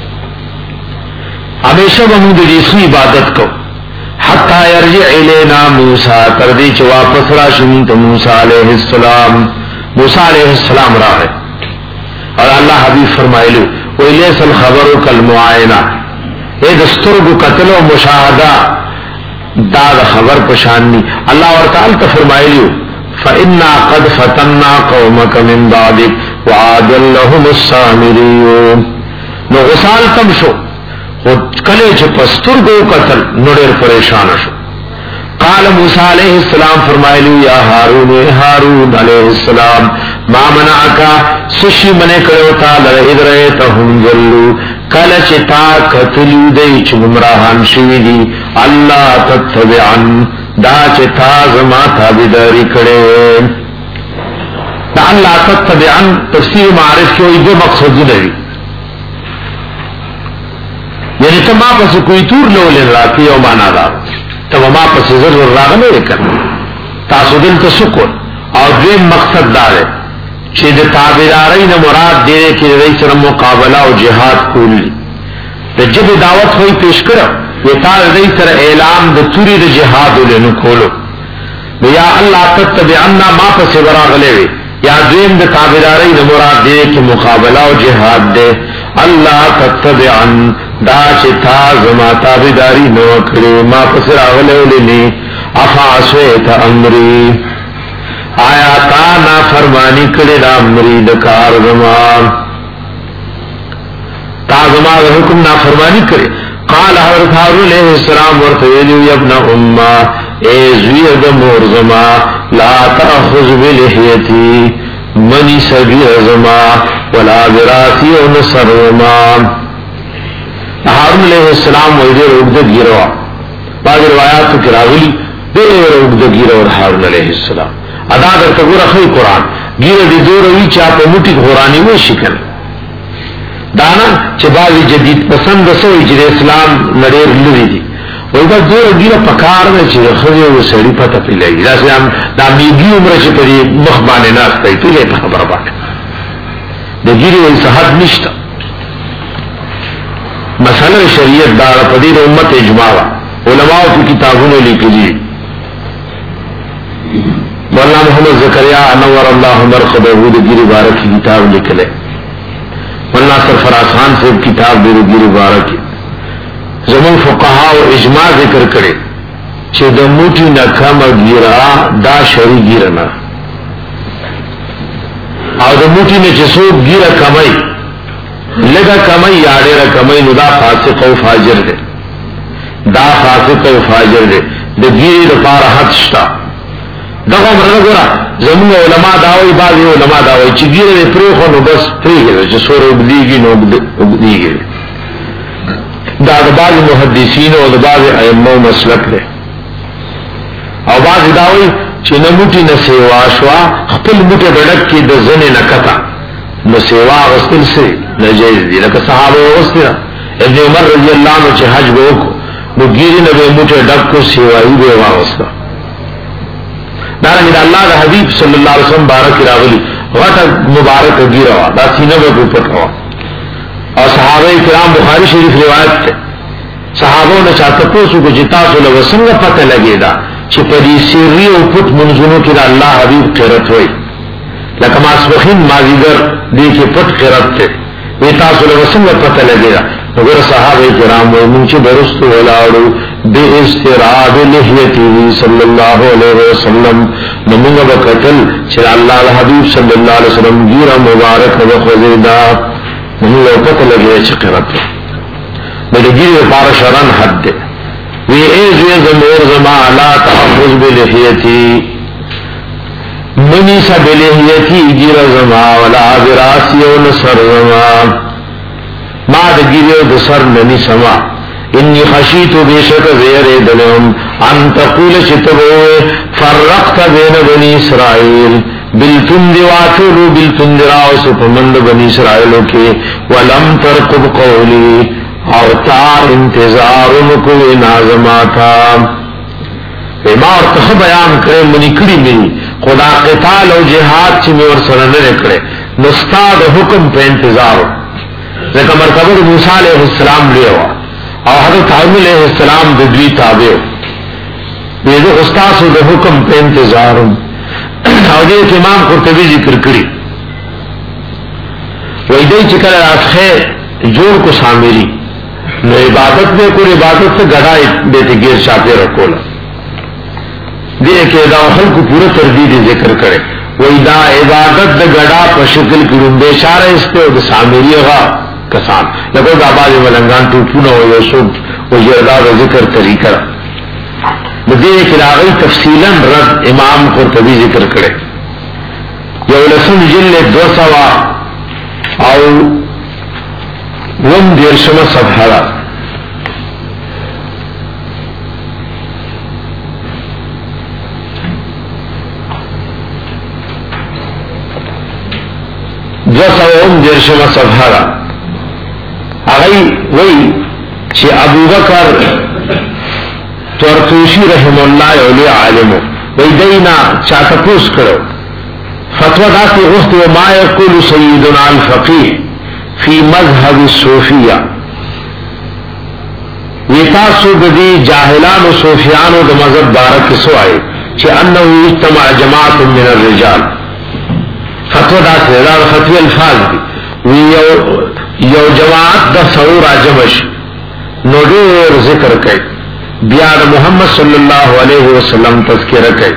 ہمیشہ بمون دیسوی عبادت کو حتی یرجع الینا موسیٰ تردی چھ واپس راشنیت موسیٰ علیہ السلام موسیٰ علیہ السلام راہ اور اللہ حبیب فرمائلو ویلیس الخبر کالمعائنہ اے دسترگو قتل و مشاہدہ داد خبر پشاننی اللہ اور تعالی تا فرمائلیو فَإِنَّا قَدْ فَتَنَّا قَوْمَكَ مِن بَعْدِكَ وَعَادَ لَهُمُ السَّامِرِيُّ نو غسال تم شو کلے چھ پسترگو قتل نوڑیر پریشان شو قال موسیٰ علیہ السلام فرمائلیو یا ہارون ہارون علیہ السلام ما منعکا سشی منے کرو تا لرہد رہے تہم ذلو کل چتا قتلو دی چھ گمراہان شوی دی اللہ تتبعن دا چتا زما تابداری کرے دا اللہ تتبعن تفسیر معارف کی ہوئی دو مقصد دی یعنی تو ماں پس کوئی تور لو لن راکی او مانا دا تو ماں پس ضرور راگ میں رکن تاسو دل تسکن اور دویم مقصد دارے چھ دا تابداری نا مراد دیرے کی رئی سر مقابلہ و جہاد کولی دا جب دعوت ہوئی پیش کرو یہ تار رئی سر اعلام دا توری دا جہاد لنو کولو یا اللہ تتبعنا ما پس براغ لے یا دویم دا تابداری نا مراد دیرے کی مقابلہ و جہاد دے اللہ تتبعن دا چتا زما تابداری نو کرے ما پس راغ لے لنی افعصویت امری آیا تا نا فرمانی کرے دا امری دکار زمان تا زمان دا حکم نا فرمانی کرے قال حضرت حارون علیہ السلام ورطویلیو یبن امہ اے زوید مور زمان لا تأخذ بلحیتی منی سبیر زمان ولا براسی و نصر زمان حارون علیہ السلام ویدیر اگدد گیروا بعض روایات کی راولی دیر اگدد گیروا حارون علیہ السلام ادا در تگور خی قرآن گیر دی دو روی چاپ موٹی قرآنی میں شکن دانا چبازی جدید پسند سوئی جد اسلام نڑیر لوی دی وی با دو رو گیر پکار میں چی خضی و سڑی پتا پی لگی جیسے ہم دا میگی عمر چی پری مخبان ناس تایی تو لے پا خبر بانے دا گیری وی صحت نشتا مسئلہ شریعت دارا پدیر امت اجماعا علماء کی کتابوں نے لکھ لی مولانا محمد زکریا انور اللہ مرقد عبود گیری بارک کی کتاب لکھ لے مولانا سرفراز خان سے کتاب دے گیری بارک زمون فقہا و اجماع ذکر کرے چھے دا موٹی نکم گیرا دا شری گیرنا اور دا موٹی نے چسو گیرا کمائی لگا کمائی یاڑے را کمائی نو دا فاسق و فاجر دے دا فاسق و فاجر دے دا گیری دا پارا حد شتا دغه مرغه ګره زموږ علما داوي بعضي علما داوي چې ګیره پروخو نو بس پریږي چې سور وبديږي نو وبديږي دا د بعض محدثین او د بعض ائمه مسلک دی او بعض داوي چې نه موټي نه سیوا شوا خپل موټي ډډک کې د زنه نکتا نو سیوا غسل سے نجائز دی لکه صحابه غسل ابن عمر رضی اللہ عنہ چې حج وکړو نو ګیری نه به موټه ډک کو سیوایي به واغستا دا رنګ الله د حبیب صلی الله علیه وسلم بارک راغلی غټه مبارک ګیروا دا سینه به پټوا او صحابه کرام بخاری شریف روایت ته صحابو نے چاہتا پوچھو کہ جتا سو لو څنګه پته لګیدا چې په دې سری او پټ منځونو کې د الله حبیب قرت وای لکه ماسوخین مازیګر دې کې پټ قرت ته وی تاسو له څنګه پته لګیدا وګوره صحابه کرام موږ چې برستو ولاړو به استراد لحیته صلی الله علیه وسلم موږ وکتل چې الله حبیب صلی الله علیه وسلم ګیره مبارک او خزیدا موږ پته لګیدا چې قرت بلگیر پار شرن حد دے وی ایزوی زمور زما لا تحفظ بلحیتی منی سا بلحیتی گیر زما ولا براسی و نصر زما ما دا گیریو دا سر ننی سما انی خشیتو بیشک زیر دلیم ان تقول شتبوئے فرقت بین بنی اسرائیل بالتند واتولو بالتند راوسو پمند بنی اسرائیلو کے ولم ترقب قولی او تا انتظار کوئی نازماتا ما ورته بیان کړم منی کړی می خدا قتال او جهاد چې می ور سره نه کړې نو استاد حکم په انتظار ځکه مرتبه موسی علیہ السلام لیو او حضرت هارون علیہ السلام د دوی تابع دغه استاد د حکم په انتظار او دې امام قرطبی ذکر کړی وای دې چې کله راځه جوړ کو شاملی نو عبادت میں کوئی عبادت سے گڑا بیٹے گیر چاہتے رکھو نا دیکھ کہ دا خلق کو پورا تردید ذکر کرے وہی دا عبادت دا گڑا پر شکل کی رنبے شارہ اس پہ وہ سامری غا کسان لگو دا باز ملنگان ٹوپونا ہو یا سب وہ جردا و ذکر طریقہ دیکھ کہ آگئی تفصیلا رد امام قرطبی ذکر کرے یا لسن جل دو سوا او وم دیرشم صفحہ دو سو وم دیرشم صفحہ اگئی وہی چھ ابو بکر تورتوشی رحم اللہ علیہ عالم وہی دینا چاہتا پوس کرو فتوہ دا کی غفت و ما یقول سیدنا الفقیہ فی مذہب صوفیہ ویتاسو دی جاہلان و صوفیان و مذہب بارک سو آئے چھ انہو اجتماع جماعت من الرجال فتوہ دا سے فتوی الفاظ دی یو, یو جماعت دا سعور آجمش نوڈور ذکر کئی بیان محمد صلی اللہ علیہ وسلم تذکر کئی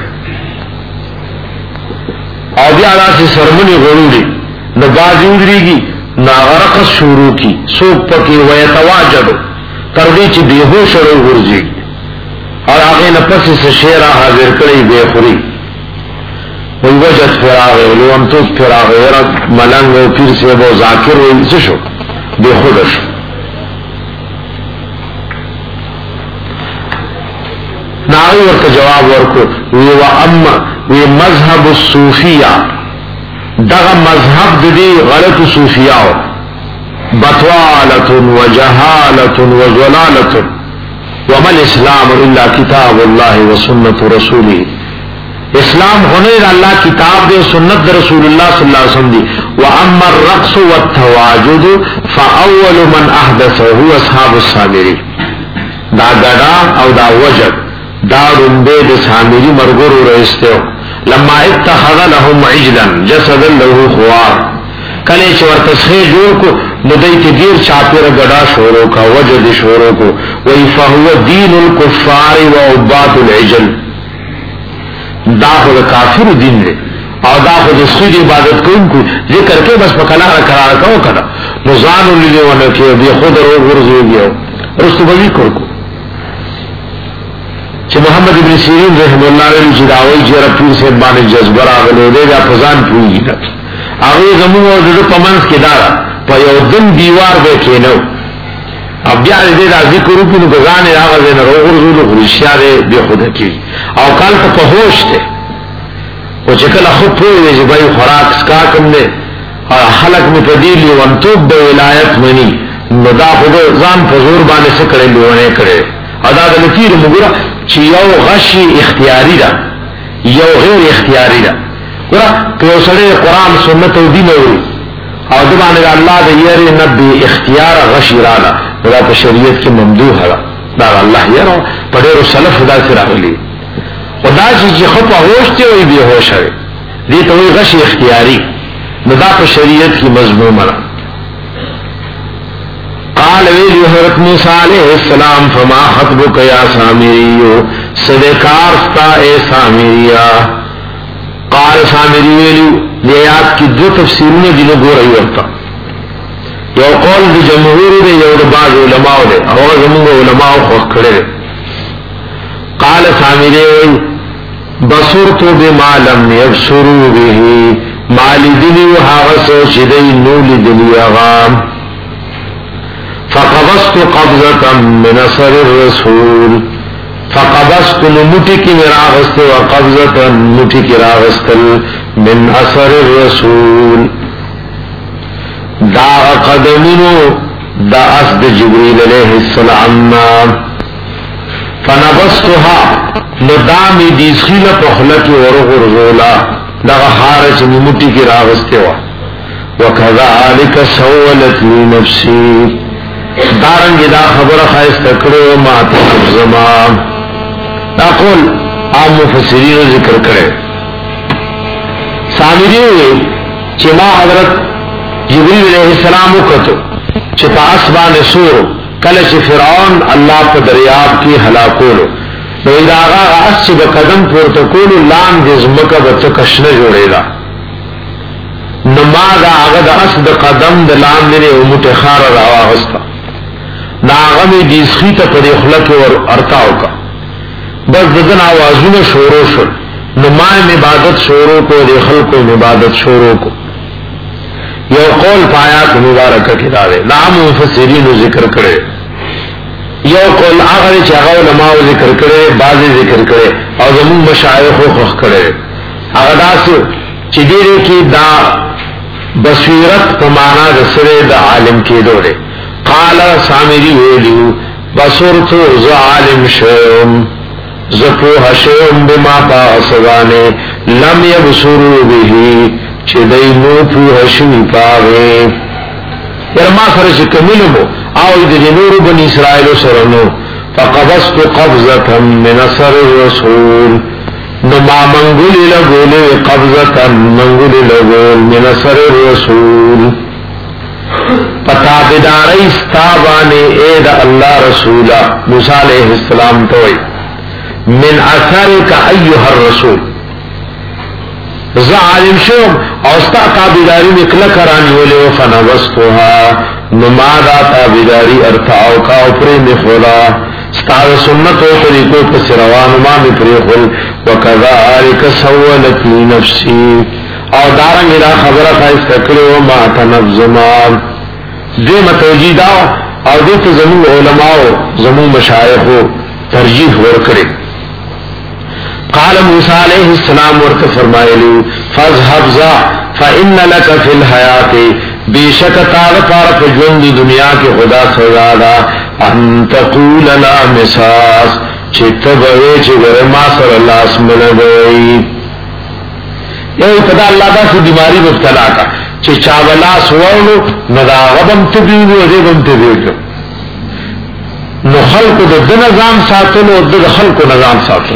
او بیانا سے سرمنی غروری نبازی ادری گی ناغرق شروع کی سوک پکی ویتواجدو تردی چی بیہوش رو غرزی اور آگے نپس سے شیرہ حاضر کری بے خوری وی وجد پھر آگے لونتوس پھر آگے ورد ملنگ و پھر سے وہ ذاکر و انسشو بے خودشو ناغی ورک جواب ورکو وی و ام وی مذہب الصوفیہ دغه مذهب د دې غلط صوفیاو بطوالة وجهالة وضلالة وما الاسلام الا کتاب الله وسنة رسوله اسلام ہونے اللہ کتاب دے سنت دے رسول اللہ صلی اللہ علیہ وسلم دی واما الرقص والتواجد فاول من احدثه اصحاب السامری دا گڑا او دا وجد دا رنبے دے سامری مرګورو رئیستو لما اتخذ لهم عجلا جسدا له خوار کله چې ورته څه جوړ کو ندای ته ډیر چاپیره غډا شورو کا وجد شورو کو وای فهو دین الكفار و عباد العجل دا خو کافر دین دی او دا خو د سود عبادت کوونکو ذکر کې بس په کلام قرار کاو کړه نو ځان ولې ونه کې به خود ورو ورزوږي رستو به وکړو چې محمد ابن سیرین رحم الله علیه جداوی جره پیر سے باندې جذبه راغلو دی دا فزان پوری نه هغه زموږ د پمنس کې دارا په یو دن دیوار به کېنو اب بیا دې د ذکر په نګان راغله نه ورغورځو خو اشاره به خود کې او کال ته هوش ته او چې کله خو په وی چې بای خوراک سکا کوم نه خلق می پدی لیونتوب د ولایت منی نو دا خود ځان په زور باندې څه کړي لیونه کړي ادا د لتیر مګره چې یو غشي اختیاري ده یو غیر اختیاري ده ګره که یو سړی قرآن سنت او دین اوري او د باندې الله د یری نبی اختیار غشي رااله دا په شریعت کې ممدوح ده دا الله یې په ډېرو سلف دا سره راغلي خدا چې خو په هوش ته وي به هوش وي دې ته وي غشي اختیاري نو دا په شریعت کې مضمون ده قال ویلی حضرت موسیٰ علیہ السلام فما خطبک یا سامریو صدقار ستا اے سامریا قال سامری ویلی لیات کی دو تفسیرون جنو گو رہی وقتا یو قول دی جمهور دی یو دی بعض علماء دی او زمون علماء خوخ کھڑے دی قال سامری ویلی بصرتو بما لم یبصرو بیہی مالی دلیو حاغسو چدی نولی دلی اغام فقبضت قبضة من اثر الرسول فقبضت نمٹی کی راغست وقبضة نمٹی کی راغستل من اثر الرسول دا قدمینو دا اسد جبریل علیہ السلام فنبستها ندامی دیسخیل پخلک ورغرزولا دا خارج نمٹی کی راغستوا وکذالک سولت لی نفسی دارنگی دا خبر خواست کرو ما تنظمان دا قول عام مفسرین ذکر کرے سامری ہوئی چی ما حضرت جبریل علیہ السلام کتو چی پا اسبان سورو کلچ فرعون اللہ پا دریاب کی حلاکولو نو اذا آغا اس چی با قدم پورتکولو لان جزمکا بتکشن جوڑے دا نما دا آغا دا اس دا قدم دا لان دینے اموت خار راواغستا ناغمی دیسخی تا پدی خلق اور ارتاو کا بس ددن آوازون شورو شل نمائم عبادت شورو کو دی خلق عبادت شورو کو یو قول پایات مبارکہ کی دارے نام مفسرین ذکر کرے یو قول آخری چاگو علماء ذکر کرے بازی ذکر کرے اور زمون مشایخ و خخ کرے اغداس چدیرے کی دا بصیرت پمانا دسرے دا عالم کی دورے قال سامری ویلیو بصرتو ز عالم شوم زپوح شوم بما پاسوانے لم یبصرو بہی چدئی نو پوح شوی پاوے یار ما سرش کملمو آوی دی نور بنی اسرائیل سرنو فقبضت قبضتا من اثر الرسول نما منگولی لگولے قبضتا منگولی لگول من اثر الرسول پتا بداری استابانے اید اللہ رسولا موسیٰ علیہ السلام توئی من اثر کا ایوہ الرسول ظالم شوم اوستا تابداری نکلا کرانی ولے فنبستوها نمادا تابداری ارتاو کا اوپری مخولا ستار سنت و طریقوں پس روان امام پری خل وکذالک سولت لی نفسی او دارنگ الہ خبر خواستکلو ما تنفزمان دے متوجید آو او دیت زمون علماء زمون مشایخو ترجیح ورکرے قال موسیٰ علیہ السلام ورک فرمائے لی فاذهب ذا فإن لك في الحیات بیشک تار پار پر جوندی دنیا کی خدا سزادا ان تقول لا مساس چھت بوے چھگر ما صلی اللہ اسمن بوئی یو ابتدا اللہ دا سی بیماری مبتلا کا چه چاولا سوارلو ندا غبم تبیونو غیبم تبیونو نو خلقو دا دا نظام ساتلو دا خلقو نظام ساتلو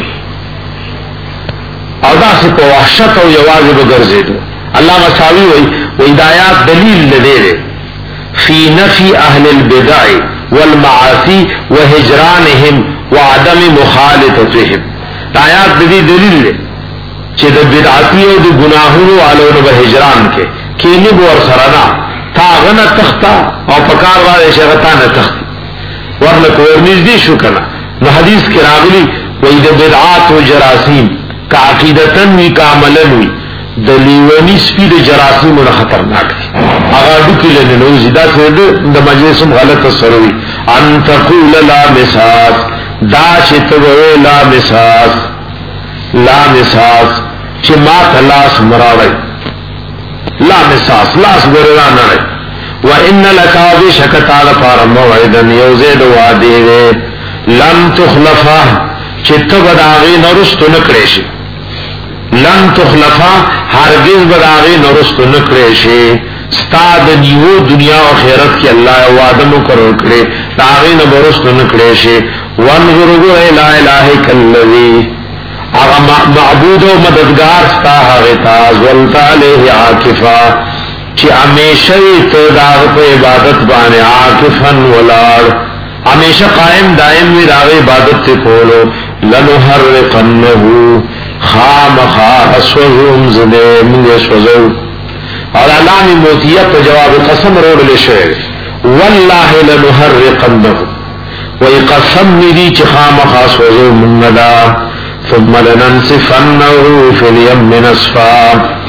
او دا سی پا وحشت او یوازی بگرزی دو اللہ مساوی وی وی دایات دلیل لدے فی نفی اہل البدع والمعاصی وحجرانهم وعدم مخالطتهم دایات دی دلیل لدے چه دا بدعاتی او دا گناہونو علونو بحجران کے کینی بو اور سرانا تا غنا تختا او پکار والے شغتا نہ تختی ورنہ کوئی نزدی شو کنا نو حدیث کے راغلی وید بدعات و جراثیم کا عقیدتن وی کا عملن وی دلیونی سپید جراثیم و خطرناک دی اگا ڈکی لنے نوزی دا سید دا مجلسم غلط سروی ان تقول لا مساس دا شتبوے لا مساس لا مساس چی ما تلاس مراوی لا مساس لاس ګورلا نه وان لك بشکتا لفار موعدا یوزید وادی لن تخلفا چت بداغي نورست نکړې شي لن تخلفا هرگز بداغي نورست نکړې شي استاد نیو دنیا او آخرت کې الله وعده مقرر کړي داغي نورست نکړې شي وانظروا الى الهك الذي اغه معبود او مددگار ستا هغه تا زلت عليه عاکفا چې همیشه ته دا په عبادت باندې عاکفن ولار ہمیشہ قائم دائم وی راغ عبادت تے کولو لنحرقنه خام خاصوم زدے منگے سوزو اور علامی موتیہ تو جواب قسم روڑ لے شعر واللہ لنحرقنه وی قسم میری چی خام خاصوزو منگدا ثم لننصفنه فی الیم نصفا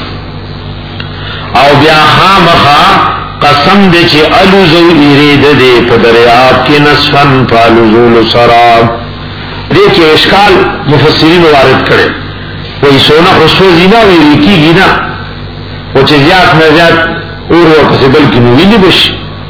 او بیا خام خاص قسم دے چی الوزو ایرید دے پا دریاب کی نصفن پا لزول سراب دیکھیں اشکال مفسرین وارد کرے وہی سونا خسو زینا وی ریکی گینا وہ چی زیاد نزیاد اور وہ کسی بلکی نوی نہیں بش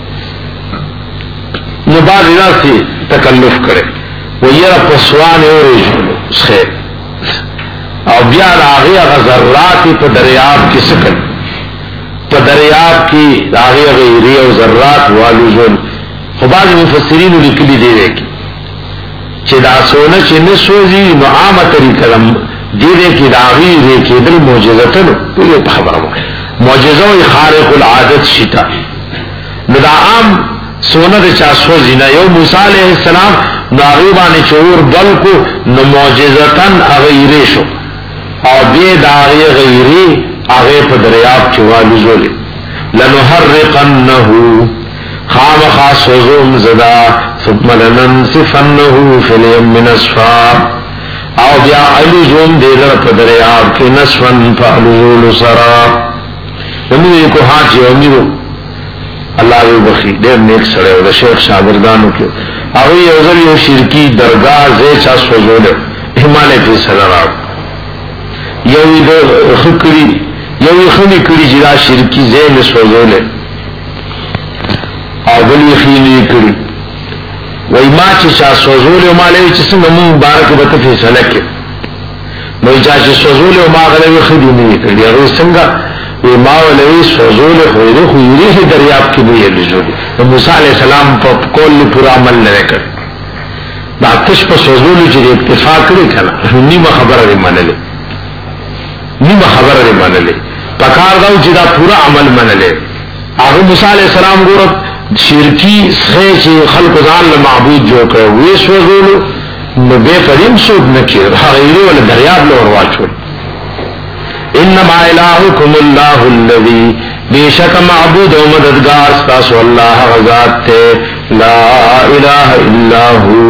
نباد اینا سی تکلف کرے وہ یہ رب پسوان اور اس خیر او بیاد آغی غزراتی پا دریاب کی سکن پا دریاب کی آغی غیری و ذرات والوزون خباز مفسرین لکلی دے دے کی چی دا سونا چی نسوزی نو عام طریقہ دے دے کی دا آغی ریکی دل موجزتنو پوری پا خبرمو موجزو خارق العادت شیطا نو دا عام سونا دا چا سوزی نا یو موسیٰ علیہ السلام نو آغیبانی چور بل کو نو موجزتن اغیری شو او دے دا آغی غیری آغے پا دریاب چوالو زولے لنحرقنه خام خاص وزوم زدا ثم لننصفنه فی الیم نصفا او بیا علو زوم دے در پا دریاب کی نصفن پا علو زول سرا امیدی کو حاجی امیدو اللہ یو بخی دیر نیک سڑے و دا شیخ شاگردانو کیو اوی اوزر یو شرکی درگاہ زیچا سوزولے حمالے پی سرا یوی دو خکری یوی خمی کری جدا شرکی زین سوزولے او بلی خیلی کری وی ما چی چا سوزولے و ما لیوی چی سنگ مون بارک بطفی سلکے وی چا چی سوزولے و ما غلوی خیلی نہیں کری اگر سنگا وی ما ولوی سوزولے خویدے خویدے ہی دریاب کی بوئی لزولے موسیٰ علیہ السلام پا کول پورا عمل لرے کر دا تش پا سوزولے چی دے اتفاق کری کنا نیم خبر دی منلے نیم خبر دی منلے پکار داو چی دا پورا عمل منلے آغا موسیٰ علیہ السلام گورت شرکی سخی چی خلق ازان لمعبود جو کرے ویس وزولو نبے پریم سوک نکیر حقیری والا دریاب لوروا چھوڑ انما الہکم اللہ اللذی بے شک معبود و مددگار ستاسو اللہ غزات تے لا الہ الا ہو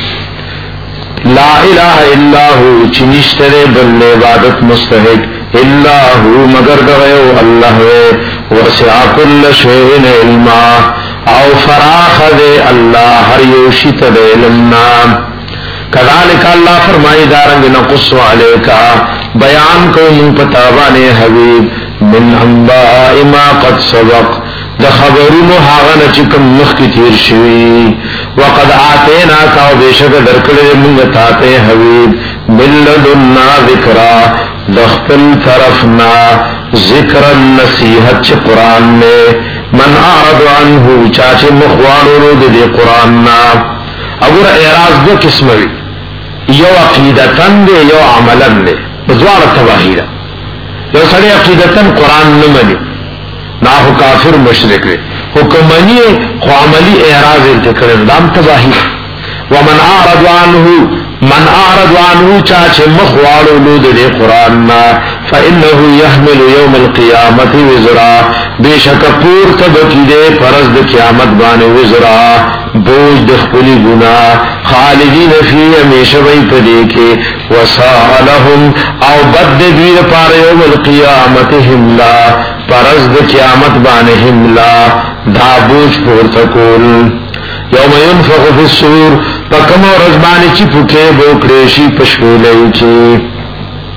لا الہ الا ہو چنشتر بل عبادت مستحق اللہ مگر گویو اللہ وسع کل شیء علما او فراخ دے اللہ ہر یوشت دے علمنا کذالک اللہ فرمائی دارنگ نقص علیکا بیان کو من پتابان حبیب من انباء ما قد سبق دا خبرون حاغن چکم مخی تیر شوی وقد آتینا کاو بیشک درکڑے منگتاتے حبیب من لدنا ذکرہ دخل طرفنا ذکر النصیحت چھ قرآن میں من اعرض عنہ چاچے مخوانو رو دے قرآن نا اگر اعراض دو قسم وی یو عقیدتن دے یو عملن دے بزوار تباہی دا یو سڑے عقیدتن قرآن نمانی ناہو کافر مشرک دے حکمانی خو عملی اعراض انتکر دام تباہی دا ومن اعرض عنہ من اعرض عنہ چاچے مخوالو لود دے قرآن نا فإنه يحمل يوم القیامت وزرا بے شک پور تبکی دے پرز دے قیامت بانے وزرا بوجھ دخلی گناہ خالدین فی ہمیشہ بھئی پدے کے وسالہم او بد دیر پار یوم القیامت حملہ پرز دے قیامت بانے حملہ دا بوجھ پور تکول یوم ينفخ فی الصور پکم و رزبانی چی پکے بوکریشی پشکولئی چی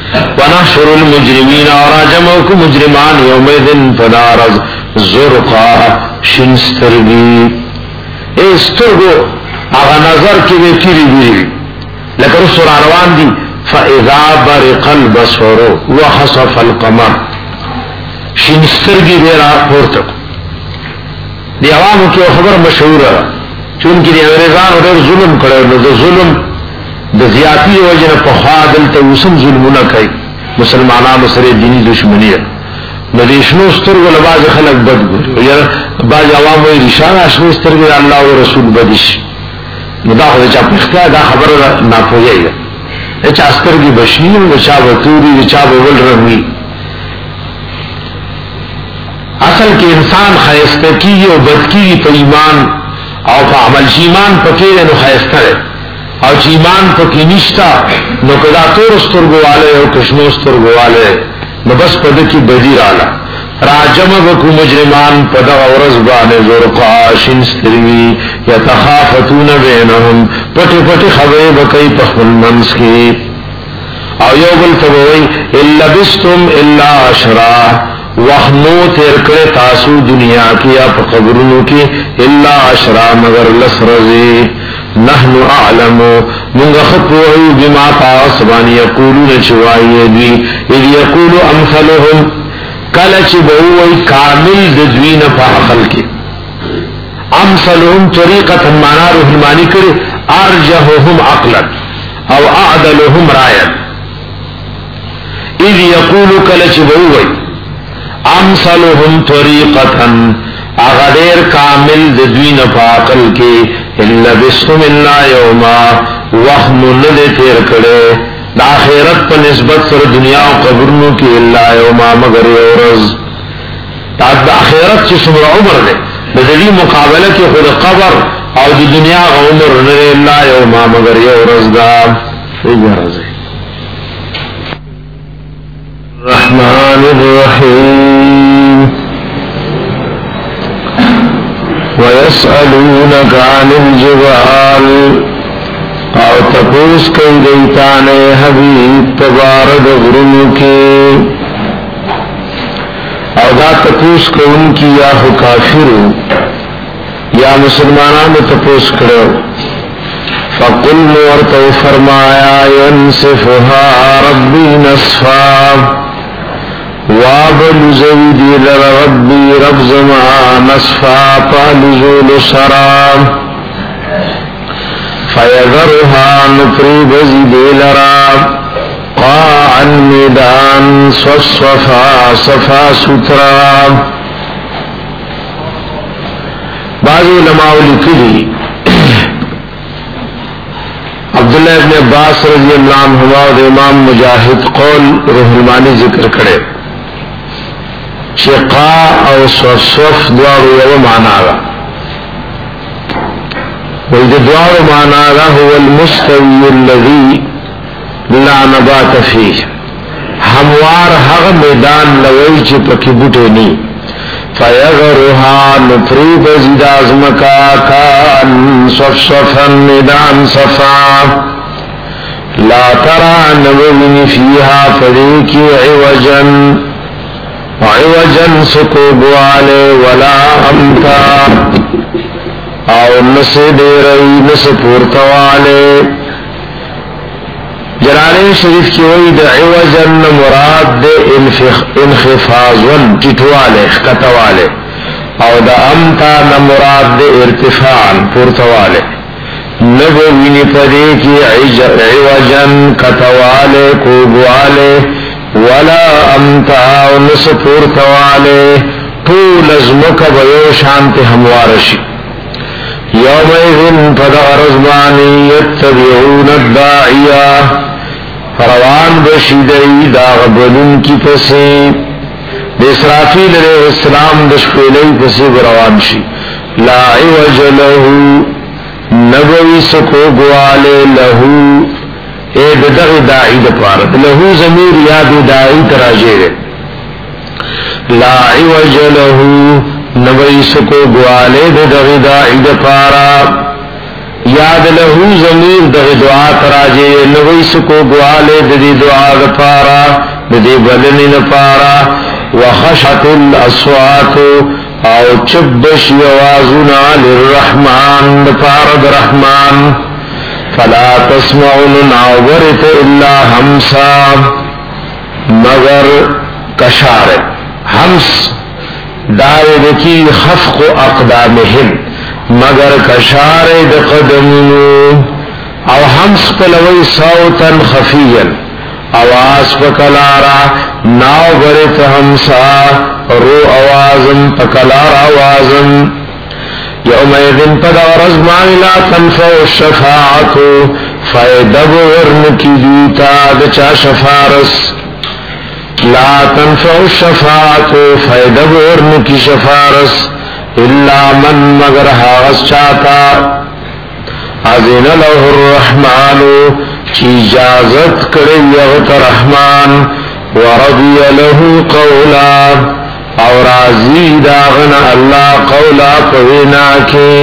ونحشر المجرمین اور جمع کو مجرمان یومئذ فدارز زرقا شنسترگی استرگو اغا نظر کی بے تیری بیری لیکن اس سر آروان دی فَإِذَا بَرِقَ الْبَصَرُ وَخَسَفَ الْقَمَرُ شنسترگی بیرا پورتک دی عوامو کی خبر مشہور ہے چونکہ دی انگریزان اور ظلم کرے دو ظلم د زیاتی وجہ پخوا دلتا وسم ظلمونه کوي مسلمانانو سره دینی دشمنی ہے ندی شنو سترګو لباز خلق بد ګوري یا باز عوامو اشاره شنو سترګو الله او رسول بدش نو دا خو چې په دا خبره نه پوهیږي چې سترګي بشیر او چا وتوري چا ول رمي اصل کې انسان خیسته کیږي او بد کیږي په ایمان او په عمل ایمان پکې نو خیسته او چې ایمان پکې نشتا نو کدا تور سترګواله او کشمو سترګواله نو بس پد کی بدی رالا راجم وکو مجرمان پد اورز باندې زرقا شنستری یتخافتون بینهم پټي پټي خبره وکي په خپل منځ کې او یو بل توي الا بستم الا عشرا وحنو تیر کړه تاسو دنیا کې یا په قبرونو کې الا عشرا مگر لسرزي نحن اعلم من خطوه بما تاسبان يقولون شوائي دي اذ يقول امثلهم کلچ بووی کامل ددوین پا عقل کی امثلهم طریقتا مانا روح المانی کرے ارجحهم عقلا او اعدلهم رایا اذ يقول کلچ بووی امثلهم طریقتا اغدیر کامل ددوین پا عقل کی الا بسم اللہ یوما وهم ند تیر کڑے دا آخرت پر نسبت سر دنیا و قبرنوں کی اللہ یوما مگر یورز دا آخرت چی سمر عمر دے بدلی مقابلہ کی خود قبر او دی دنیا عمر ند اللہ یوما مگر یورز دا یورز الرحمن الرحیم وَيَسْأَلُونَكَ عَنِ الْجِبَالِ او تپوس کئی دیتانے حبیب تبارد غرنو کے او دا تپوس کو ان کی یا ہو کافرو یا مسلمانان تپوس کرو فَقُلْ مُوَرْتَوْ فَرْمَايَا يَنْسِفُهَا رَبِّي نَصْفًا وابلزوی لربی رب زمان نصفا پالزول سرام فیذرها نفری بزید لرام قاعا میدان صفا صفا سترام بعض علماء لکلی عبداللہ ابن عباس رضی اللہ عنہ و امام مجاہد قول روح المانی ذکر کرے شقا او صف دوارو یو معنی را وید دوارو معنی را هو المستوی اللذی لا نبات فیه هموار حق میدان لوی چی پکی بوٹے نی فیغرها نفری بزید ازمکا کان صف صفا میدان صفا لا ترى نبوین فیها فریکی عوجن عوجن سکو بوالے ولا امتا او نس دے رئی نس پورتوالے جلالین شریف کی وئی دا عوجن مراد دے انخفاظن ٹٹوالے خطوالے او دا امتا نمراد دے ارتفاعن پورتوالے نبوینی پدے کی عوجن کتوالے کو بوالے ولا امتا ونسپور توالے طول ازمک بیو شانت ہموارشی یوم ایذن پدا رزبانی یتبعون الداعیہ روان بشیدئی داغبلن کی پسی بسرافیل علیہ السلام دشپیلی پسی بروان شی لا عوج لہو نبوی سکو گوالے لہو اے بدغ داعی دپارت لہو ضمیر یاد داعی تراجے گئے لا عوج لہو نبی سکو گوالے بدغ داعی دپارا یاد له ضمیر د دعا تراجه نوې سکو غواله د دې دعا لپاره د دې بدلنې لپاره وخشعت الاصوات او چبش یوازنا للرحمن لپاره د رحمان فلا تسمعون ناورت الا همسا مگر کشار همس دائد کی خفق اقدامهم مگر کشار د قدمونو او همس پلوی صوتا خفیا آواز پکلارا ناو برت همسا رو آوازم پکلار آوازم یوم ایدن پدا ورزمان لا تنفع الشفاعت فیدب ورن کی دیتا دچا شفارس لا تنفع الشفاعت فیدب ورن کی شفارس الا من مگر حاغس چاہتا اذن له الرحمن چی اجازت کرے یغت رحمان ورضی له قولا اور راضی داغنا اللہ قولا پوینا کی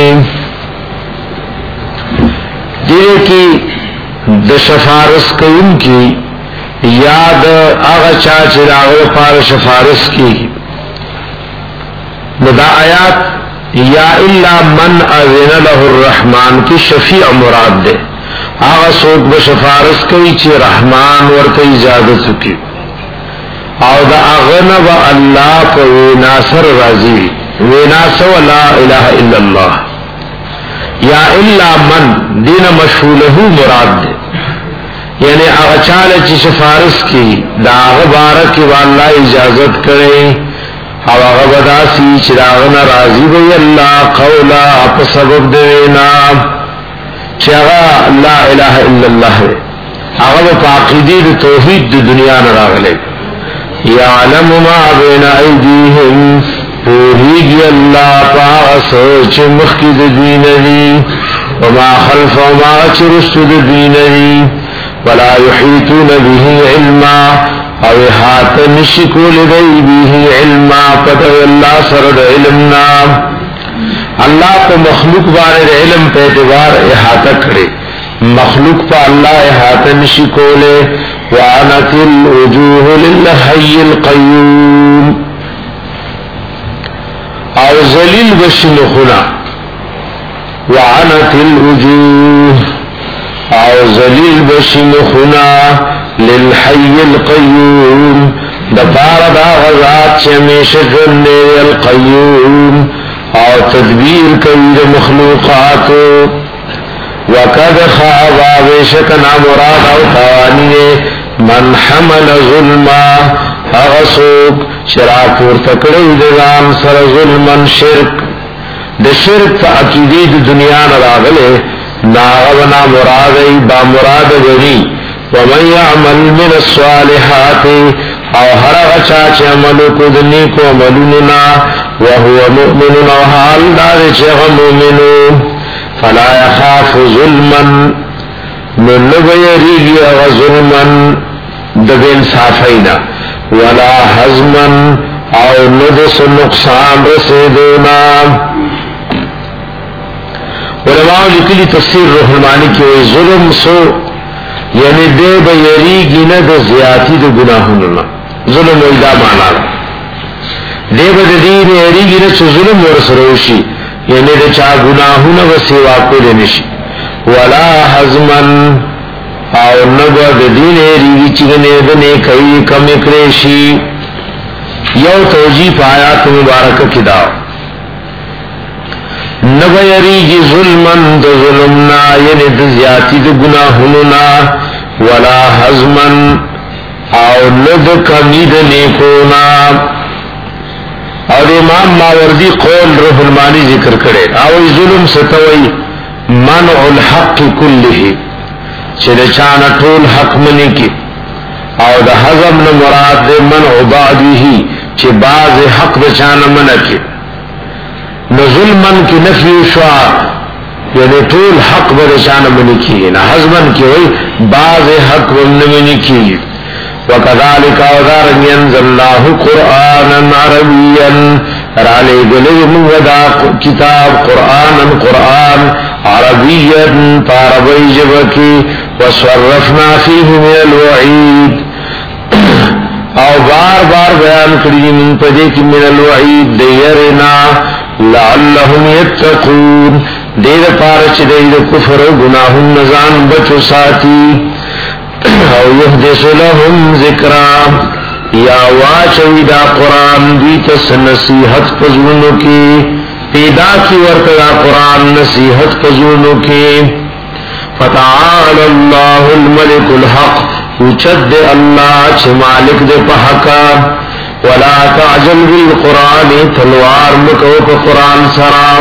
دیئے کی د شفارس کون کی یاد آغا چاچ راغل پار شفارس کی دا آیات یا الا من اذن له الرحمن کی شفیع مراد دے آغا سوک بشفارس کی چی رحمان ورکی اجازت کی او دا اغنب اللہ کو ویناسر راضی ویناسو لا الہ الا اللہ یا الا من دین مشغولہ مراد دے یعنی اغچال چی شفارس کی دا اغبارک کی واللہ اجازت کرے او اغبدا سی چی دا اغنا راضی بی اللہ قولا اپ سبب دینا چی اغا لا الہ الا اللہ اغب پاقیدی دا توحید دا دنیا نراغلے یعلم ما بین ایدیہم پوہیگی اللہ پاس چی مخید دین دی وما خلف وما چرست دین دی ولا یحیطون به علما او احاط نشکول دی به علما پتہ اللہ سرد علمنا اللہ کو مخلوق بارے علم پہ اعتبار احاطہ کرے مخلوق پہ اللہ احاطہ نشکولے وعنت الوجوه للحی القیوم او ذلیل بشنخنا وعنت الوجوه او ذلیل بشنخنا للحی القیوم دپار دا غزات چمیشت جننے القیوم او تدبیر کئی مخلوقاتو وقد خوابا بیشکنا مراد او توانیے من حمل ظلما اغسوک شراکور تکڑی دزام سر ظلمن شرک د شرک تا عقیدی د دنیا نراغلے ناغبنا مرادی با مراد بنی ومن یعمل من الصالحات او هر غچا چه عملو کدنی کو عملوننا وهو مؤمن او حال دار چه مؤمنو فلا يخاف ظلما من نبیریگی او ظلما دب انصافینا ولا حزما او ندس نقصان رسیدونا علماء لکلی تفسیر روح المانی کی وی ظلم سو یعنی دے بیریگی ند زیادی دو گناہننا ظلم ویدہ مانا دے بدین ایریگی ند چو ظلم ورسروشی یعنی دے چا گناہونا و سوا کو دنشی ولا حزمن او نبا دین ایریگی چگنے دنے کئی کم اکریشی یو توجیب آیات مبارکہ کی داو نبا یریگی ظلمن دو ظلمنا یعنی دو زیادی دو گناہونا ولا حزمن او ند کمید نیکونا اور امام ماوردی قول روح المانی ذکر کرے او ظلم ستوئی منع الحق کلہی چلے چانا طول حق منی کی او دا حضم نمراد دے منع بعدی ہی چھ باز حق دا چانا منع کی نظلمن کی نفی شوا یعنی طول حق دا چانا منی کی نا حضمن کی ہوئی باز حق منی کی وَكَذَلِكَ وَذَارًا يَنزَلْ اللَّهُ قُرْآنًا عَرَبِيًّا رَالِي قُلِي مُغَدَا كتاب قرآن قرآن عربی عربيا فعربي جبكي وصرفنا فيه من الوعيد او بار بار بیان کری من پدے کی من الوعید دیرنا لعلهم یتقون دیر پارچ دیر کفر و گناہم نزان بچو ساتی او یحدث لهم ذکرا یا واچوی دا قرآن دیتس نصیحت پزونو کی پیدا کی ورک دا قرآن نصیحت پزونو کی فتعال اللہ الملک الحق وچد دے اللہ چھ مالک دے پحکا ولا تعجل بالقرآن تلوار مکو پا قرآن سرا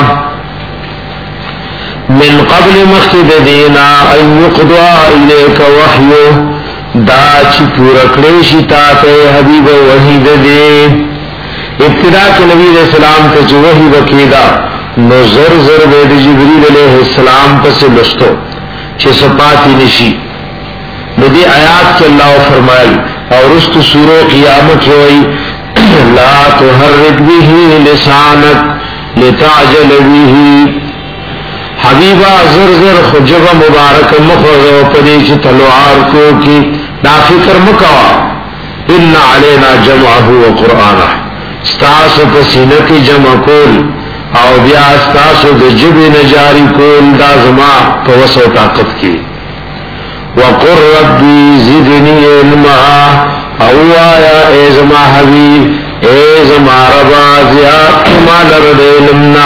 من قبل مخد دینا ان یقضا الیک وحیو دا چھ پورکلیشی تاتے حبیب وحید دے ابتدا کے نبی علیہ السلام تا چھ وحی وکیدا نو زر زر بید جبریل علیہ السلام پس لستو چھ سپاتی نشی ندی آیات کے اللہ فرمائل اور رست سورو قیامت ہوئی لا تحرک به لسانک لتعجل به حبیبہ زر زر خجب مبارک مخوضو پدی چی تلوار کو کی دا فکر مکوا ان علینا جمعہ و قرآنہ ستاس پسینہ کی جمع کول او بیا ستاسو دا جب نجاری کول دا زما پوس و طاقت کی وقر ربی زدنی علما او آیا اے زما حبیب اے زما ربا زیاد مالر دیلمنا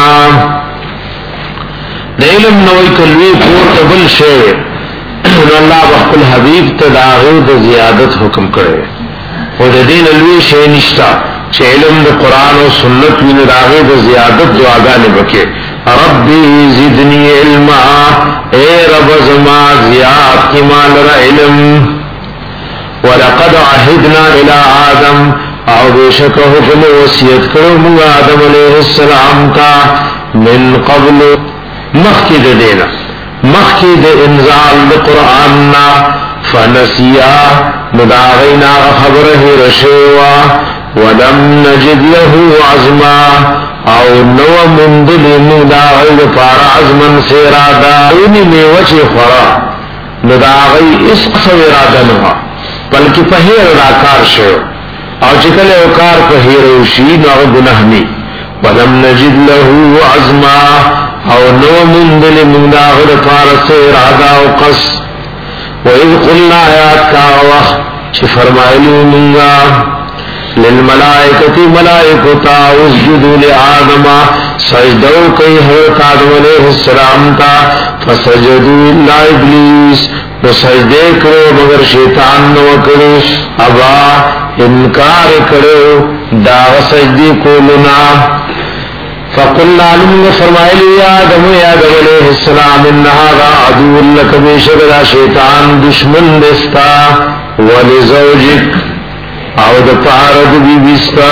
دیلم نوی کلوی پور تبل شے اللہ بخل حبیب تداغید زیادت حکم کرے و دین الوی شے نشتا چھ علم دا قرآن و سنت وین داغید زیادت دعاگانے بکے ربی زدنی علما اے رب زما زیاد کی مالر علم ولقد عہدنا الى آدم او بیشک حکم وصیت کرو مو آدم علیہ السلام کا من قبل مخید دینا مخید انزال قرآننا فنسیا مداغینا خبره رشیوا ولم نجد له عزما او نو مندل مداغی پار عزمن سے رادا اونی میوچی خورا مداغی اس قصو رادا نوا بلکہ پہیر راکار شو او چکل اوکار پہیر اوشی نو گنہنی ولم نجد له عزما او نو مندل مداغی پار سے رادا و قص وَإِذْ قُلْنَا آیات کا وقت چھ فرمائلو منگا للملائکتی ملائکتا اسجدوا لآدم سجدو کئی حضرت آدم علیہ السلام تا فسجدوا اللہ ابلیس سجدے کرو مگر شیطان نو کرو ابا انکار کرو داغ سجدی کولنا فقلنا لهم فرمائلی یا آدم یا آدم علیہ السلام انہا عدو لک بیشک دا شیطان دشمن دستا ولزوجک او دا پارد بی بیستا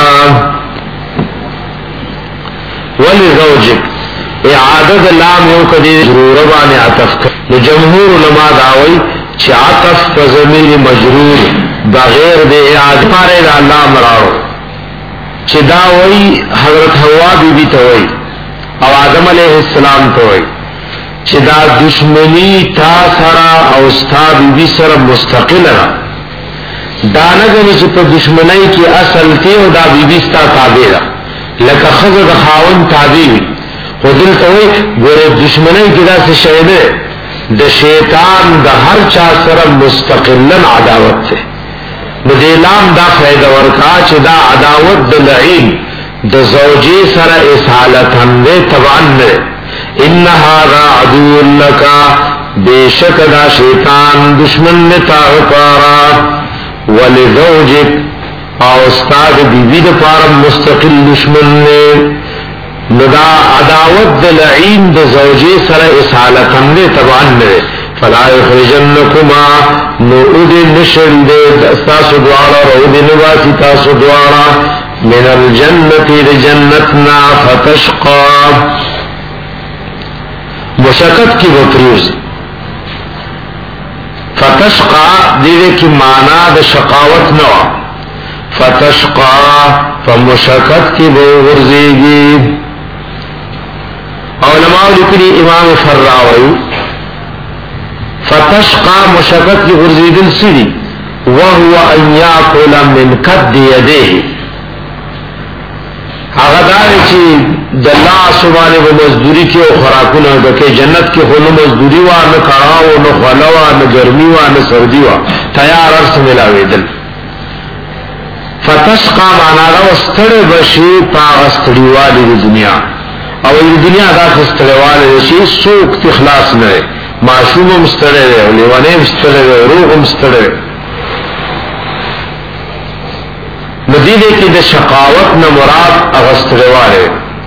ولزوجک اعادت لام یو قدیر ضرور بانی عطف کر جمہور علماء دعوی چی عطف فضمیر مجرور بغیر دے اعادت پارے دا اللہ مراو چی داوی حضرت حوا بی بی توئی او آدم علیہ السلام توئی چی دا دشمنی تا سرا او ستا بی بی سر مستقل را دانگنی چی پا دشمنی کی اصل تی و دا بی بی ستا تابی را لکا خزد خاون تابی وی خودل توئی گوری دشمنی کی دا سی شہدے دا شیطان دا ہر چا سر مستقلن عداوت تے ندیلام دا فیدہ ورکا چی دا عداوت دا لعین دا زوجی سر اسالتن دے تبعن دے انہا دا عدو لکا بے شک دا شیطان دشمن نتا پارا ولزوجک او استاد بیوی دا پارا مستقل دشمن نے ندا عداوت دا لعین دا زوجی سر اسالتن دے تبعن دے فلا یخرجنکما نعود نشر دے تاسو دوارا رعود نواسی تاسو دوارا من الجنت جنتنا فتشقا مشقت کی بپریوز فتشقا دیوے کی معنی دا شقاوت نوا فتشقا فمشقت کی بغرزیگی علماء لکلی امام فراوی فتشقى مشقت کی غرزیدن سری وهو ان یاکل من قد یدیه هغه دار چې د الله سبحانه و مزدوری کې او خوراکونه دکې جنت کې هونو مزدوری وا نه کړهو نه خلوا نه ګرمي وا نه سردی وا تیار ارس ملاویدل فتشقى معنا را واستړی بشي پاغستړی والی د دنیا او د دنیا دا ستړی والی شي سوق اخلاص نه معصوم مستړی دی لیوانه مستړی دی روح مستړی مدیده کی د شقاوت نه مراد اغستړواله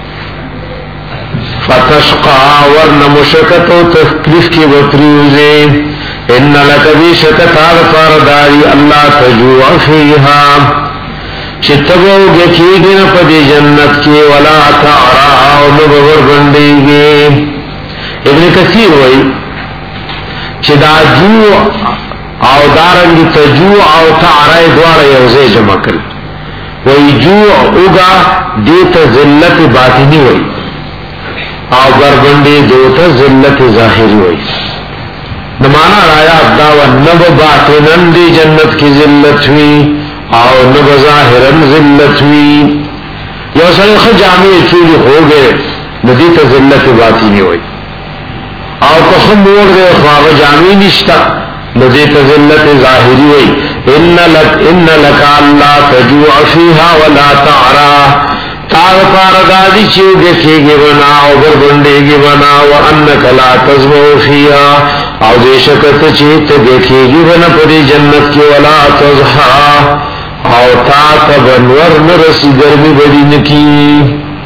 فتشقى ورن مشکت او تکلیف کی وتریوزه ان لک بشکت غفار داری الله تجوع فیها چتبو گکیږي نه په جنت کې ولا تعرا او نور بنديږي ابن کثیر وایي چې دا جو او دارنګ تجوع او تعرا دواړه یو ځای جمع کړي وی جوع اوگا دیتا ذلت باطنی وی او گربندی دیتا ذلت ظاہری وی نمانا رایا ابداو نب باطنن دی جنت کی ذلت وی او نب ظاہرن ذلت وی یو سنخ جامعی چولی ہو گئے ندیتا ذلت باطنی وی او کخم موڑ گئے خواب جامعی نشتا ندیتا ذلت ظاہری وی ان لک ان لک اللہ تجوع فیہا ولا تعرا تاغ پاردادی چیو دیکھے گی بنا او بربندے گی بنا وانک لا تزمع فیہا او دیشکت چیت دیکھے گی بنا پدی جنت کی ولا تزحا او تا تبنور نرسی گرمی بڑی نکی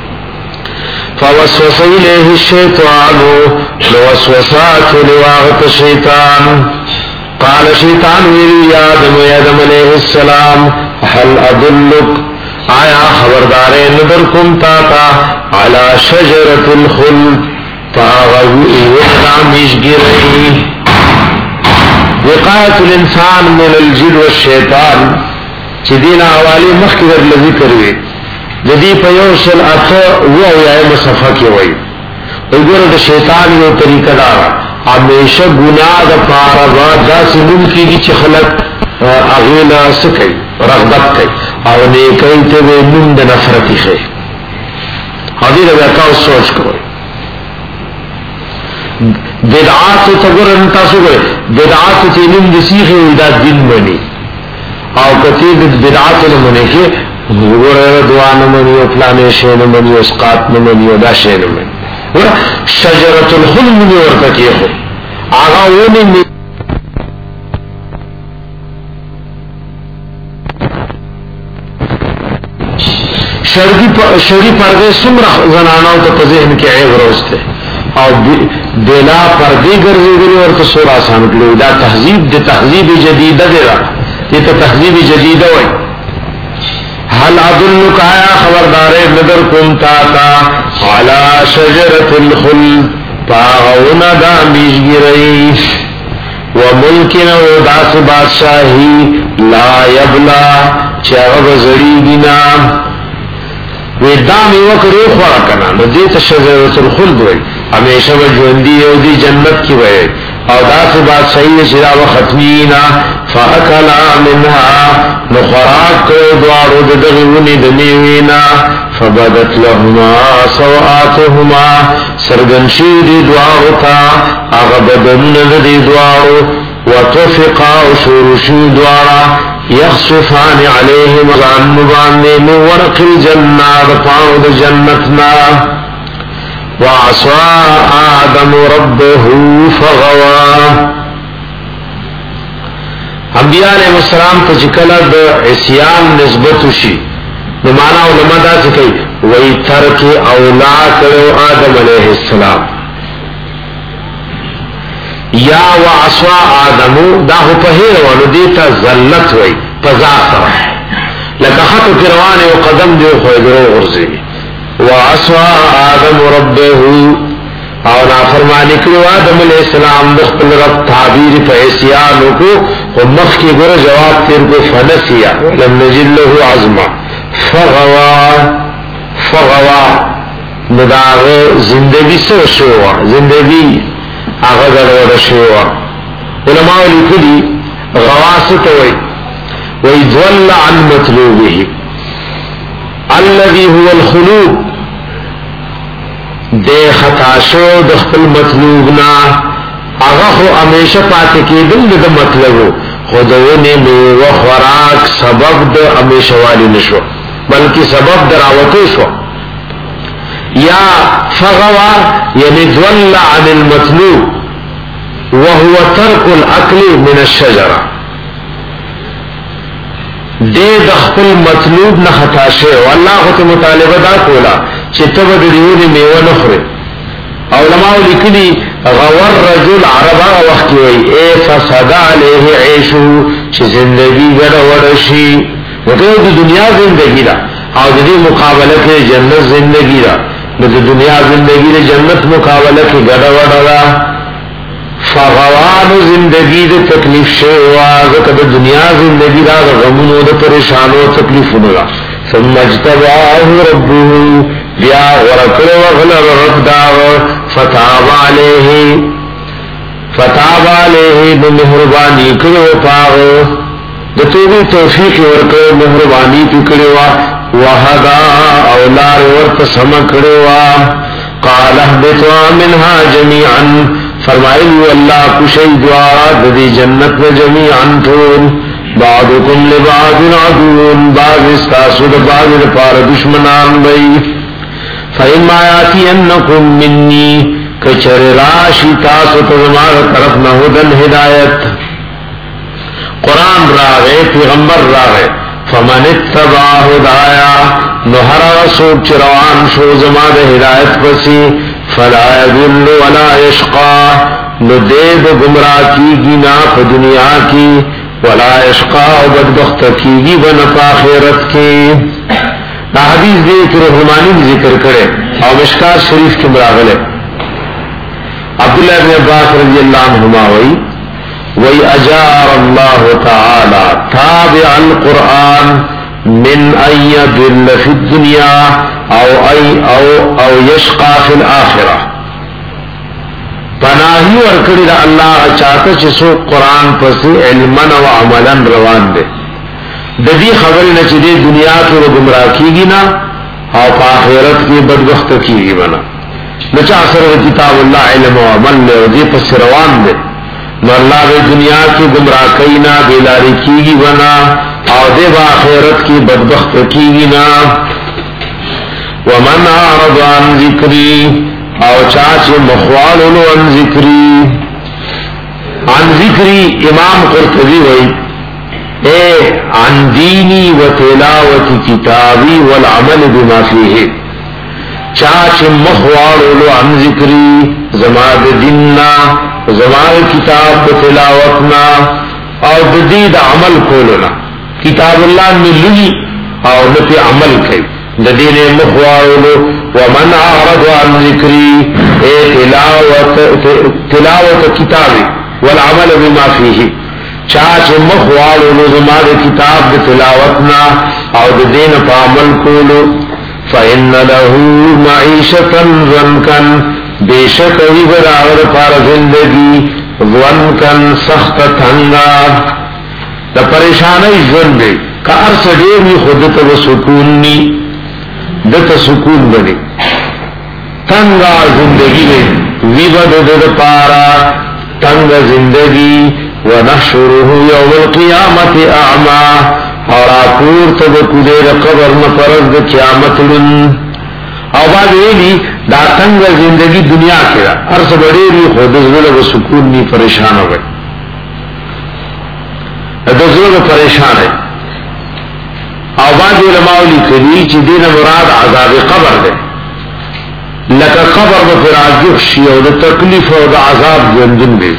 فوسوس الیہ الشیطانو لوسوسات لواغت شیطان قال شیطان ویلی یا آدم یا آدم علیہ السلام حل ادلک آیا خبردارے ندر کم تاتا علی شجرت الخلد تاغوئی وقرامیش گرئی وقایت الانسان من الجد والشیطان چی دین آوالی مخکر لذکر وی جدی پیوشل اتا وہ یا مصفحہ کی وی اگر دا شیطان یو طریقہ دارا ہمیشہ گناہ دا پارا بات دا سی ممکی کی چی خلق اغینا سکی رغبت کئی او نیکی تبے نم دا نفرتی خی حدید بیتاو سوچ کرو بدعات تگر انتاسو گئے بدعات تی نم دا سیخی دا دن منی او کتیب بدعات نمانی کے غرر دعا نمانی و پلانے شے نمانی و اسقاط نمانی و دا شے نمانی شجرت الخلد منی ورطا کی خو آغا ونی شرعی پردے سمرخ زناناو تا پذہن کے عیب روستے او بلا پردے گرزی گری ورطا سور آسان کلو دا تحذیب دا تحذیب جدیدہ دے را یہ تا تحذیب جدیدہ ہوئی حل ادلک آیا خبردارے ندر کم تاتا علی شجرت الخلد پاغونا دا میشگی رئی وملکن و داس بادشاہی لا یبلا چاغب زڑی دینا وی دامی وکر اخورا کنا ندیت شجرت الخلد وی ہمیشہ وجوندی او دی جنت کی وی او داس بادشاہی شراب ختمینا فاکلا منها نخراق دوارو دغیونی دمیوینا فبدت لهما سوآتهما سرگنشی دوارو تا اغبدن دی دوارو وطفقا شورشی دوارا یخصفان علیہم زان مباندے من ورق الجنہ دفاعو دا جنتنا وعصا آدم ربه فغوا انبیاء علیہ السلام تا چکل دا عصیان نسبت شی نمانا علماء دا سکی وی ترک اولا کرو آدم علیہ السلام یا وعصا آدمو دا ہو پہیر وانو دیتا ذلت وی پزاتا لکا خطو کروانی و قدم دیو خویدرو غرزی وعصا آدم ربه او نافرمانی کرو آدم علیہ السلام دخل رب تعبیر پہ عصیانو کو و مخ کی گر جواب تیر کو فنسیا لم نجل له عظما فغوا فغوا نداغ زندگی سو شوا زندگی آغا گروڑ شوا علماء لیکلی غواست وی وی ضل عن مطلوبه الذي هو الخلود دے خطا شو د خپل مطلوب نا هغه خو همیشه پاتې کېدل د مطلب خودونه نو خوراک سبب د همیشه والی نشو بلکې سبب دراوته شو یا فغوا یعنی ضل عن المطلوب وهو ترك الاكل من الشجره دے د خپل مطلوب نه خطا شه والله ته مطالبه دا کولا چې تبه د دیونه میوه نه خوري علماء لیکلي غور رجل عربا وخت وی اے فسد علیه عیشو چې زندگی ګډ وډ شي وته د دنیا زندگی دا او د دې مقابله کې جنت زندگی دا د دنیا زندگی د جنت مقابله کې ګډ وډ دا فغوان زندگی د تکلیف شوا زکه د دنیا زندگی دا غمونو د پریشانو تکلیفونو دا ثم اجتباه ربه بیا ورکل وغلر رب دا فتاب علیه فتاب علیه بمهربانی کرو پاغو د توبې توفیق ورکړ مهرباني پکړوا وهدا اولار ورته سم کړوا قال اهبطوا منها جميعا فرمایي الله کوشي دوارا د دې جنت و جميعا ټول بعضكم لبعض عدو بعض استاسو د بعض لپاره دشمنان وي فإما يأتينكم مني کچر راشی تاسو ته زماره طرف نه هدن هدایت قرآن راغے پیغمبر راغے فمن اتبع هدایا نهر رسول چروان شو زما د هدایت پسی فلا يضل ولا يشقى ندید گمراہ کیگی نا په دنیا کی ولا يشقى بدبخت کیگی بنا په آخرت کی دا حدیث دے کہ رحمانی ذکر کرے اور مشکات شریف کے مراغلے عبداللہ بن عباس رضی اللہ عنہما وی وی اجار اللہ تعالی تابع القرآن من ان يضل في الدنيا او ای او او یشقى في الاخرہ پناہی ورکڑی دا اللہ چاہتا چسو قرآن پس علما و عملا روان دے ددی خبر نه چې د دنیا کې گمراه کیږي نه او په آخرت کې بدبخت کیږي بنا نو چې اثر کتاب الله علم او عمل له دې پس روان دي نو الله د دنیا کې گمراه کینا بیلاری کیږي بنا او د آخرت کې بدبخت کیږي نه ومن اعرض عن ذکری او چا چې مخوال له عن ذکری عن ذکری امام قرطبی وایي اے عن دینی و تلاوت کتابی والعمل بما فیه چاچ مخوارولو عن ذکری زماد دیننا زماد کتاب و تلاوتنا او دید عمل کولنا کتاب اللہ ملوی او نپی عمل کئی دین مخوارولو ومن اعرض عن ذکری اے تلاوت, تلاوت کتابی والعمل بما فیه چاچ مخوالو نظمہ دے کتاب دے تلاوتنا او دے دین پا عمل کولو فإن له معیشتا ضنکن بے شک وی براغر پار زندگی ضنکن سخت تنگا دا پریشانی زندے کا ارس دیوی خودتا و سکونی دتا سکون بنی تنگا زندگی میں وی بد دے پارا تنگ زندگی ونحشره يوم القيامة اعمى اور آپور تب کدیر قبر مپرز دا قیامت لن او بعد ایلی دا تنگ زندگی دنیا کرا ارس بڑیری خود ازول و سکون نی پریشان ہو گئی ازول و پریشان ہے او بعد علماء لکلی چی دین مراد عذاب قبر دے لکا قبر بپر آجوخ شی او دا تکلیف او دا عذاب جندن دے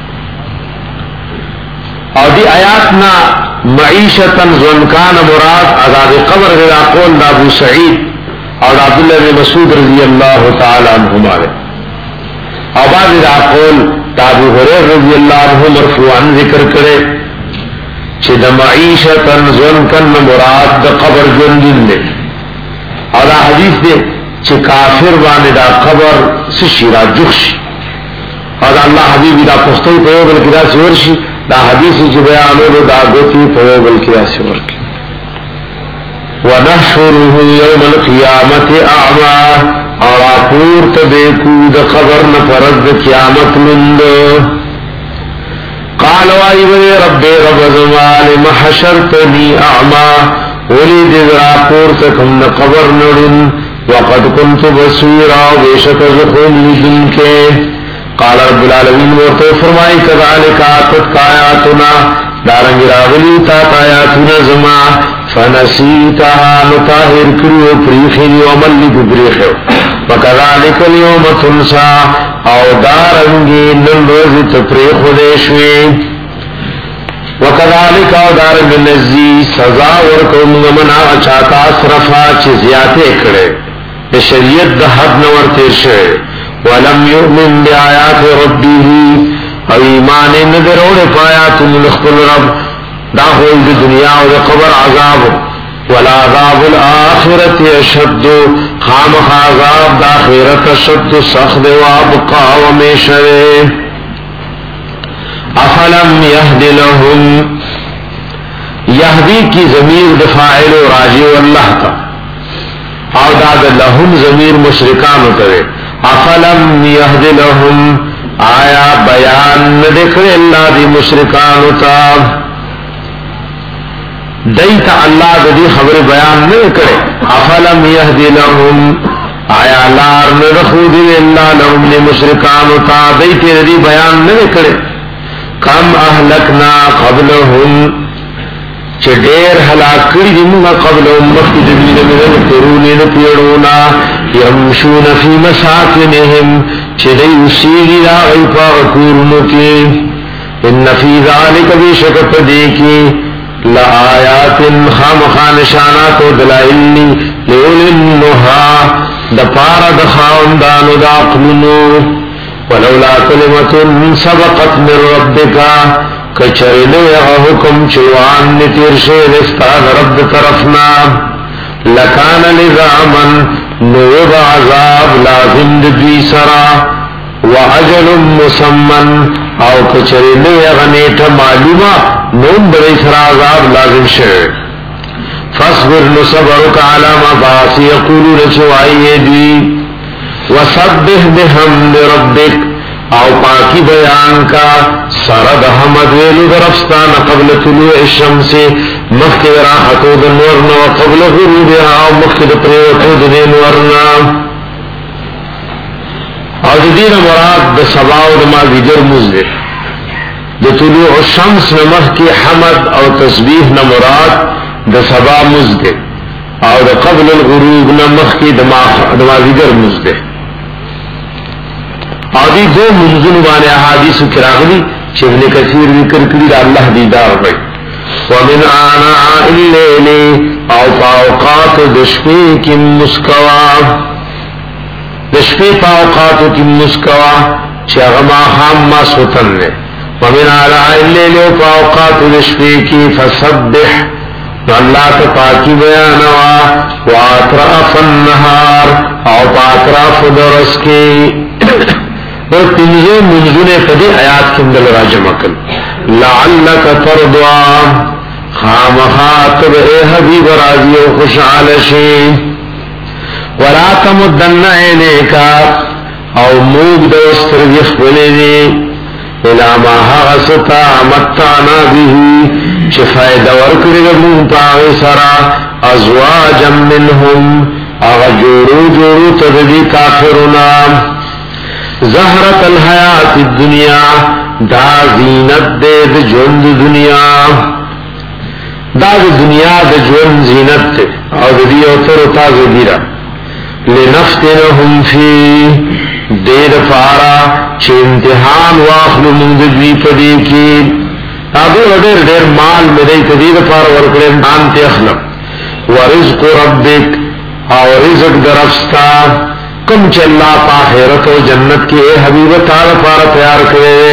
اور دی آیاتنا معیشتا زنکان مراد عذاب قبر غیر قول دا ابو سعید اور عبداللہ بن مسعود رضی اللہ تعالی عنہما ہے اور بعد دا قول دا ابو حریر رضی اللہ عنہ مرفوعاً ذکر کرے چھ دا معیشتا زنکان مراد دا قبر جندن دے اور دا حدیث دے چھ کافر بانے دا قبر سشیرا جخشی او دا اللہ حبیبی دا پختوی پیو بلکی دا سورشی دا حدیثی چی بیانولو دا گوتی پیو بلکی دا سورکی وَنَحْشُرُهُ يَوْمَ الْقِيَامَةِ أَعْمَى اور آپور تبیکو دا قبر نپرد قیامت مند قال وائی بے رب رب زمان محشرتنی اعما ولی دید آپور تکم دا قبر نرن وقد كنت بصیرا بیشک زخون لدن کے قال رب العالمین ورطو فرمائی کذالک آتت کایاتنا دارنگ راغلی تا کایاتنا زما فنسیتها نطاہر کریو پریخی وملی ببریخیو وکذالک اليوم تنسا او دارنگی نن روز تپریخ دیشوی وکذالک او دارنگ نزی سزا ورکم منا اچاتا صرفا چی زیادے کرے شریعت دا حد نور تیرشے ولم یؤمن بآیات ربه او ایمان ندروڑ پایات ملخل رب دا ہوئی دی دنیا و دا قبر عذاب ولا عذاب الآخرت اشد خامخ عذاب دا خیرت اشد سخد و ابقا و میشر افلم یهد لهم یهدی کی ضمیر دفاعل و راجی واللہ تا او داد لهم ضمیر مشرکان ہوتے افلم یهد لهم آیا بیان ندکر اللہ دی مشرکان ہوتا دیتا اللہ دی خبر بیان ندکر افلم یهد لهم آیا لار ندخود اللہ لهم دی مشرکان ہوتا دیتا دی بیان ندکر کم اہلکنا قبلهم چه دیر حلاک کری دی منگا قبل امت کی دبیر من القرون پیڑونا یمشون فی مساکنهم چه دی اسیگی دا غیپا غکورنو کی ان فی ذالک بیشکت دیکی لآیات خامخا نشانات و دلائلی لئولنها دپارا دخاوندانو دا عقلنو ولولا کلمت سبقت من ربکا کچرلو یغا حکم چوان نتیر شیر استاد رب طرفنا لکان لزامن نوب عذاب لازم دوی سرا وعجل مسمن او کچرلو یغا نیتا معلومہ نوم بری سرا عذاب لازم شیر فاصبر نصبرک علاما باسی یقولو رچوائی دی وسبح بحمد ربک او پاکی بیان کا سرد حمد ویلو درفستان قبل طلوع الشمس مخد راحتو دنورنا وقبل غروبها او مخد پریوتو دنورنا او دین مراد دا سباو دما دیگر مزدر دا طلوع الشمس نمخ کی حمد او تسبیح نمراد دا سبا مزدر او دا قبل الغروب نمخ کی دما دیگر مزدر آدھی دو منزل وانے احادیث کراغلی چھ ابن کثیر ذکر کری دا اللہ دیدار بھئی ومن آناء اللیل او پاوقات دشپی کی مسکوا دشپی پاوقات کی مسکوا چھ اغما خام ما سوتن لے ومن آناء اللیل او پاوقات دشپی کی فسبح اللہ تپاکی بیانوا واطراف النہار او پاطراف درس کی اور تنزے منزونے فدی آیات کے اندر راجمع کل لعلک ترضا خامخاتب اے حبیب راضی و خوشحال شی ولا تمدن عینیکا او موگ دوستر یخبلی دی الى ما حغستا متعنا بیہی چه فائدہ ورکرگ مون پاغی سرا ازواجا منہم اغا جورو جورو تدی کافرنا زہرت الحیات الدنیا دا زینت دے دا جوند دنیا دا دنیا دا جوند زینت دے او دا دی اوتر تاز دیرا لنفتنهم فی دیر پارا چھ امتحان واخلو مند دوی پدی کی ابو دیر دیر مال مدی تدیر پارا ورکڑے دانتے اخلق ورزق ربک او رزق درفستا کم چ اللہ پا خیرت و جنت کی اے حبیب تعالی پارا تیار کرے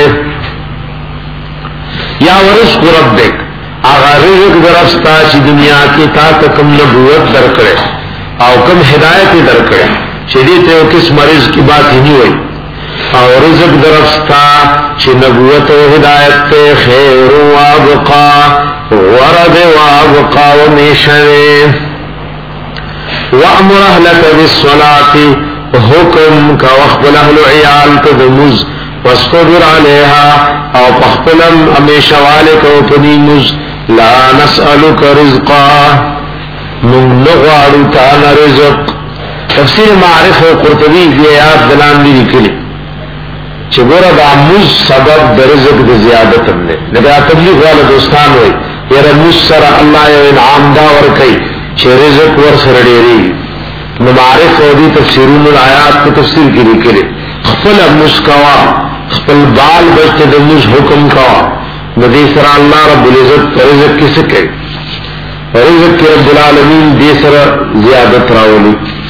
یا ورزق ربک آغا رزق درفستا چی دنیا کی تا کم نبوت در کرے او کم ہدایت در کرے چی دیتے ہو کس مرض کی بات ہی نہیں ہوئی او رزق درفستا چی نبوت و ہدایت تے خیر و ابقا ورد و ابقا و میشنے وَأْمُرْ أَهْلَكَ بِالصَّلَاةِ حکم کا وخبل اہل عیال کا دمز وَاسْتَبِرْ عَلَيْهَا او پخبلم امیشہ والے کا اپنیمز لا نسألك رزقا من نغوارو تانا رزق تفسیر معرف و قرطبی کی آیات دلان بھی نکلی چگورا دا مز سبب دا رزق دا زیادت ہم نے لیکن تبلیغ والا دوستان ہوئی یرا مز سر اللہ یا انعام دا ورکی چھ رزق ور سر دیری نمعرف و دی تفسیرون الآیات کی تفسیر کی نکلی خپل مز کوا خپل بال بچت دا مز حکم کوا ندی سر اللہ رب العزت رزق کی سکے رزق کی رب العالمین دی سر زیادت راولی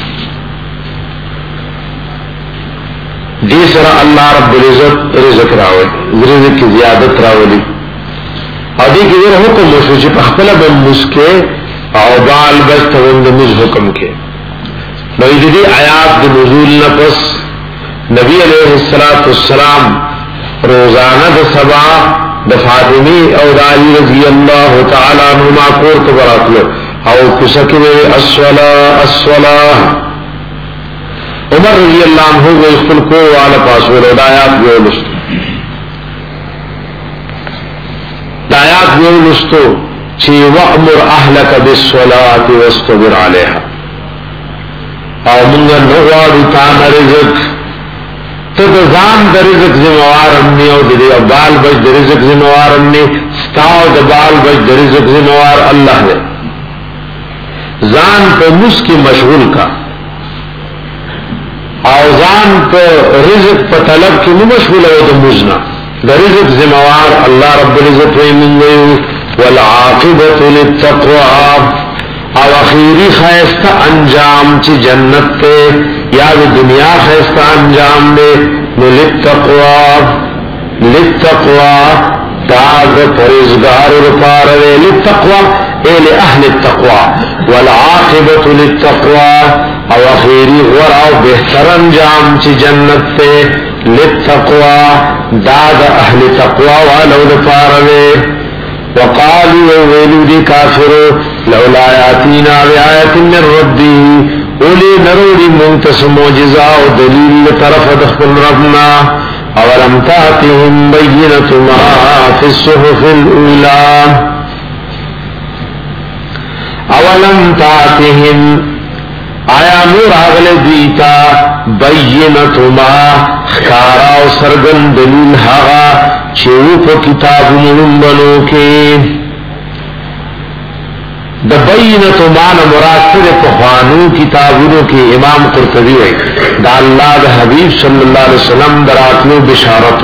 دی سر اللہ رب العزت رزق راولی رزق کی زیادت راولی اور دی کی دیر حکم مسوچی پخپل بن مسکے او بال بست وند مز حکم کے نبی دی آیات دی نزول نفس نبی علیہ السلام روزانہ دا سبا دا فاطمی او دا علی رضی اللہ تعالی عنہما کور کبراتلو او کسکر الصلاة الصلاة عمر رضی اللہ عنہ کو اخفل کو والا پاسور دایات گئے لستو دایات گئے لستو چی وَأْمُرْ أَهْلَكَ بِالصَّلَاةِ وَاسْتَبِرْ عَلَيْهَا او منگا نغوارو تانا رزق تو دزان دا رزق زموار امنی او دا بال بج دا رزق زموار امنی ستاو دا بال بج دا رزق زموار اللہ دے زان پا مسکی مشغول کا اوزان پا رزق پا طلب کی مشغول ہے دا مجنا دا رزق زموار اللہ رب العزت وی من گئیو والعاقبت للتقوى او اخیری خیستہ انجام چی جنت تے یا دنیا خیستہ انجام دے للتقوى للتقوى داغ پرزگار رپار دے للتقوى اے لأہل التقوى والعاقبت للتقوى او اخیری غراء بہتر انجام چی جنت تے للتقوى داغ اہل تقوى والو رپار دے وقالوا ویلو دی کافرو لولا یاتینا بآیت من ربی اولی نروڑی منتس موجزہ و دلیل طرف دخل ربنا اولم تاتهم بینت ما فی الصحف الاولا اولم تاتهم آیا نور آغل دیتا بینت ما خکارا و سرگن دلیل حقا چھو پا کتاب منبنو کے دا بینت مانا مراد سے پخوانو کتابونو کے امام قرطبی ہے دا اللہ دا حبیب صلی اللہ علیہ وسلم دراتنو بشارت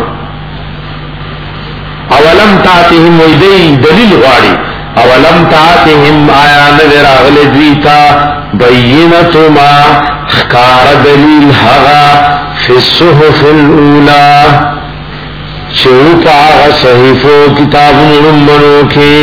اولم تاتهم ویدئی دلیل غاری اولم تاتهم آیا نظر اغل دیتا بینت ما خکار دلیل حقا فی الصحف الاولا چھوپا آغا صحیفو کتاب منبنو کے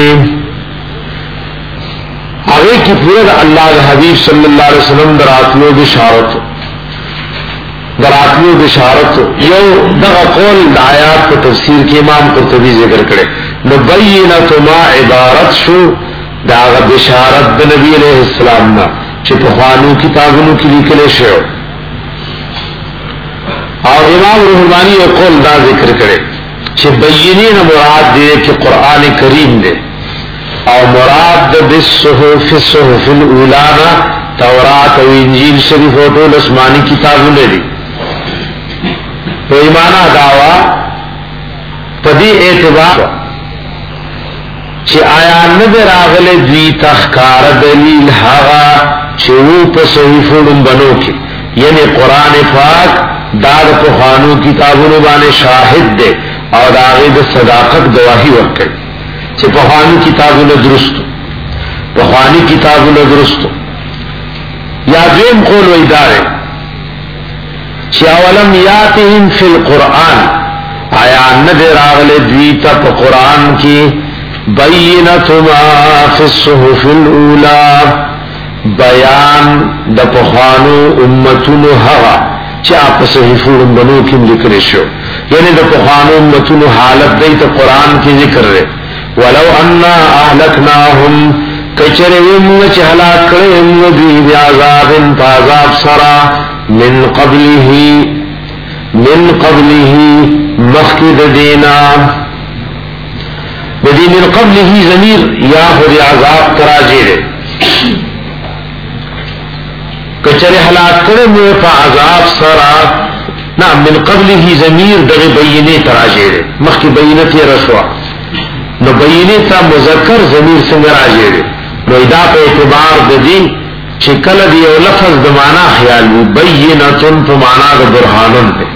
آگے کی پورا اللہ حبیب صلی اللہ علیہ وسلم دراتلو بشارت دراتلو بشارت یو دغا قول دعایات کو تفسیر کے امام قرطبی ذکر کرے نبینت ما عبارت شو داغا بشارت دا نبی علیہ السلام نا چھپخوانو کتابنو کی لکلے شو اور امام روحانی یو قول دا ذکر کرے چھے بینین مراد دے کہ قرآن کریم دے اور مراد بالصحف الصحف الاولانا تورات و انجیل شریف و طول اسمانی کتابوں نے دی تو ایمانہ دعویٰ پدی اعتبار چھ آیا ندر آغل دوی تخکار دلیل حغا چھو پا صحیفوں بنو کے یعنی قرآن پاک داد پخوانو کتابوں بانے شاہد دے اور آغید صداقت گواہی ورکڑ چھے پخوانی کتابوں نے درستو پخوانی کتابوں نے درستو یا دویم قول ویدارے چھے اولم یاتہم فی القرآن آیا ندر آغل دویتا پا قرآن کی بینت ما فی الصحف الاولا بیان دا پخوانو امتون حغا چا په صحیفو بنو کې لیکل شو یعنی د قرآن متون حالت دی ته قرآن کې ذکر لري ولو ان اهلكناهم کچریم چې هلاک کړم دوی بیا عذاب عذاب سرا من قبله من قبله مخکد دینا بدی من قبله ضمیر یا خود عذاب تراجی دے کچر ہلاک کرم په عذاب سرا نا من قبله ضمیر دغه بینه تراجی دے مخکی بینه تی رسوا نو بینه تا مذکر ضمیر څنګه راجی دے نو ادا په اعتبار د دې چې کله دی یو لفظ د معنا خیال وي بینه په معنا د برهانون دی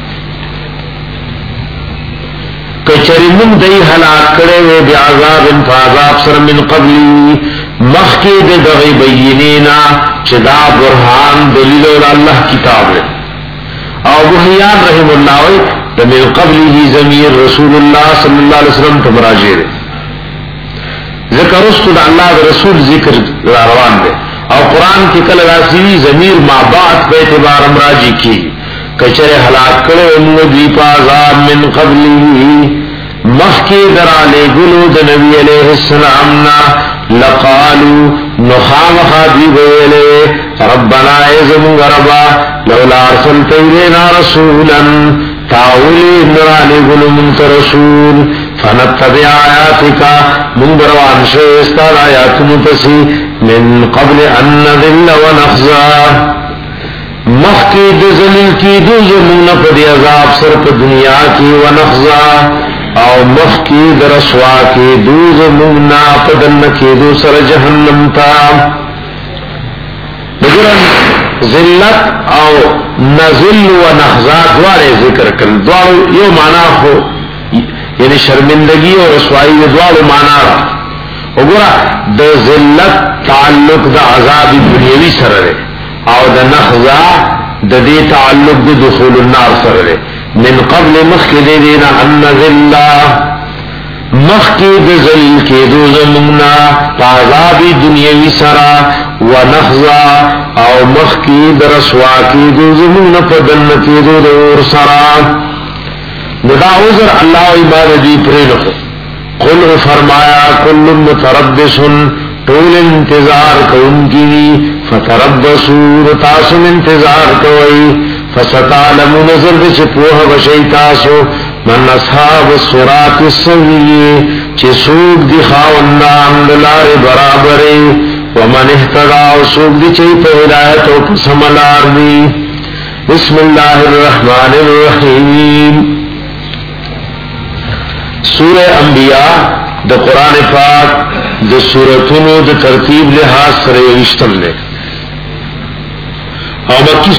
کچری من دی هلاک کړي وي بیا عذاب فعذاب سر من قبلی مخکی د دغه بینینا چې دا برهان دلیل ول الله کتاب دی او بهیان رحم الله وي د من قبله ضمیر رسول الله صلی الله علیه وسلم ته مراجع دی ذکر رسول الله د رسول ذکر روان دی او قرآن کی کل راسی ضمیر مابعد په اعتبار امراجی کی کچره هلاک کړو موږ دی پازاب من قبله مخکی دراله ګلو د نبی علیہ السلام نا لقالو نخام خادی ویله ربنا اعزم غربا لولا ارسلت الینا رسولا تاولی دراله ګلو من رسول فنتبع آیاتک من بروان شوستا آیات متسی من قبل ان نذل ونخزا مخی دزلیل کی دو زمون پدی عذاب سر پا دنیا کی ونخزا او مخی درسوا کی دو زمون پدن کی دو سر جہنم تا بگرن ذلت او نزل ونخزا دوارے ذکر کر دوارو یو معنی خو یعنی شرمندگی اور رسوائی دوارو معنی را وګوره د ذلت تعلق د عذاب دنیوي سره لري او د نخزا د دې تعلق د دخول النار سره لري من قبل مخکې دینا ان ذللا مخکې د ذل کې د زمنا عذاب دنیوي سره ونخزا او مخکې د رسوا کې د زمنا په دنه کې د اور سره دا عذر الله عبادت دی پرې قل فرمایا کل متربص طول انتظار کون کی فتربصوا تاسو انتظار کوئی فستعلمون نظر دے چپوہ بشی تاسو من اصحاب الصراط السوی چی سوک دی خاوندان دلار برابرے ومن احتداء سوک دی چی پہ ہدایت و پسملار دی بسم اللہ الرحمن الرحیم سورہ انبیاء د قرآن پاک د سورتونو د ترتیب لحاظ سره یشتم ده او مکی